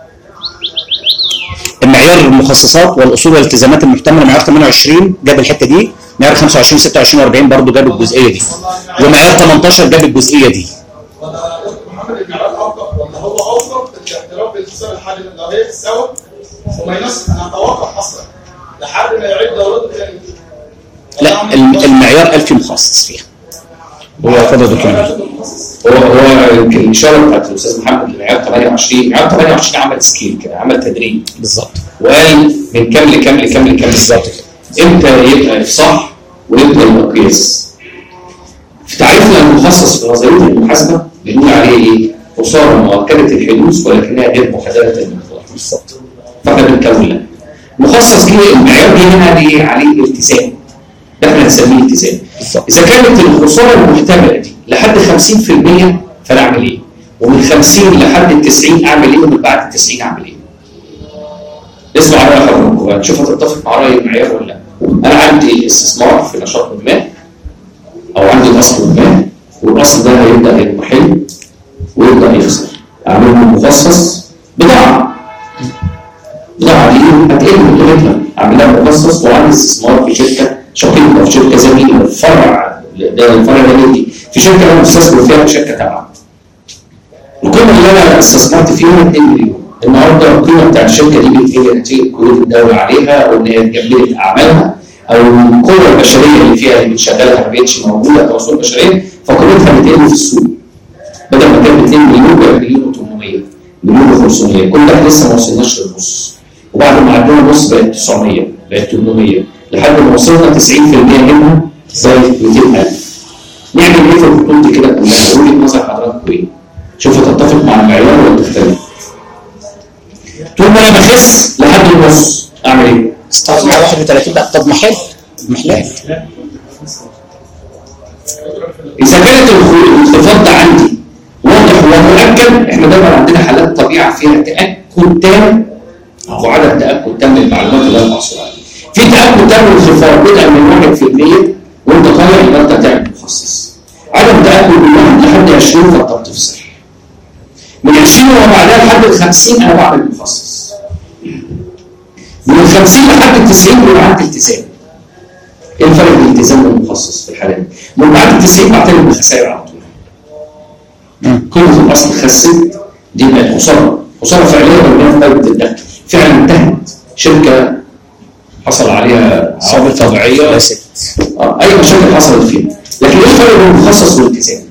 المعيار المخصصات والاصول والالتزامات المحتمله معيار ثمانية وعشرين جاب الحته دي، معيار خمسة وعشرين ستة وعشرين وأربعين برضه جاب الجزئيه دي، ومعيار ثمانية عشر جاب الجزئيه دي. ولا محمد المعيار اوقف ولا هو اوقف الاعتراف بالخساره الحاليه اللي هي تساوي وماينس انا اتوقف اصلا لحد ما يعيد دورته تاني. لا المعيار قال في مخصص فيها. هو فضل دكتور هو هو يمكن الاشاره بتاعت الاستاذ محمد لمعيار ثمانية وعشرين، معيار ثمانية وعشرين عمل سكيل كده، عمل تدريج بالظبط، وقال من كام لكام لكام لكام بالظبط كده. امتى يبقى صح وامتى يبقى قياس. في تعريفنا المخصص في نظريه المحاسبه بنقول عليه ايه؟ خساره مؤكده الحدوث ولكنها غير محدده المقدار. بالظبط. فاحنا بنكون لها. مخصص جه المعيار جه هنا دي عليه التزام. ده احنا هنسميه التزام. اذا كانت الخساره المحتمله دي لحد خمسين في المية فانا اعمل ايه؟ ومن خمسين لحد تسعين اعمل ايه؟ ومن بعد تسعين اعمل ايه؟ اسمعوا على حضراتكم نشوف هتتفق مع راي المعيار ولا لا. انا عندي استثمار في نشاط ما او عندي اصل ما، والاصل ده هيبدا ينحل ويبدا يخسر. اعمل له مخصص بضاعه. بضاعه دي هتقل من قيمتها، اعمل لها مخصص وعندي استثمار في شركه شقيقه، في شركه زميله، فرع ده الفرع ده دي في شركه انا مستثمر فيها شركه تبعها. القيمه اللي انا استثمرت فيها اتنين مليون. النهارده القيمه بتاعت الشركه دي بتقل نتيجه قيود الدوله عليها او ان هي جمدت اعمالها او القوه البشريه اللي فيها اللي بتشغلها ما بقتش موجوده كاصول بشريه، فقيمتها بتقل في السوق. بدل ما كانت اتنين مليون بقت مليون وتمنمية، مليون وخمسمية، كل ده لسه ما وصلناش للنص. وبعد ما عدينا النص بقت تسعمية، بقت تمنمية، لحد ما وصلنا تسعين في المية منها زي مئتين ألف. نعمل ايه في الخطوط دي كده كلها؟ وجهه نظر حضراتكم ايه؟ شوفوا تتفق مع المعيار ولا تختلف؟ طول ما انا بخس لحد النص اعمل ايه؟ استعمل واحد وثلاثين بقى. طب محل محلات. اذا كانت الانخفاض ده عندي واضح ومؤكد، احنا دايما عندنا حالات طبيعه فيها تاكد تام او عدم تاكد تام للمعلومات اللي انا بحصل عليها. في تاكد تام للانخفاض بدءا من واحد في المية وانت طالع يبقى انت هتعمل مخصص. عدم تاكد من واحد لحد عشرين فانت بتفصل. من عشرين وما بعدها لحد ال خمسين انا بعمل مخصص. من ال خمسين لحد ال تسعين بيبقى عندي التزام. ايه الفرق بين الالتزام والمخصص في الحاله دي؟ من بعد ال تسعين بعتبر بالخسائر على طول. قيمه الاصل خست دي بقت خساره، خساره فعليه بنيها في قائمه الدخل، فعلا انتهت. شركه حصل عليها عوامل طبيعيه آه. اي مشاكل حصلت فيها، لكن ايه الفرق بين المخصص والالتزام؟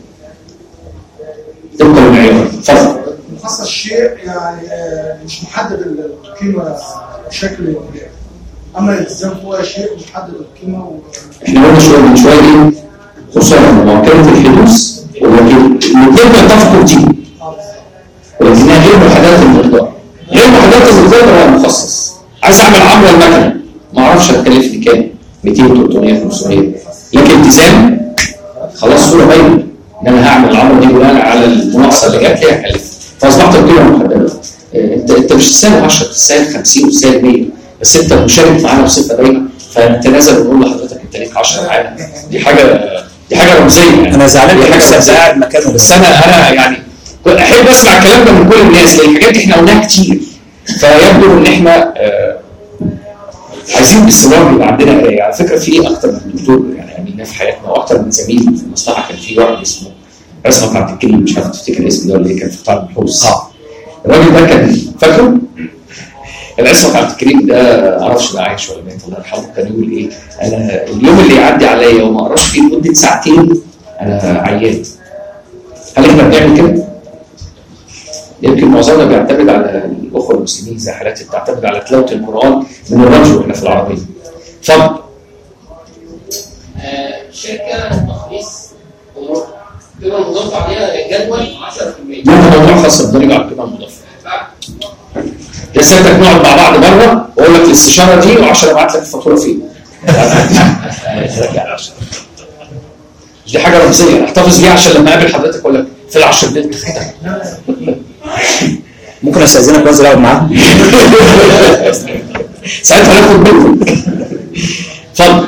تبقى المعيار. اتفضل. المخصص شيء يعني مش محدد القيمه بشكل، اما الالتزام هو شيء محدد القيمه و... احنا قلنا شويه من شويه ايه؟ خساره مؤكده الحدوث، ولكن الاثنين بيتفقوا دي ولكنها غير محدده المقدار. غير محدده المقدار هو مخصص. عايز اعمل عمره المكنه ما اعرفش هتكلفني كام؟ مئتين ثلاثمية خمسمية، لكن التزام خلاص صوره باينه ان انا هعمل العمره دي بناء على المناقصه اللي جات لي هكلف، فاصبحت القيمه محدده. انت انت مش تسال عشرة، تسال خمسين وتسال مية، بس انت مشارك معانا بصفه دايما فنتنازل ونقول لحضرتك انت ليك عشرة معانا. دي حاجه دي حاجه رمزيه يعني. انا زعلان دي حاجه لسه قاعد مكانه، بس انا انا يعني احب اسمع الكلام ده من كل الناس لان الحاجات دي احنا قلناها كتير. فيبدو ان احنا آه عايزين باستمرار يبقى عندنا قرايه. على فكره في اكتر من دكتور يعني قابلناه في حياتنا واكتر من زميل في المصلحه. كان في واحد اسمه عصمت عبد الكريم، مش عارف تفتكر الاسم ده ولا ايه، كان في قطاع البحوث. اه الراجل ده كان فاكره؟ العصمت عبد الكريم ده ما اعرفش ده عايش ولا مات الله يرحمه. كان يقول ايه؟ انا اليوم اللي يعدي عليا وما اقراش فيه لمده ساعتين انا عيان. هل احنا بنعمل كده؟ يمكن معظمنا بيعتمد على الاخوه المسلمين زي حالاتي بتعتمد على تلاوه القران من الراديو واحنا في العربيه. اتفضل. شركه تخليص امور القيمه المضافه عليها جدول عشرة في المية. ده موضوع خاص بالضريبه على القيمه المضافه. احنا سيادتك نقعد مع بعض بره واقول لك الاستشاره دي وعشان ابعت لك الفاتوره فين. دي حاجه رمزيه احتفظ بيها عشان لما اقابل حضرتك اقول لك في العشر دي انت خدتها. ممكن استاذنك وانزل اقعد معاك؟ ساعتها هناخد منك. اتفضل.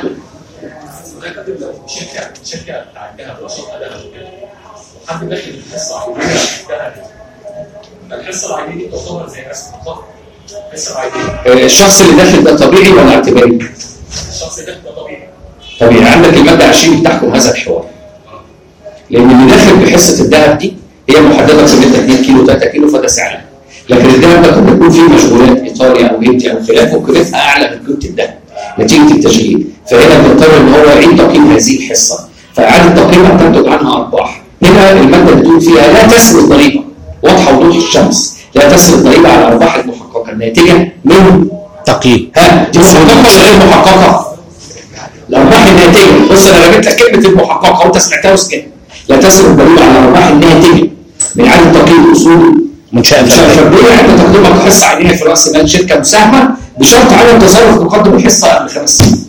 شركه شركه عندها نشاط اداء وكده وحد داخل الحصه عينيه الحصه العينيه دي تعتبر زي رسم بالظبط. الحصه العينيه الشخص اللي داخل ده طبيعي ولا اعتباري؟ الشخص ده طبيعي. طبيعي. عندك الماده عشرين بتحكم هذا الحوار. لان اللي داخل بحصه الذهب دي هي محدده قيمتها اتنين كيلو ثلاثة كيلو فده سعرها. لكن الذهب ده قد يكون فيه مشغولات ايطاليا او هندي او خلافه وقيمتها اعلى من قيمه الذهب نتيجه التشغيل. فهنا بيضطر ان هو يعيد تقييم هذه الحصه. فاعاده تقييمها تنتج عنها ارباح. هنا الماده اللي بتقول فيها لا تسري الضريبه. واضحه وضوح الشمس. لا تسري الضريبه على الارباح المحققه الناتجه من تقييم. ها دي محققه ولا غير محققه؟ الارباح الناتجه. بص انا رميت لك كلمه المحققه وانت سمعتها وسكت. لا تسري الضريبه على الارباح الناتجه من اعاده تقييم اصول منشأة فرديه عند تقديمك حصه عينيه في راس مال شركه مساهمه بشرط عدم تصرف مقدم الحصه قبل خمس سنين.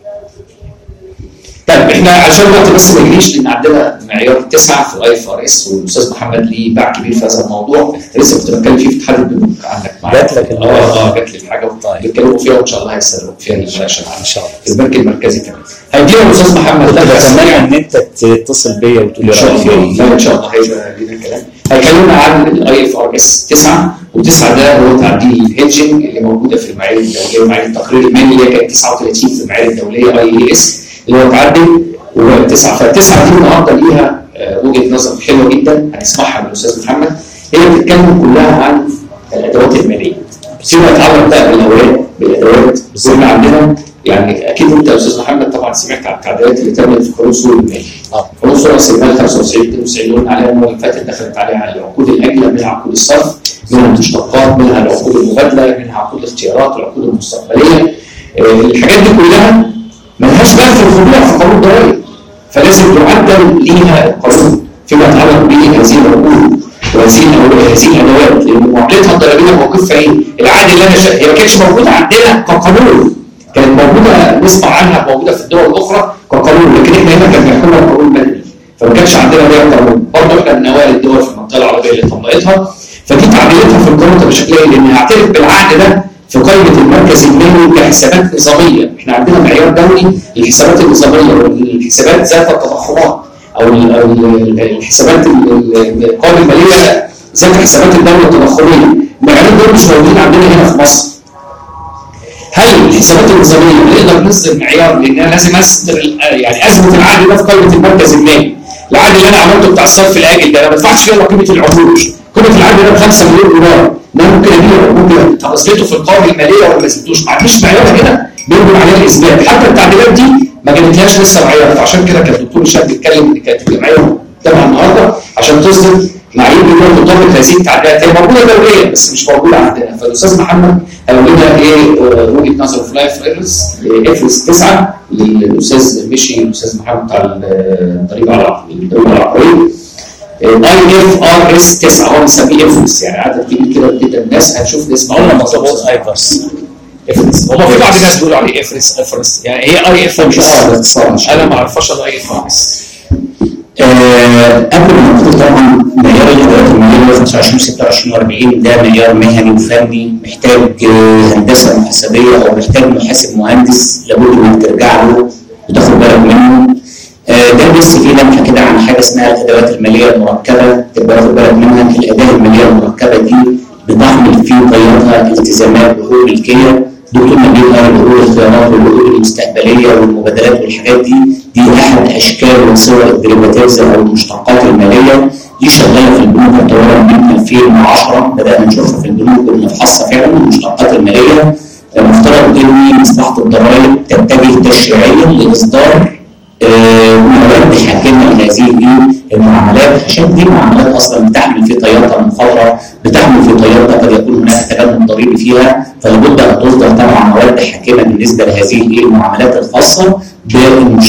طيب احنا عشان الوقت بس ما يجريش لان عندنا معيار تسعه في الاي اف ار اس والاستاذ محمد ليه باع كبير في هذا الموضوع لسه كنت بتكلم فيه في اتحاد البنوك عندك معايا. جات لك اه اه جات لي الحاجه بيتكلموا فيها وان شاء الله هيسالوك فيها المناقشه ان شاء الله في البنك المركزي كمان. هيدينا الاستاذ محمد ده بتمنى ان انت تتصل بيا وتقول لي ان شاء رايك فيها الله. ان شاء الله هيبقى لنا كلام. هيكلمنا عن الاي اف ار اس تسعه وتسعه ده هو تعديل الهيدجنج اللي موجوده في المعايير الدوليه ومعايير التقرير المالي اللي كانت تسعة وثلاثين في المعايير الدوليه اي اي اس اللي هو تعدل وتسعه. فالتسعه دي النهارده ليها وجهه نظر حلوه جدا هنسمعها من الاستاذ محمد. هي بتتكلم كلها عن الادوات الماليه. فيما يتعلق بقى بالاوراق بالادوات زي عندنا يعني اكيد انت يا استاذ محمد طبعا سمعت عن التعديلات اللي تمت في قانون سوق المال. اه قانون سوق راس المال خمسة وتسعين اثنين وتسعين اللي قلنا عليها المره اللي فاتت دخلت عليها العقود الاجله منها عقود الصرف منها المشتقات منها العقود المبادله منها عقود الاختيارات العقود المستقبليه. آه الحاجات دي كلها ملهاش بقى في الخضوع في قانون الضرائب فلازم تعدل ليها القانون فيما يتعلق بهذه العقود وهذه هذه الادوات لان معاملتها الضريبيه موقفها ايه؟ العادي اللي انا شا... هي ما كانتش موجوده عندنا كقانون كانت موجوده نسمع عنها موجوده في الدول الاخرى كقانون لكن احنا هنا كان بيحكمها قانون مدني فما كانش عندنا ليها قانون برضه احنا من اوائل الدول في المنطقه العربيه اللي طبقتها فدي تعديلاتها في القانون بشكل ايه؟ لان هعترف بالعقد ده في قائمه المركز المالي كحسابات نظاميه احنا عندنا معيار دولي للحسابات النظاميه والحسابات ذات التضخمات او الحسابات القوائم الماليه ذات حسابات الدوله التضخميه المعيارين دول مش موجودين عندنا هنا في مصر. هل الحسابات النظاميه نقدر نصدر معيار لان انا لازم اصدر يعني اثبت العقد ده في قائمه المركز المالي العقد اللي انا عملته بتاع الصرف الاجل ده انا ما بدفعش فيه الا قيمه العقود قيمه العقد ده ب خمسة مليون دولار ده ممكن ابيعه ممكن طب اثبته في القوائم الماليه ولا ما اثبتوش ما عنديش معيار هنا بيقول عليه الاثبات حتى التعديلات دي ما جابتلهاش لسه معيار فعشان كده كان الدكتور هشام بيتكلم كانت الجمعيه طبعا النهارده عشان تصدر معايير بتقول تطبق هذه التعديلات هي موجوده دوليا بس مش موجوده عندنا فالاستاذ محمد هيقول لنا ايه وجهه نظره في لايف ريفرنس افرس تسعه للاستاذ مشي الاستاذ محمد بتاع الضريبه على الضريبه العقاريه اي اف ار اس تسعه هو بنسميه افرس يعني عدد كبير كده جدا الناس هتشوف نسمع قلنا مظبوط ايفرس افرس هو في بعض الناس بيقولوا عليه افرس افرس يعني هي اي اف مش عارف انا ما اعرفش الا اي اف ار اس. قبل ما نقول طبعا معيار الادوات الماليه خمسة وعشرين ستة وعشرين وأربعين ده معيار مهني وفني محتاج هندسه محاسبيه او محتاج محاسب مهندس لابد انك ترجع له وتاخد بالك منه. ده بس فيه لمحه كده عن حاجه اسمها الادوات الماليه المركبه تبقى واخد بالك منها. الاداه الماليه المركبه دي بتحمل في طياتها التزامات بحقوق ملكيه دكتور نبيل قال بحقوق الاختيارات والعقود المستقبليه والمبادلات والحاجات دي دي احد اشكال وصور الديريفاتيفز او المشتقات الماليه دي شغاله في البنوك متطوره من ألفين وعشرة بدانا نشوفها في البنوك وبنفحصها فعلا المشتقات الماليه. المفترض ان مصلحه الضرائب تتجه تشريعيا لاصدار مواد حاكمه لهذه المعاملات عشان دي معاملات اصلا بتحمل في طياتها مخاطره بتحمل في طياتها قد يكون هناك تجنب ضريبي فيها فلابد ان تصدر طبعا مواد حاكمه بالنسبه لهذه المعاملات الخاصه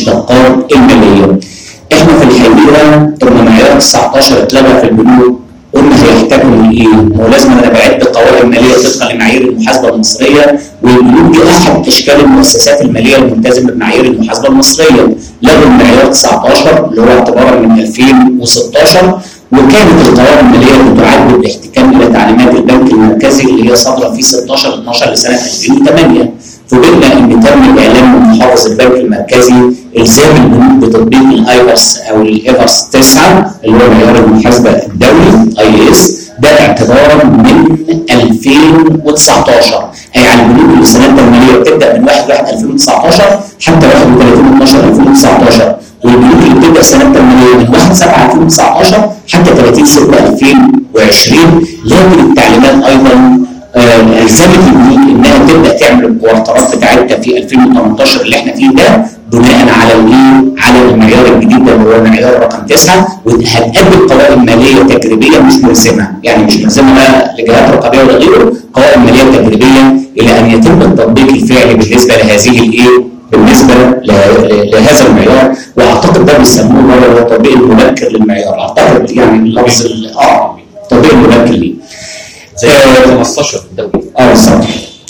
بالمشتقات الماليه. احنا في الحقيقه ان معيار تسعتاشر اتلغى في البنوك قلنا هيحتاجوا لايه؟ هو لازم انا بعد قوائم ماليه طبقا لمعايير المحاسبه المصريه، والبنوك دي احد اشكال المؤسسات الماليه الملتزمه بمعايير المحاسبه المصريه. لغوا المعيار تسعتاشر اللي هو اعتبارا من ألفين وستاشر، وكانت القوائم الماليه بتعد بالاحتكام الى تعليمات البنك المركزي اللي هي صادره في ستاشر اتناشر لسنه ألفين وثمانية. فوجئنا ان تم الاعلان من محافظ البنك المركزي الزام البنوك بتطبيق الايفرس او الايفرس تسعة اللي هو معيار المحاسبه الدولي اي اس ده اعتبارا من ألفين وتسعتاشر، اي على البنوك اللي سنتها الماليه بتبدا من واحد واحد ألفين وتسعتاشر حتى واحد وثلاثين اتناشر ألفين وتسعتاشر، والبنوك اللي بتبدا سنتها الماليه من واحد سبعة ألفين وتسعتاشر حتى ثلاثين ستة ألفين وعشرين. لكن التعليمات ايضا الزمت البنوك انها تبدا تعمل الكوارترات بتاعتها في ألفين وثمانية عشر اللي احنا فيه ده بناء على الايه؟ على المعيار الجديد ده اللي هو المعيار رقم تسعة، وهتقدم قوائم ماليه تجريبيه مش ملزمه، يعني مش ملزمه لجهات رقابيه ولا غيره، قوائم ماليه تجريبيه الى ان يتم التطبيق الفعلي بالنسبه لهذه الايه؟ بالنسبه لهذا المعيار. واعتقد ده بيسموه بره هو التطبيق المبكر للمعيار، اعتقد يعني اللفظ اه التطبيق المبكر ليه. زي خمستاشر الدولي. اه بالظبط.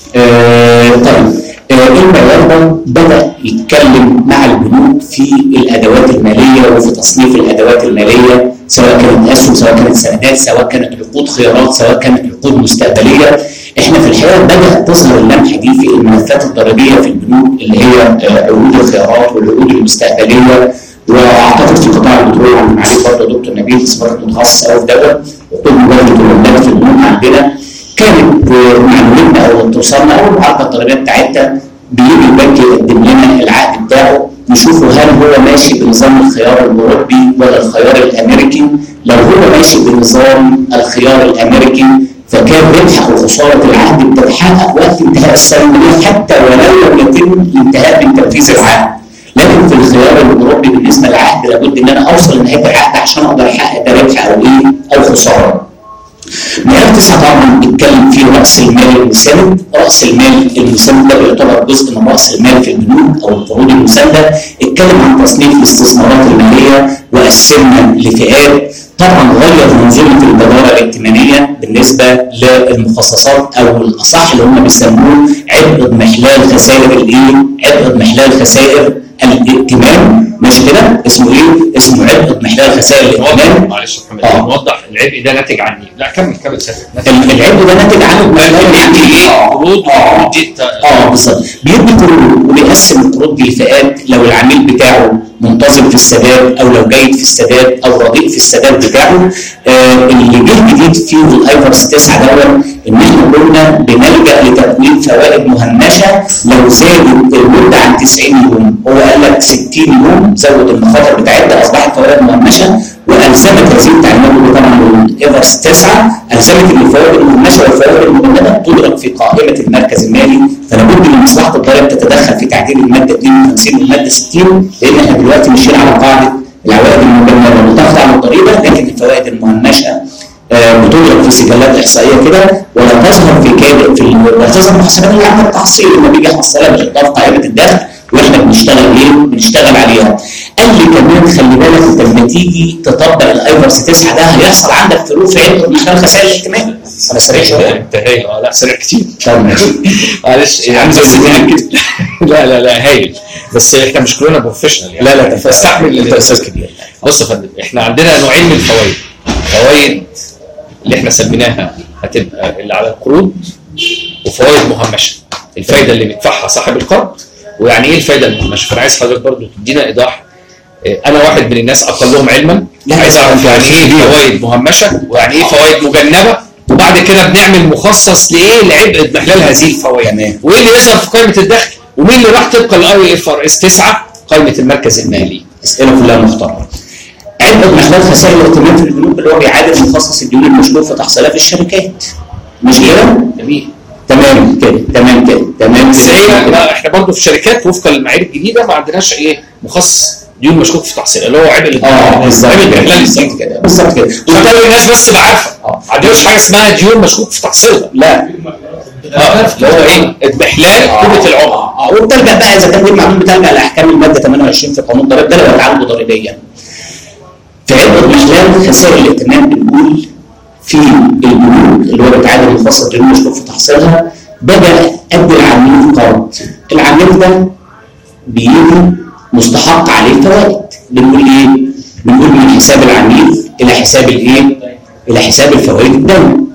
آه طيب آه المعيار ده بدا يتكلم مع البنوك في الادوات الماليه وفي تصنيف الادوات الماليه، سواء كانت اسهم سواء كانت سندات سواء كانت عقود خيارات سواء كانت عقود مستقبليه. احنا في الحقيقه بدات تظهر اللمحه دي في الملفات الضريبيه في البنوك اللي هي آه عقود الخيارات والعقود المستقبليه، واعتقد في قطاع البترول عند معالي برضه دكتور نبيل استثمارات متخصصه قوي في دوت عقود مبادله العملات في البنوك عندنا. كانت معلوماتنا او توصلنا او المعارضه الضريبيه بتاعتها بيجي البنك يقدم لنا العقد بتاعه نشوفه هل هو ماشي بنظام الخيار الاوروبي ولا الخيار الامريكي. لو هو ماشي بنظام الخيار الامريكي فكان ربح او خساره العقد بتتحقق وقت انتهاء السنه حتى ولو لم يتم الانتهاء من تنفيذ العقد. لكن في الخيار الاوروبي بالنسبه للعقد لابد ان انا اوصل لنهايه العقد عشان اقدر احقق ده ربح او ايه او خساره. معيار تسعة طبعا بيتكلم فيه راس المال المساند، راس المال المساند ده بيعتبر جزء من راس المال في البنوك او القروض المسانده. اتكلم عن تصنيف الاستثمارات الماليه وقسمنا لفئات. طبعا غير منظومه البداره الائتمانيه بالنسبه للمخصصات او الاصح اللي هم بيسموه عبء اضمحلال خسائر الايه؟ عبء اضمحلال خسائر الائتمان، ماشي كده؟ اسمه ايه؟ اسمه عبء اضمحلال خسائر الائتمان. معلش يا محمد آه. نوضح العبء ده ناتج عن ايه؟ لا كمل كمل سافر. العبء ده ناتج عن بيدي ايه؟ قروض اه اه بالظبط، بيدي قروض وبيقسم القروض دي لفئات. لو العميل بتاعه منتظم في السداد او لو جيد في السداد او رديء في السداد بتاعه. آه اللي جه جديد فيه الايفرس تسعة دوت ان احنا قلنا بنلجا لتقويم فوائد مهمشه لو زادت المده عن تسعين يوم. هو قال لك ستين يوم زود المخاطر بتاعتها اصبحت فوائد مهمشه، والزمت هذه التعليمات طبعا الايفرس تسعة الزمت ان الفوائد المهمشه والفوائد المهمه تدرك في قائمه المركز المالي. فلابد من مصلحه الضرائب تتدخل في تعديل الماده اتنين وخمسين والماده ستين، لان احنا دلوقتي ماشيين على قاعده العوائد المجمله بتخضع على الضريبه، لكن الفوائد المهمشه بتدرك في سجلات احصائيه كده ولا تظهر في كاد في ولا تظهر في حسابات العمل التحصيلي لما بيجي يحصلها بالاضافه قائمه الدخل واحنا بنشتغل ايه؟ بنشتغل عليها. قال لي كمان خلي بالك انت لما تيجي تطبق الايفرس تسعة ده هيحصل عندك فروق في عبء اضمحلال خسائر الائتمان. انا سريع شويه؟ انت هايل. اه لا سريع كتير. طب ماشي. معلش يعني لا لا لا هايل، بس احنا مش كلنا بروفيشنال يعني. لا لا تستحمل انت استاذ كبير. بص يا فندم احنا عندنا نوعين من الفوائد. فوائد اللي احنا سميناها هتبقى اللي على القروض وفوائد مهمشه. الفايده اللي بيدفعها صاحب القرض. ويعني ايه الفايده المهمشه؟ فانا عايز حضرتك برضه تدينا ايضاح. انا واحد من الناس اقلهم علما عايز اعرف يعني ايه فوائد مهمشه ويعني ايه فوائد مجنبه، وبعد كده بنعمل مخصص لايه؟ لعبء اضمحلال هذه الفوائد. وايه اللي يظهر في قائمه الدخل؟ ومين اللي راح طبقا للاي اف ار اس تسعة قائمه المركز المالي؟ اسئله كلها محترمه. عبء اضمحلال خسائر الائتمان في البنوك اللي هو بيعادل مخصص الديون المشكوك في تحصيلها في الشركات. مش كده؟ جميل. تمام كده تمام كده تمام كده. لا احنا برضه في الشركات وفقا للمعايير الجديده ما عندناش ايه؟ مخصص ديون مشكوك في تحصيلها اللي هو عبء اه بالظبط بالظبط كده بالظبط كده. وبالتالي الناس بس تبقى عارفه ما عندناش حاجه اسمها ديون مشكوك في تحصيلها. لا اه اللي هو ايه؟ اضمحلال قيمه العمله. اه وبتلجا بقى اذا كان غير معلوم بتلجا لاحكام الماده ثمانية وعشرين في قانون الضرائب ده لو اتعالجوا ضريبيا. في عبء اضمحلال خسائر الائتمان بنقول في البنوك اللي هو بيتعادل الخاصه غير مشروط في تحصيلها بدا ادي العميل قرض. العميل ده بيجي مستحق عليه فوائد. بنقول ايه؟ بنقول من حساب العميل الى حساب الايه؟ الى حساب الفوائد الدولي.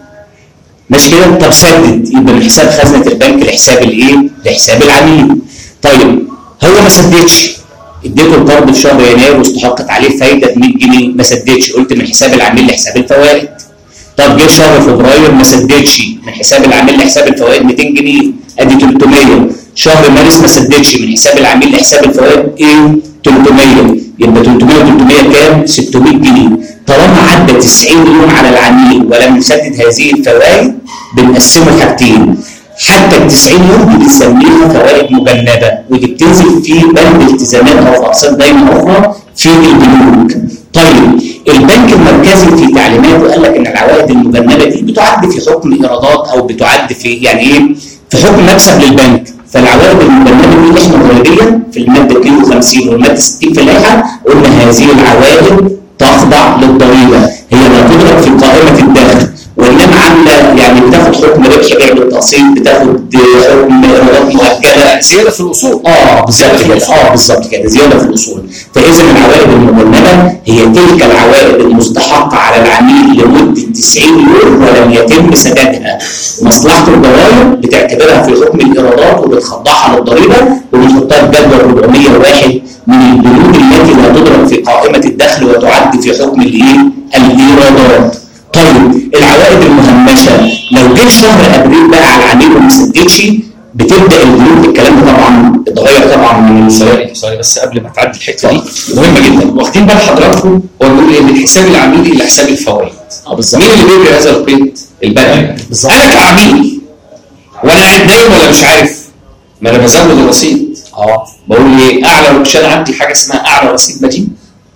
ماشي كده؟ طب سدد، يبقى من حساب خزنه البنك لحساب الايه؟ لحساب العميل. طيب هو ما سددش، اديته القرض في شهر يناير واستحقت عليه فايده ب مية جنيه، ما سددش، قلت من حساب العميل لحساب الفوائد. طب جه شهر فبراير ما سددش، من حساب العميل لحساب الفوائد ميتين جنيه، ادي تلتمية. شهر مارس ما سددش، من حساب العميل لحساب الفوائد ايه؟ تلتمية، يبقى تلتمية و300 كام؟ ستمية جنيه. طالما عدى تسعين يوم على العميل ولم يسدد هذه الفوائد بنقسمه لحاجتين. حتى ال تسعين يوم دي بنسميها فوائد مجنبه، ودي بتنزل في بند التزامات او اقساط دايمه اخرى في البنوك. طيب البنك المركزي في تعليماته قال لك ان العوائد المجنبه دي بتعد في حكم ايرادات او بتعد في يعني ايه؟ في حكم مكسب للبنك. فالعوائد المجنبه دي احنا غالبيا في الماده اتنين وخمسين والماده ستين في اللائحه قلنا هذه العوائد تخضع للضريبه، هي لا تدرك في قائمه الدخل، وانما عامله يعني بتاخد حكم ربح بيع بالتقسيط، بتاخد حكم ايرادات مؤكده، زياده في الاصول. اه بالظبط كده، اه بالظبط كده، زياده في الاصول. فاذا العوائد المجنبه هي تلك العوائد المستحقه على العميل لمده تسعين يوم ولم يتم سدادها. مصلحه الضرائب بتعتبرها في حكم الايرادات وبتخضعها للضريبه وبتحطها في جدول أربعمية وواحد من البنود التي لا تدرك في قائمه الدخل وتعد في حكم الايه؟ الايرادات. طيب العوائد المهمشه لو جه شهر ابريل بقى على العميل وما سددش بتبدا البنوك، الكلام ده طبعا اتغير طبعا من ثواني ثواني بس قبل ما تعدي الحته دي مهمه جدا. واخدين بال حضراتكم هو بيقول ايه؟ من حساب العميل الى حساب الفوائد. اه بالظبط. مين اللي بيجري هذا القيد؟ البنك. بالظبط. انا كعميل وانا قاعد نايم ولا مش عارف؟ ما انا بزود الرصيد. اه بقول ايه؟ اعلى، مش انا عندي حاجه اسمها اعلى رصيد مدين؟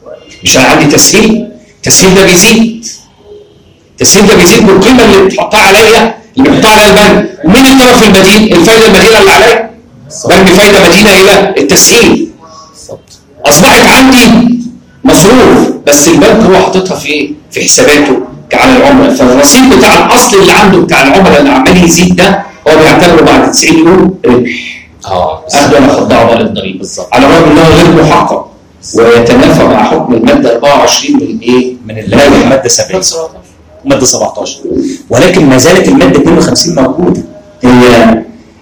مش انا عندي تسهيل؟ التسهيل ده بيزيد. التسهيل ده بيزيد بالقيمه اللي بتحطها عليا، اللي بيحطها على البنك. ومين الطرف المدين؟ الفايده المدينه اللي عليا. برمي فايده مدينه الى التسهيل. اصبحت عندي مصروف، بس البنك هو حاططها في ايه؟ في حساباته على العملاء. فالرصيد بتاع الاصل اللي عنده بتاع العملاء اللي عمال يزيد ده هو بيعتبره بعد تسعين يوم ربح. اه اخده انا اخضعه بقى للضريبه بالظبط، على الرغم انه غير محقق ويتنافى مع حكم الماده أربعة وعشرين من ايه؟ من اللائحه الماده سبعين وماده سبعتاشر، ولكن ما زالت الماده اتنين وخمسين موجوده. هي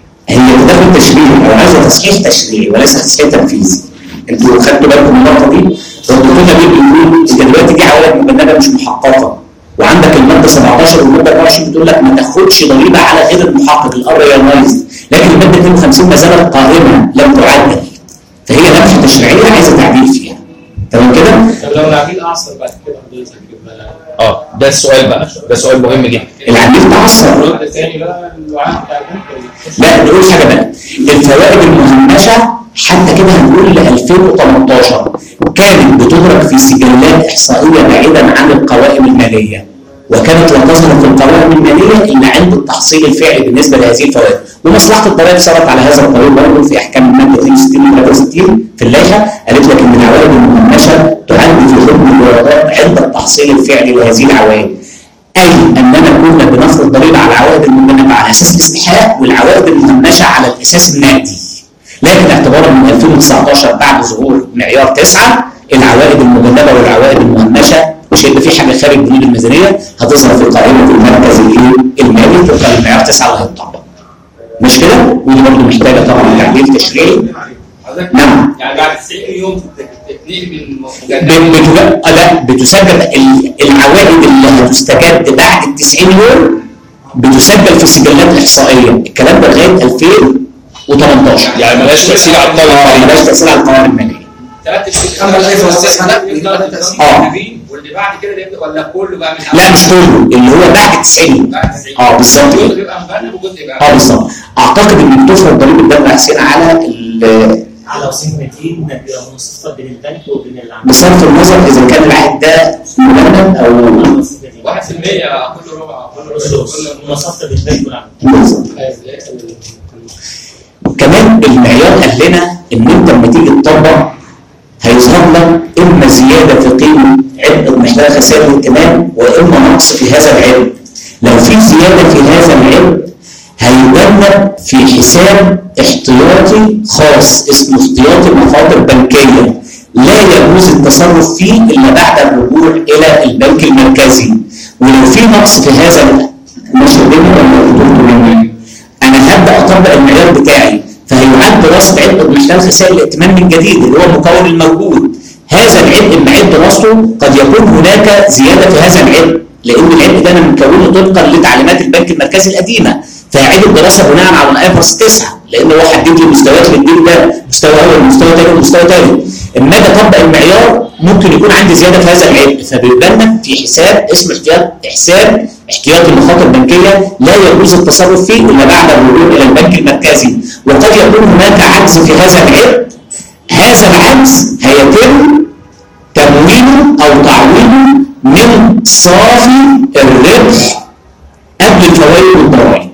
هي تدخل تشريعي او عايزه تصحيح تشريعي وليس تصحيح تنفيذي. انتوا خدتوا بالكم من النقطه دي؟ الدكتور نبيل بيقول انت دلوقتي دي عوائد مجنبه مش محققه، وعندك الماده سبعتاشر والماده أربعة وعشرين بتقول لك ما تاخدش ضريبه على غير المحقق الاريالايزد، لكن الماده اتنين وخمسين ما زالت قائمه لم تعدل، فهي لمحه تشريعيه عايزه تعديل فيها. تمام كده؟ طب لو العميل اعصر بعد كده حضرتك يبقى اه ده السؤال بقى، ده سؤال مهم جدا. العميل تعصر الرد الثاني بقى الوعاء بتاع البنك. لا نقول حاجه بقى، الفوائد المهمشه حتى كده هنقول ل ألفين وتمنتاشر كانت بتدرك في سجلات احصائيه بعيدا عن القوائم الماليه، وكانت لا تظهر في القوائم الماليه الا عند التحصيل الفعلي بالنسبه لهذه الفوائد، ومصلحه الضرائب صارت على هذا القانون برضه في احكام الماده اتنين وستين و ثلاثة وستين في اللائحه، قالت لك ان العوائد المهمشه تعد في حكم الايرادات عند التحصيل الفعلي لهذه العوائد. اي اننا كنا بنفرض ضريبه على العوائد المجنبه على اساس الاستحقاق والعوائد المهمشه على الاساس النقدي. لكن اعتبارا من ألفين وتسعتاشر بعد ظهور معيار تسعة العوائد المجنبه والعوائد المهمشه مش هيبقى في حاجه خارج بنود الميزانيه، هتظهر في قائمه المركز المالي طبقا للمعيار تسعة اللي هيطبق. مش كده؟ ودي برضه محتاجه طبعا تعديل تشريعي. نعم. يعني بعد تسعين يوم تتنقل من مجنبه لا بتسجل العوائد اللي هتستجد بعد ال تسعين يوم بتسجل في سجلات احصائيه، الكلام ده لغايه ألفين وتمنتاشر. يعني مالهاش تاثير على القوائم الماليه. مالهاش تاثير على القوائم الماليه. اما الايفون استثناء اه واللي بعد كده يبدا ولا كله بقى من لا مش كله، اللي هو بعد تسعين. اه بالظبط جزء بيبقى مغنم وجزء بيبقى اه بالظبط. اعتقد ان بتفرض ضريبه دفع حسين على على رصيد مدين بيبقى منصفه بين البنك وبين العميل بصرف النظر اذا كان العائد ده مغنم او واحد في المية كل ربع كل منصفه بين البنك والعميل. كمان المعيار قال لنا ان انت لما تيجي تطبق هيظهر لك اما زياده في قيمه عبء عبء محتاج خسائر الائتمان واما نقص في هذا العبء. لو في زياده في هذا العبء هيجنب في حساب احتياطي خاص اسمه احتياطي مخاطر بنكيه لا يجوز التصرف فيه الا بعد الرجوع الى البنك المركزي. ولو في نقص في هذا انا هبدا اطبق المعيار بتاعي فهيعد دراسه عبء محتاج خسائر الائتمان من جديد اللي هو المكون الموجود. هذا العبء المعيار دراسته قد يكون هناك زياده في هذا العبء لان العبء ده انا مكونه طبقا لتعليمات البنك المركزي القديمه فهعيد الدراسه بناء على الايفرس تسعة لان هو حدد لي مستويات للدين ده مستوى اول مستوى ثاني ومستوى ثالث. اما اجي اطبق المعيار ممكن يكون عندي زياده في هذا العبء فبيبنى في حساب اسمه احتياط حساب احتياطي المخاطر البنكيه لا يجوز التصرف فيه الا بعد الرجوع الى البنك المركزي. وقد يكون هناك عجز في هذا العبء هذا العجز هيتم تمويله او تعويضه من صافي الربح قبل الفوائد والضرائب.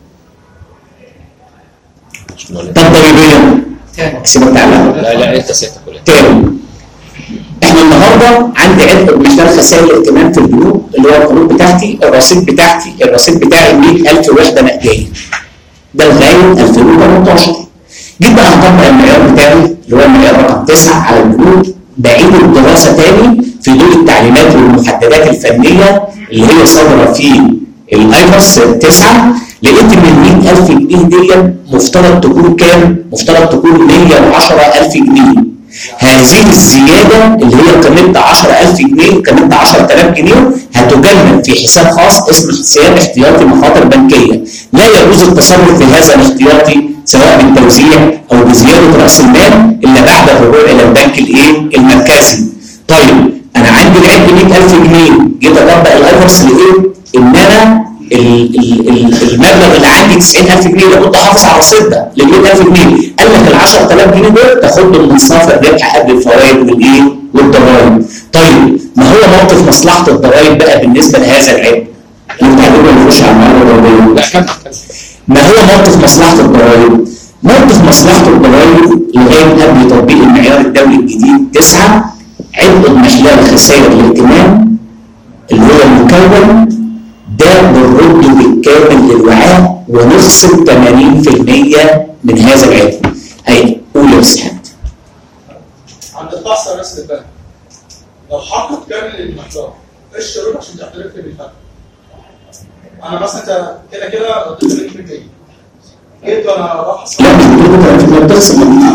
طب ضريبيا سيبك تعالى لا لا انت سيبك كلها تاني. احنا النهارده عندي عبء محتاج خسائر الائتمان في البنوك اللي هو القروض بتاعتي الرصيد بتاعتي الرصيد بتاعي مية ألف وحده نقديه ده لغايه ألفين وتمنتاشر. جيت بقى هطبق المعيار بتاعي اللي هو المعيار رقم تسعة على البنوك بعيد الدراسه تاني في ضوء التعليمات والمحددات الفنيه اللي هي صادره في الايفرس تسعة. لقيت ان ال مية ألف جنيه دي مفترض تكون كام؟ مفترض تكون مية وعشرة ألف جنيه. هذه الزياده اللي هي قيمتها عشرة ألف جنيه وقيمتها عشرة آلاف جنيه هتجمد في حساب خاص اسمه حساب احتياطي مخاطر بنكيه. لا يجوز التصرف في هذا الاحتياطي سواء بالتوزيع او بزياده راس المال الا بعد الرجوع الى البنك الايه؟ المركزي. طيب انا عندي العبء مية ألف جنيه جيت اطبق الايفرس لقيت ان انا المبلغ اللي عندي تسعين ألف جنيه لابد احافظ على الرصيد ده ل مية ألف جنيه. قال لك ال عشرة آلاف جنيه دول تاخدهم من صافي الربح قبل الفوائد والايه؟ والضرائب. طيب ما هو موقف مصلحه الضرائب بقى بالنسبه لهذا العبء؟ انت هتقول نخش على المعلومه الضريبيه. لا كمل. ما هو موقف مصلحه الضرائب؟ موقف مصلحه الضرائب لغايه قبل تطبيق المعيار الدولي الجديد تسعة عبء محلال خسائر الائتمان اللي هو المكون ده بنرده بالكامل للوعاء ونخصم ثمانين بالمية من هذا العبء. هي قول يا استاذ حمد. عند البحث عن رسم البنك لو حقق كامل المحتوى ايه الشروط عشان تعترف لي بالفرق؟ انا مثلا انت كده كده قلت لي ثمانين بالمية جيت وانا ببحث لا مش بتقول ثمانين بالمية بتخصم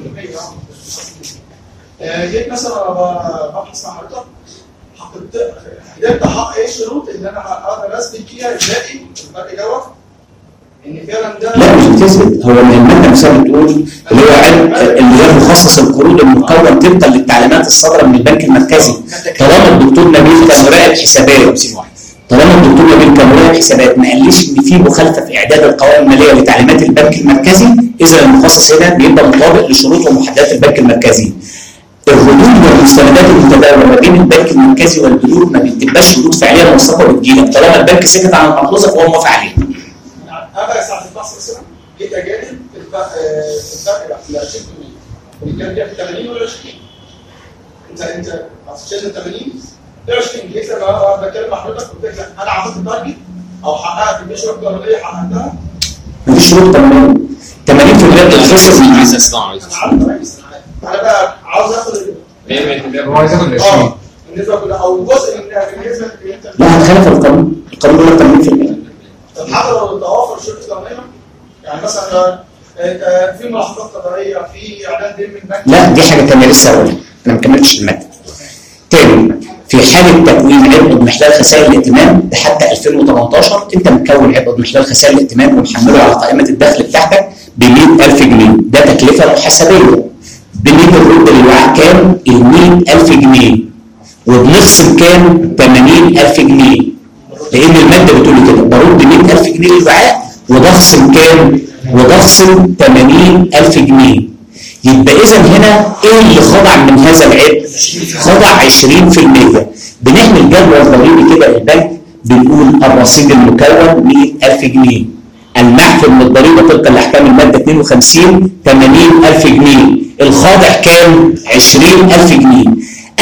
جيت مثلا ببحث مع حضرتك قدرت احقق ايه الشروط اللي انا اقدر اثبت فيها ازاي الفرق دوت ان فعلا ده لا مش بتثبت. هو من الماده نفسها بتقول اللي هو عبء اللي هي مخصص القروض المكون طبقا للتعليمات الصادره من البنك المركزي. طالما الدكتور نبيل كان مراقب حسابات طالما الدكتور نبيل كان مراقب حسابات ما قاليش ان في مخالفه في اعداد القوائم الماليه لتعليمات البنك المركزي اذا المخصص هنا بيبقى مطابق لشروط ومحددات البنك المركزي. الردود والمستندات المتداوله ما بين البنك المركزي والبنوك ما بتبقاش ردود فعليه موثقه وتجيلك طالما البنك سكت عن الملحوظه فهو موافق عليها. انا ساعه البحث مثلا جيت اجادل الفرق ل عشرين بالمية كان بيعمل ثمانين ولا عشرين؟ انت انت عشان ثمانين ل عشرين جيت انا بتكلم مع حضرتك قلت لك انا عملت تارجت او حققت الشروط الضريبيه حققتها؟ مفيش شروط ثمانين ثمانين بالمية بتتخصم. عايز اسمع عايز انا بقى عاوز اخد هو عايز ياخد عشرين النسبه كلها او جزء من النسبه اللي انت لا هتخالف القانون. القانون بيقول ثمانين بالمية. طب حتى لو توافر شروط قانونيه يعني مثلا في ملاحظات قضائيه في اعلان دين من البنك لا دي حاجه ثانيه لسه هقولها انا ما كملتش الماده. تاني في حاله تكوين عبء محلال خسائر الائتمان ده حتى ألفين وتمنتاشر انت مكون عبء محلال خسائر الائتمان ومحمله على قائمه الدخل بتاعتك ب مية ألف جنيه ده تكلفه محاسبيه. بنيجي نرد للوعاء كام؟ ال مية ألف جنيه وبنخصم كام؟ ثمانين ألف جنيه لان الماده بتقول كده برد مية ألف جنيه للوعاء وبخصم كام؟ وبخصم ثمانين ألف جنيه. يبقى اذا هنا ايه اللي خضع من هذا العبء؟ خضع عشرين بالمية. بنعمل جدول ضريبي كده للبنك بنقول الرصيد المكون مية ألف جنيه المحفل من الضريبه طبقا لاحكام الماده اثنين وخمسين ثمانين ألف جنيه الخاضع كام؟ عشرين ألف جنيه.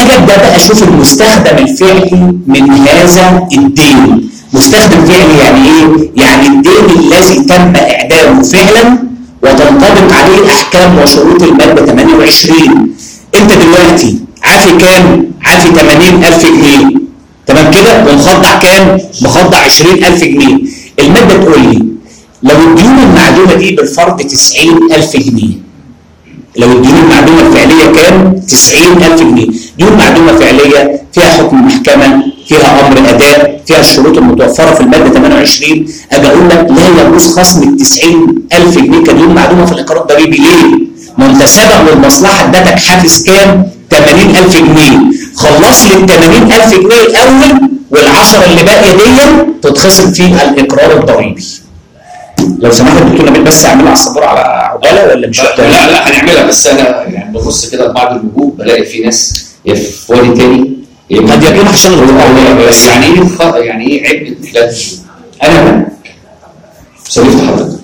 اجي ابدا بقى اشوف المستخدم الفعلي من هذا الدين. مستخدم فعلي يعني ايه؟ يعني الدين الذي تم اعدامه فعلا وتنطبق عليه الاحكام وشروط الماده ثمانية وعشرين. انت دلوقتي عافي كام؟ عافي ثمانين ألف جنيه، تمام كده؟ ومخضع كام؟ مخضع عشرين ألف جنيه. الماده تقول لي لو الديون المعدومه دي بالفرض تسعين ألف جنيه، لو الديون المعدومه الفعليه كام؟ تسعين ألف جنيه. ديون معدومه فعليه فيها حكم محكمه، فيها امر اداء، فيها الشروط المتوفره في الماده ثمانية وعشرين. اجي اقول لك لا يجوز خصم ال تسعين ألف جنيه كديون معدومه في الاقرار الضريبي. ليه؟ ما انت سبق والمصلحه ادتك حافز كام؟ ثمانين ألف جنيه. خلص لي ال ثمانين ألف جنيه الاول والعشرة اللي باقيه دي تتخصم في الاقرار الضريبي. لو سمحت الدكتور نبيل بس اعملها على السبوره على عقاله ولا مش لا لا, لا هنعملها، بس انا يعني ببص كده لبعض الوجوه بلاقي في ناس في وادي تاني قد يكون عشان الوضع، بس يعني ايه يعني ايه عبء الحلال؟ انا سلفت حضرتك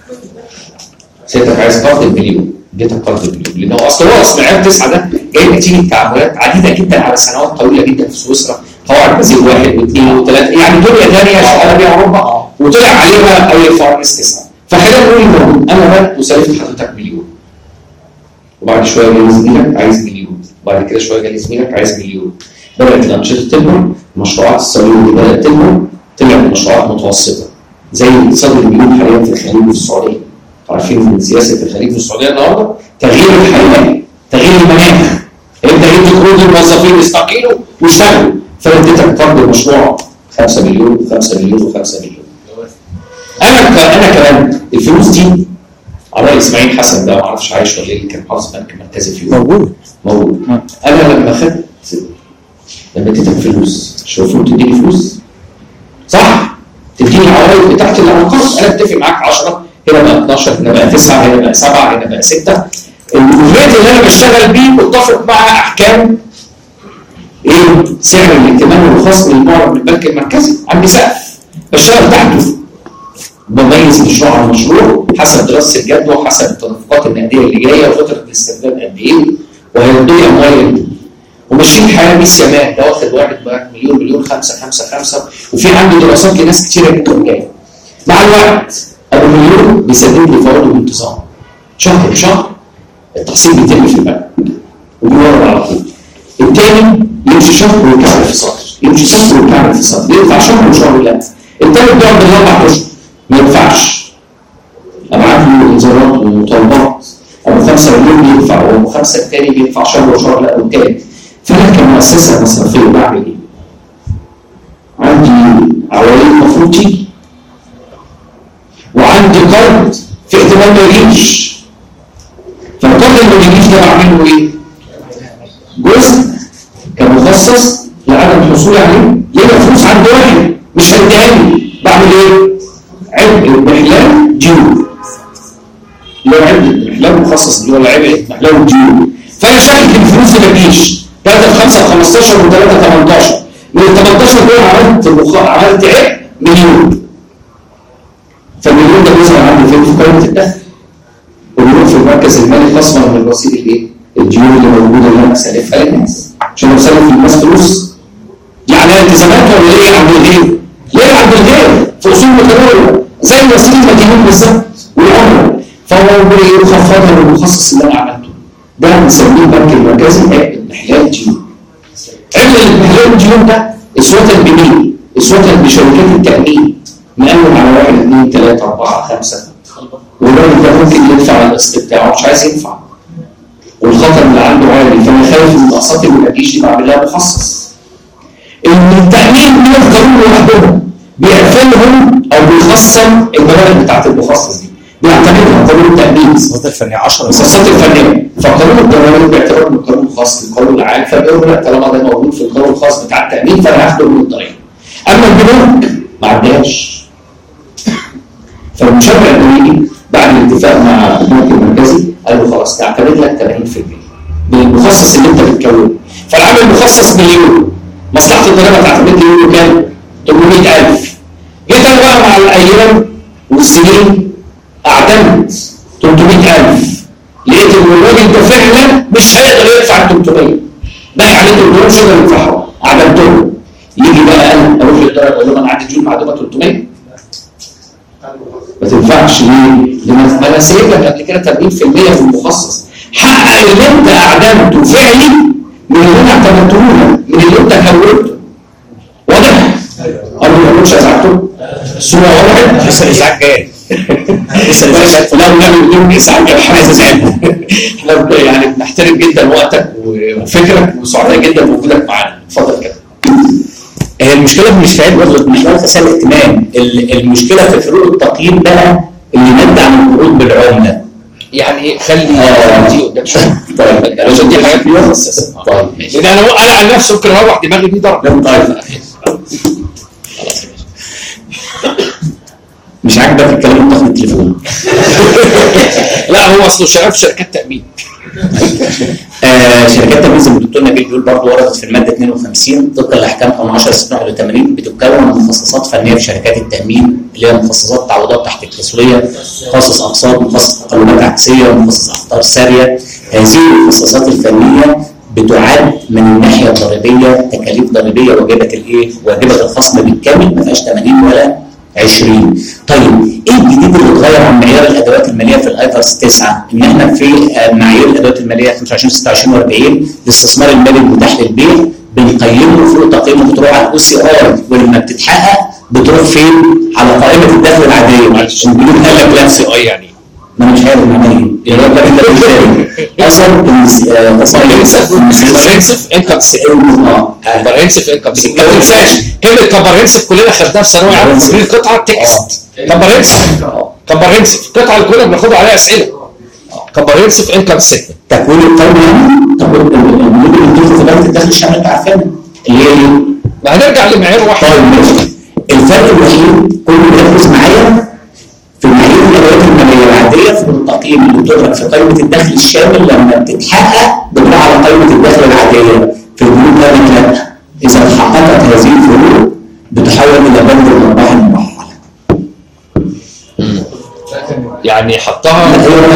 سيادتك عايز قرض المليون، اديتك قرض المليون لان هو اصل هو اصل معاد تسعه ده جاي نتيجه تعاملات عديده جدا على سنوات طويله جدا في سويسرا، قواعد بازيل واحد واثنين وثلاثه، يعني دنيا ثانيه شغاله بيها اوروبا وطلع عليها اي ار اس تسعه. فخلينا نقول لهم انا بقى وسلفت حضرتك مليون، وبعد شويه جالي زميلك عايز مليون، وبعد كده شويه جالي زميلك عايز مليون. بدات الانشطه تكبر، المشروعات الصغيره دي بدات تكبر، طلعت مشروعات متوسطه زي اقتصاد المليون حاليا في الخليج والسعوديه. عارفين ان سياسه الخليج والسعوديه النهارده تغيير الحياه، تغيير المناخ. انت جبت قروض الموظفين يستقيلوا ويشتغلوا، فانا اديتك قرض مشروع خمسة مليون و5 مليون و5 مليون. انا انا كمان الفلوس دي على اسماعيل حسن ده ما اعرفش عايش ولا ايه، كان حافظ بنك مركزي فيه. موجود موجود. انا لما خدت لما اديتك فلوس مش المفروض تديني فلوس؟ صح؟ تديني العوائد بتاعت العلاقات. انا اتفق معاك عشرة، هنا بقى اتناشر، هنا بقى تسعة، هنا بقى سبعة، هنا بقى ستة. الريت اللي انا بشتغل بيه متفق مع احكام ايه؟ سعر الائتمان والخصم المعرض بالبنك المركزي. عندي سقف بشتغل تحته، بميز مشروع عن مشروع حسب دراسه الجدوى وحسب التدفقات النقديه اللي جايه وفتره الاسترداد قد ايه وهيضيع اموال، وماشيين حياه ميس يامان ده واخد واحد بقى مليون مليون خمسه خمسه خمسه، وفي عنده دراسات لناس كتيره جدا جايه. مع الوقت ابو مليون بيسدد لي فوائده بانتظام شهر بشهر، التحصيل بيتم في البنك وبيورد على طول. الثاني يمشي شهر ويكعب في سطر، يمشي سطر ويكعب في سطر، ينفع شهر وشهر لا. الثالث بيقعد بالاربع اشهر ما ينفعش. ابعت له انذارات ومطالبات، ابو خمسه مليون بينفع وابو خمسه الثاني بينفع شهر وشهر لا والثالث. فانا كمؤسسه مصرفيه بعمل ايه؟ عندي عوائد المفروض تيجي وعندي قرض في احتمال ما يجيش. فالقرض اللي ما يجيش ده بعمل له ايه؟ جزء كمخصص لعدم الحصول عليه، يبقى فلوس عند واحد مش هيديها لي، بعمل ايه؟ عبء الاحلال ديون. لو عبء الاحلال مخصص اللي هو عبء الاحلال والديون. فانا شاكك ان الفلوس ما تجيش ثلاثة في خمسة خمستاشر و3 تمنتاشر، من ال تمنتاشر دول عملت مخ... عملت عبء مليون. فالمليون ده بيظهر عندي فين؟ في قائمه الدخل. وبيروح في المركز المالي خصما من الرصيد الايه؟ الديون اللي موجوده اللي انا سالفها للناس. عشان لو سالف للناس فلوس يعني التزامات ولا ايه عند الغير؟ ليه عند الغير؟ في اصول متداوله زي وسيله المدينين بالظبط والعمره. فهو بيخفضها بالمخصص اللي انا عملته. ده بنسميه البنك المركزي عبء الاحلال ديون. عبء الاحلال الديون ده اسوة بمين؟ اسوة بشركات التامين مقلل على واحد اثنين ثلاثه اربعه خمسه. والراجل ده ممكن يدفع القسط بتاعه مش عايز يدفع. والخطر اللي عنده عالي، فانا خايف من الاقساط اللي ما تجيش دي بعمل لها مخصص. التامين من القانون لوحدهم بيقفلهم او بيخصم المبالغ بتاعت المخصص دي. بيعتمدها قانون التامين. المصادر الفنيه عشرة المصادر الفنيه، فقانون الضرائب بيعتبر من قانون خاص بالقانون العام، فبيقول لا طالما ده موجود في القانون الخاص بتاع التامين فانا هاخده من الضرائب. اما البنوك ما عندهاش. فالمشرع الامريكي بعد الاتفاق مع البنك المركزي قال له خلاص تعتمد لك ثمانين بالمئة من المخصص اللي انت بتكونه. فالعامل المخصص مليون، مصلحه الضريبه تعتمد لي يورو كام؟ ثمانمئة ألف. جيت انا بقى مع الايام والسنين اعتمد ثلاثمئة ألف، لقيت ان الراجل ده فعلا مش هيقدر يدفع ال ثلاثمئة. دخل عليه ثلاثمية مش هيقدر يدفعهم، عدمتهم. يجي بقى انا اروح للدرجه اقول لهم انا عندي ديون معدومه ثلاثمية، ما تنفعش. ليه؟ لان انا سايب لك قبل كده ثمانين بالمية في المخصص. حقق اللي انت اعدمته فعلي من اللي انا اعتمدته لك، من اللي انت حولته. واضح؟ قالوا ما كنتش ازعجته؟ الصوره واضحه؟ لسه الازعاج جاي. لسه الازعاج لو نعمل بدون ازعاج حاجه ازعجنا. احنا يعني بنحترم جدا وقتك وفكرك وسعداء جدا بوجودك معانا. اتفضل كده. هي المشكله مش في عيب برضه، مش في خسائر الائتمان، المشكله في فروق التقييم بقى اللي نبدا عن القروض بالعمله. يعني خلي اه دي قدام شويه. طيب عشان دي حاجات مؤسسه. طيب لان انا انا عن نفسي ممكن اروح دماغي دي ضرب. طيب مش عاجبك الكلام بتاخد التليفون. لا هو اصله شغال في شركات تامين. آه شركات تامين زي ما الدكتور نبيل بيقول برضه وردت في الماده اثنين وخمسين طبقا لاحكام قانون عشرة ستة واحد وثمانين بتتكون من مخصصات فنيه في شركات التامين اللي هي مخصصات تعويضات تحت التسويه، مخصص اقساط، مخصص تقلبات عكسيه، مخصص اخطار ساريه. هذه المخصصات الفنيه بتعد من الناحيه الضريبيه تكاليف ضريبيه واجبه الايه؟ واجبه الخصم بالكامل، ما فيهاش ثمانين ولا عشرين. طيب ايه الجديد اللي اتغير عن معيار الادوات الماليه في الايفرس تسعة؟ ان احنا في معايير الادوات الماليه خمسة وعشرين ستة وعشرين وأربعين الاستثمار المالي المتاح للبيع بنقيمه فوق تقييمه بتروح على الاو سي ار، ولما بتتحقق بتروح فين؟ على قائمه الدخل العاديه. معلش البنوك قال لك لا سي اي يعني ما انا مش عارف معناه ايه. يعني هو انت بتشتري اصلا كومبرهنسيف انكم كومبرهنسيف انكم ما تنساش كلمه كومبرهنسيف كلنا خدناها في ثانويه عامه في قطعه تكست. كومبرهنسيف كومبرهنسيف القطعه اللي كنا بناخدها عليها اسئله. كومبرهنسيف انكم ستمنت تكوين القومي يعني. طب البنوك اللي بتدخل في بنك الدخل الشامل انت عارفينها اللي هي ايه؟ ما هنرجع لمعيار واحد. طيب ماشي. الفرق الوحيد كل اللي بيركز معايا في معايير الادوات الماليه العاديه في التقييم اللي بتدرك في قائمه الدخل الشامل لما بتتحقق بتروح على قائمه الدخل العاديه. في البنوك قالت لا، اذا حققت هذه الفروق بتحول الى بند الارباح المرحله. يعني حطها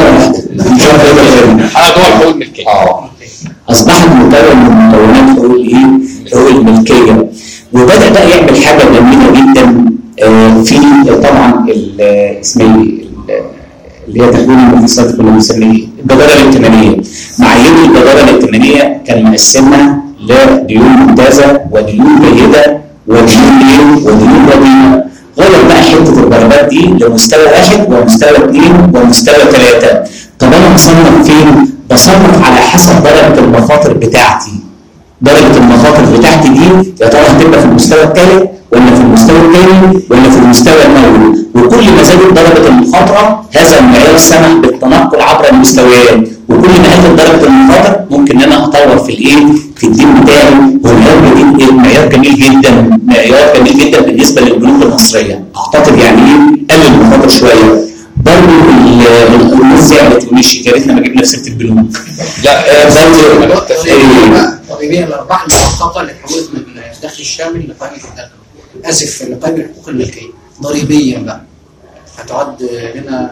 حاجه جوه حقوق الملكيه. اه اصبحت مكون من مكونات حقوق ايه؟ حقوق الملكيه. وبدا بقى يعمل حاجه جميله جدا آه في طبعا اسمها اللي هي تكوين المؤسسات كنا بنسميه الجداره الائتمانيه. معايير الجداره الائتمانيه كان مقسمها لديون ممتازه وديون جيده وديون ايه؟ وديون رديئه. غير بقى حته الضربات دي لمستوى واحد ومستوى اثنين ومستوى ثلاثه. طب انا بصنف فين؟ بصنف على حسب درجه المخاطر بتاعتي. درجه المخاطر بتاعتي دي يا ترى هتبقى في المستوى الثالث ولا في المستوى الثاني ولا في المستوى الاول؟ وكل ما زادت درجه المخاطره هذا المعيار سمح بالتنقل عبر المستويات، وكل ما قلت درجه المخاطر ممكن ان انا اطور في الايه؟ في الدين بتاعي. والمعيار جديد معيار جميل جدا، معيار جميل جدا بالنسبه للبنوك المصريه. اعتقد يعني ايه؟ قلل المخاطر شويه. برضه الناس زعلت ومشيت يا ريتنا ما جبنا سيره البنوك. لا برضه طبيعيه الارباح المحققه اللي اتحولت من الدخل الشامل لقائمه الدخل اسف لقائمه الحقوق الملكيه ضريبيا بقى هتعد هنا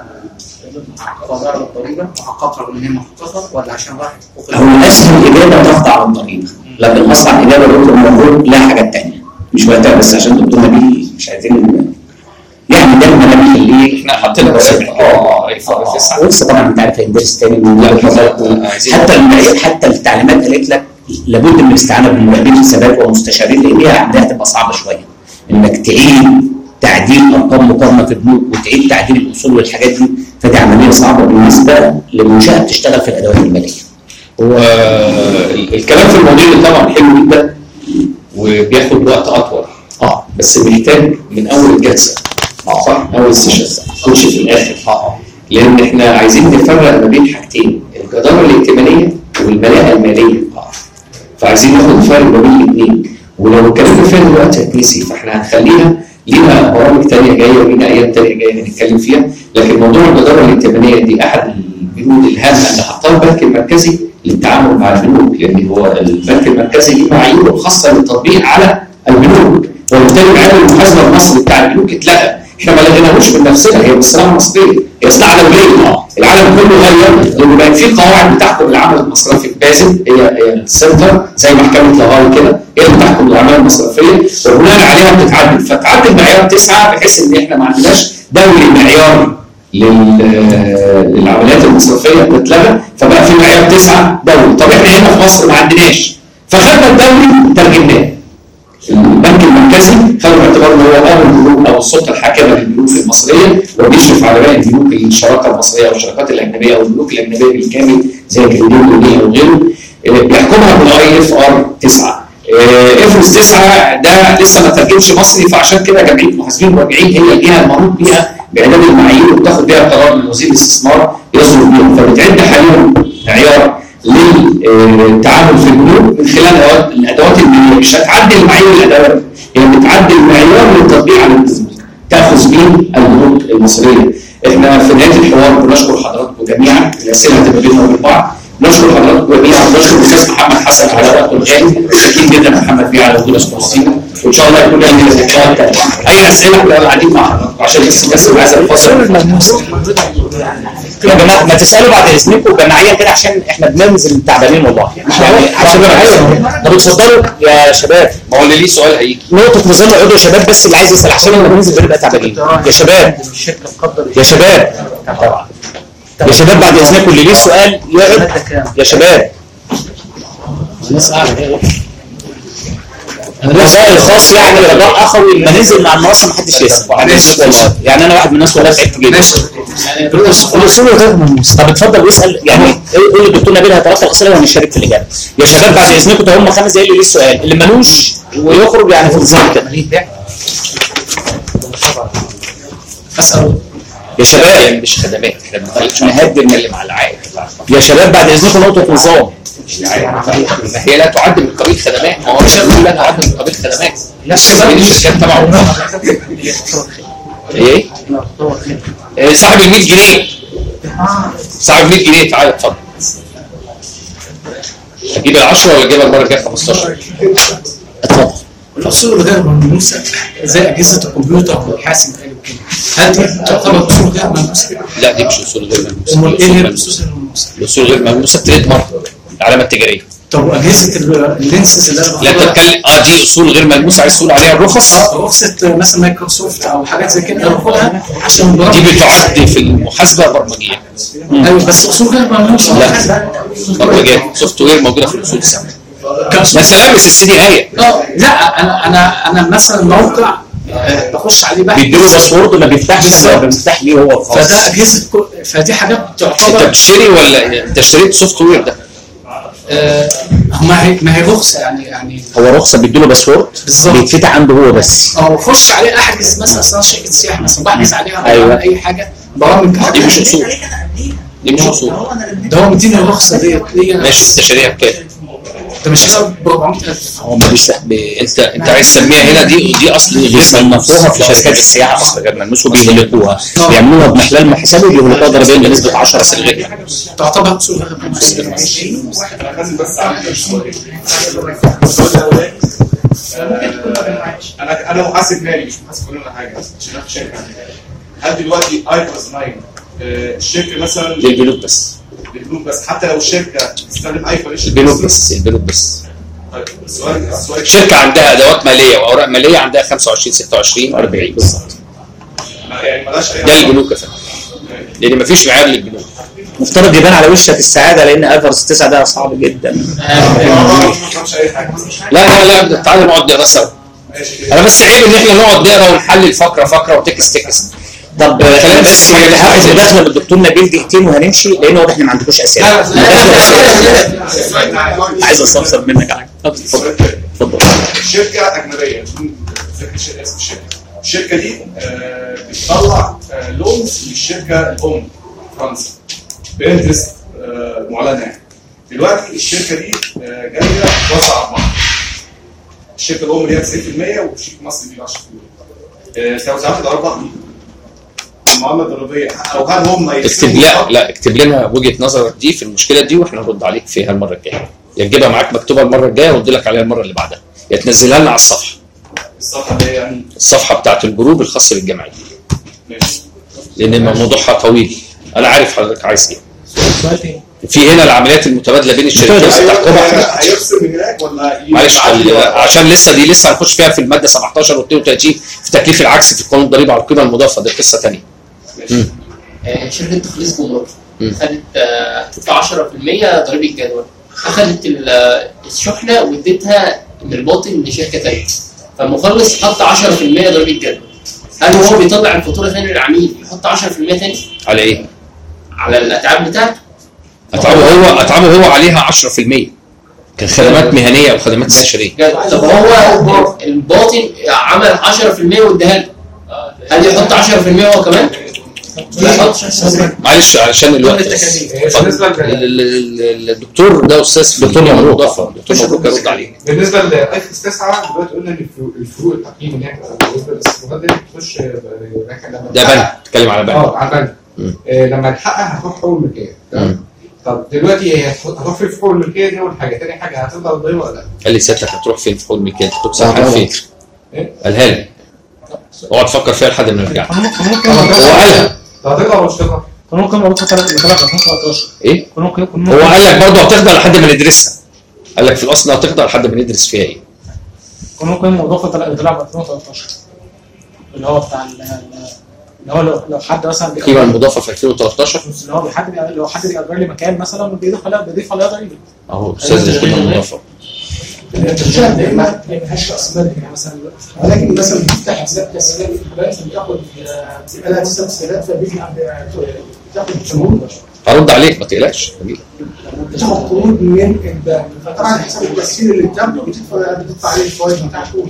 قضاء الضريبه محققه ولا هي محققه ولا عشان راحت حقوق؟ هو اسهل اجابه تخضع للضريبه، لكن اصعب اجابه دكتور المفروض لها حاجات ثانيه مش وقتها، بس عشان دكتور نبيل مش عايزين يعني ده ما نخليه احنا حاطين بسيط اه اه لسه طبعا انت عارف هيندرس تاني من حتى المعايير حتى التعليمات قالت لك لابد من الاستعانه بمراقبين حسابات ومستشارين لان هي عمليه هتبقى صعبه شويه انك تعيد تعديل ارقام مقارنه في البنوك وتعيد تعديل الاصول والحاجات دي، فدي عمليه صعبه بالنسبه لمنشاه بتشتغل في الادوات الماليه. هو الكلام في الموديل طبعا حلو جدا وبياخد وقت اطول اه بس بيحتاج من اول الجلسه اه صح اول السيشن مش في الاخر اه لان احنا عايزين نفرق ما بين حاجتين الجداره الائتمانيه والملاءه الماليه اه فعايزين ناخد فرق ما بين الاثنين ولو اتكلمنا فيها دلوقتي هتنسي فاحنا هنخليها لينا برامج ثانيه جايه ولينا ايام ثانيه جايه هنتكلم فيها. لكن موضوع الجداره الائتمانيه دي احد البنود الهامه اللي حطها البنك المركزي للتعامل مع البنوك لان هو البنك المركزي ليه معاييره الخاصه للتطبيق على البنوك وبالتالي معيار المحاسبه المصري بتاع البنوك اتلغى. احنا ما لقيناهوش من نفسنا، هي من الصناعه المصريه، هي صناعه دوليه. العالم كله غير لان بقت في قواعد بتحكم العمل المصرفي. بازل هي هي السنتر زي محكمه لاهاي كده، هي اللي بتحكم الاعمال المصرفيه وبناء عليها بتتعدل، فتعدل معيار تسعه بحيث ان احنا ما عندناش دوري معيار للعمليات المصرفيه اتلغى، فبقى في معيار تسعه دوري. طب احنا هنا في مصر ما عندناش، فخدنا الدوري ترجمناه. البنك المركزي خدوا باعتبار ان هو اول بنوك او السلطه الحاكمه للبنوك المصريه وبيشرف على باقي البنوك الشراكه المصريه او الشراكات الاجنبيه او البنوك الاجنبيه بالكامل زي كريديت ودي او غيره، بيحكمها بالاي اف ار تسعه. افرس تسعه ده لسه ما ترجمش مصري، فعشان كده جمعيه المحاسبين والمراجعين هي الجهه المنوط بيها باعداد المعايير وبتاخد بيها قرار من وزير الاستثمار يصدر بيها، فبتعد حاليا معيار للتعامل في البنوك من خلال الادوات الماليه. مش هتعدل معايير الادوات، هي بتعدل معيار للتطبيق على البنوك تاخذ به البنوك المصريه. احنا في نهايه الحوار بنشكر حضراتكم جميعا، الاسئله هتبقى بيننا وبين بعض. نشكر حضراتكم جميعا، ونشكر الاستاذ محمد حسن على وقته الغالي، شاكرين جدا محمد بيه على وجود اسمه، وان شاء الله يكون لنا لقاءات ثانيه. اي اسئله احنا قاعدين مع حضراتكم عشان بس الناس اللي عايزه تفضل. يا جماعه ما تسالوا بعد اذنكم جماعيا كده عشان احنا بننزل تعبانين والله. يعني عشان جماعيا. طب اتفضلوا يا شباب. ما هو اللي ليه سؤال هيجي. نقطه نظام العضو يا شباب، بس اللي عايز يسال عشان لما بننزل بنبقى تعبانين. يا شباب. يا شباب. طبعا. يا شباب بعد اذنكم اللي ليه سؤال يقعد. يا شباب. الرجاء الخاص يعني رجاء اخوي لما ننزل مع المنصه ما حدش يسال. والله يعني انا واحد من الناس والله تعبت جدا. الاصول غير ملموسه. طب اتفضل واسال، يعني قول للدكتور نبيل هتلقى الاسئله وهنشارك في الاجابه. يا شباب بعد اذنكم هم خمس دقايق اللي ليه السؤال، اللي ملوش ويخرج يعني في النظام كده. اسال يا شباب مش خدمات، احنا نهدي نتكلم على العائد. يا شباب بعد اذنكم نقطه نظام. هي لا تعد من قبيل خدمات، ما هو مش لا تعد من قبيل خدمات. لا الشركات تبعه ايه؟ صاحب ال مية جنيه، صاحب مية جنيه تعالى اتفضل. اجيب ال عشرة ولا اجيبها المره الجايه خمستاشر؟ اتفضل. الاصول غير ملموسه زي اجهزه الكمبيوتر والحاسب الالي وكده، هل دي تعتبر اصول غير ملموسه؟ لا دي مش اصول غير ملموسه. امال ايه هي الاصول غير ملموسه؟ الاصول غير ملموسه تريد مارك، العلامه التجاريه. طب اجهزه اللينسز اللي انا لا تتكلم اه دي اصول غير ملموسه، عايز تقول عليها الرخص؟ رخصه مثلا مايكروسوفت او حاجات زي كده باخدها عشان دي بتعد في المحاسبه برمجيه. ايوه بس اصول غير ملموسه. لا برمجيات سوفت وير موجوده في الاصول السبعه. ما انت لابس السي دي هي. لا انا انا انا مثلا موقع بخش عليه بقى بيديله باسورد ما بيفتحش بيفتح ليه هو الخاص. فده اجهزه فدي حاجات تعتبر. انت بتشتري ولا انت اشتريت سوفت وير ده؟ آه ما هي ما هي رخصه يعني يعني هو رخصه بيديله باسورد بيتفتح عنده هو بس. اه اخش عليه احجز مثلا اصلا شركه سياحه مثلا بحجز عليها أيوة. اي حاجه برامج دي مش اصول، دي مش اصول. ده هو مديني الرخصه ديت ليا ماشي استشاريه بكام؟ ده مش حساب ب أربعمية ألف. هو ما بيش انت انت عايز تسميها هنا دي دي اصل بيصنفوها في شركات السياحه اصل غير ملموس وبيهلكوها بيعملوها بمحلال محاسبي وبيهلكوها ضريبيا بنسبه عشرة في المية. تعتبر اصول غير ملموسه. بس انا انا محاسب مالي مش محاسب كل حاجه عشان انا في شركه. هل دلوقتي ايفرس تسعة الشركه مثلا للبنوك بس للبنوك بس حتى لو الشركه تستخدم ايفرس البنوك بس البنوك بس طيب السؤال السؤال شركه عندها ادوات ماليه واوراق ماليه عندها خمسة وعشرين ستة وعشرين أربعين بالظبط. يعني مالهاش اي ده البنوك يا فندم لان مفيش معيار للبنوك. مفترض يبان على وشك السعاده لان ايفرس تسعة ده صعب جدا. لا لا لا تعالى نقعد نقرا سوا. انا بس عيب ان احنا نقعد نقرا ونحلل فقره فقره وتكس تكس. طب خلينا بس هاخد مداخله من الدكتور نبيل دقيقتين وهنمشي لان واضح ان ما عندكوش اسئله. عايز استفسر منك على اتفضل اتفضل. شركه اجنبيه فاكر اسم الشركه. الشركه دي بتطلع لونز للشركه الام فرنسا بانترست معلنه. دلوقتي الشركه دي جايه توزع ارباح. الشركه الام اللي هي تسعين في المية وشركه مصر دي عشرة في المية. توزيعات الارباح دي المعامله الضريبيه او هل هم اكتب لا لا اكتب لنا وجهه نظرك دي في المشكله دي واحنا نرد عليك فيها المره الجايه. يا تجيبها معاك مكتوبه المره الجايه وارد لك عليها المره اللي بعدها يا تنزلها لنا على الصفحه. الصفحه اللي هي يعني الصفحه بتاعت الجروب الخاص بالجمعيه. لان موضوعها طويل. انا عارف حضرتك عايز ايه. سؤال تاني. في هنا العمليات المتبادله بين الشركات بتحكمها. هيفصل من هناك ولا معلش عشان لسه دي لسه هنخش فيها في الماده سبعتاشر واثنين وثلاثين في تكليف العكس في قانون الضريبه على القيمه المضافه، دي قصه ثانيه. آه، شركه تخليص جمرك خدت آه، تدفع عشرة في المية ضريبه جدول، اخذت ال- آه، الشحنه واديتها من الباطن لشركه ثانيه، فالمخلص حط عشرة في المية ضريبه جدول. هل هو بيطلع الفاتوره ثاني للعميل يحط عشرة في المية ثاني على ايه؟ على الاتعاب بتاعته؟ اتعابه هو اتعابه هو عليها عشرة في المية كخدمات مهنيه او خدمات استشاريه. طب هو الباطن عمل عشرة في المية واداها له، هل يحط عشرة في المية هو كمان؟ ما يحطش. معلش علشان الوقت. بالنسبه الدكتور ده استاذ دكتور مبروك دكتور مبروك يرد عليه. بالنسبه لايفكس تسعة دلوقتي قلنا ان الفروق التقييم هناك بالنسبه للاستثمارات دي بتخش ده بنك بتتكلم على بنك. اه على بنك. آه لما تحقق هتروح حقوق الملكيه. تمام. طب دلوقتي هي هتروح في حقوق الملكيه دي اول حاجه، ثاني حاجه هتفضل الضريبه ولا لا؟ قال لي سيادتك هتروح فين في حقوق الملكيه؟ كنت سامعها فين؟ قالها لي. اوعى تفكر فيها لحد ما نرجع. هو قالها. طب هتقدر ولا مش هتقدر؟ ممكن ممكن ألفين وتلتاشر ايه؟ ممكن هو قال لك برضه هتقدر لحد ما ندرسها. قال لك في الاصل هتقدر لحد ما ندرس فيها ايه؟ ممكن الموضوع طلع طلع في ألفين وتلتاشر اللي هو بتاع اللي هو لو لو حد مثلا القيمه المضافه في ألفين وتلتاشر اللي هو حد لو حد بيأجر لي مكان مثلا بيضيف عليها بيضيف عليها ضريبه. اهو استاذ القيمه المضافه. الشهر ده ما فيهاش راس مال يعني مثلا، ولكن مثلا بتفتح حساب تسهيلات في البنك بتاخد بتبقى لها حساب تسهيلات فبيجي بتاخد قروض. هرد عليك ما تقلقش. بتاخد قروض من البنك، فطبعا حساب التسهيل اللي بتاخده بتدفع بتدفع عليه الفوائد بتاعته،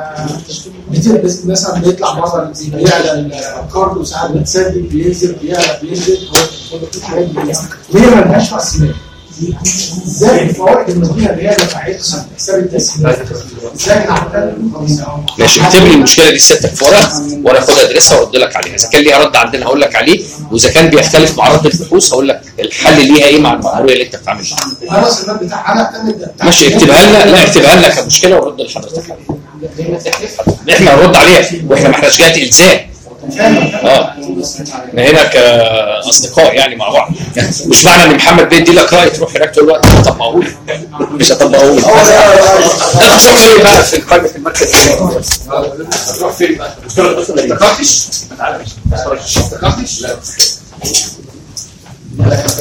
ف مثلا بيطلع بره بيعلى الكارد وساعات بتسدد بينزل بيعلى بينزل الحاجات دي هي ما لهاش راس مال. ازاي الفوائد المبنيه اللي هي دفعتها حساب التسهيلات ازاي نعملها؟ ماشي اكتب لي المشكله دي سيادتك في ورقه وانا اخدها ادرسها وارد لك عليها. اذا كان ليها رد عندنا هقول لك عليه، واذا كان بيختلف مع رد البحوث هقول لك الحل ليها ايه مع المأموريه اللي انت بتعمل معاها. راس المال بتاعها انا اعتمد ماشي اكتبها لنا. لا اكتبها لنا كمشكله ورد لحضرتك عليها. احنا هنرد عليها واحنا ما احناش جهه الزام. اه احنا هنا كاصدقاء يعني مع بعض. مش معنى ان محمد بيدي لك راي تروح هناك تقول له طبقه لي مش هطبقه لي. انت بتعمل ايه بقى في قائمه المركز؟ تروح فين بقى؟ ما افتكرتش؟ ما تعالى ما افتكرتش؟ لا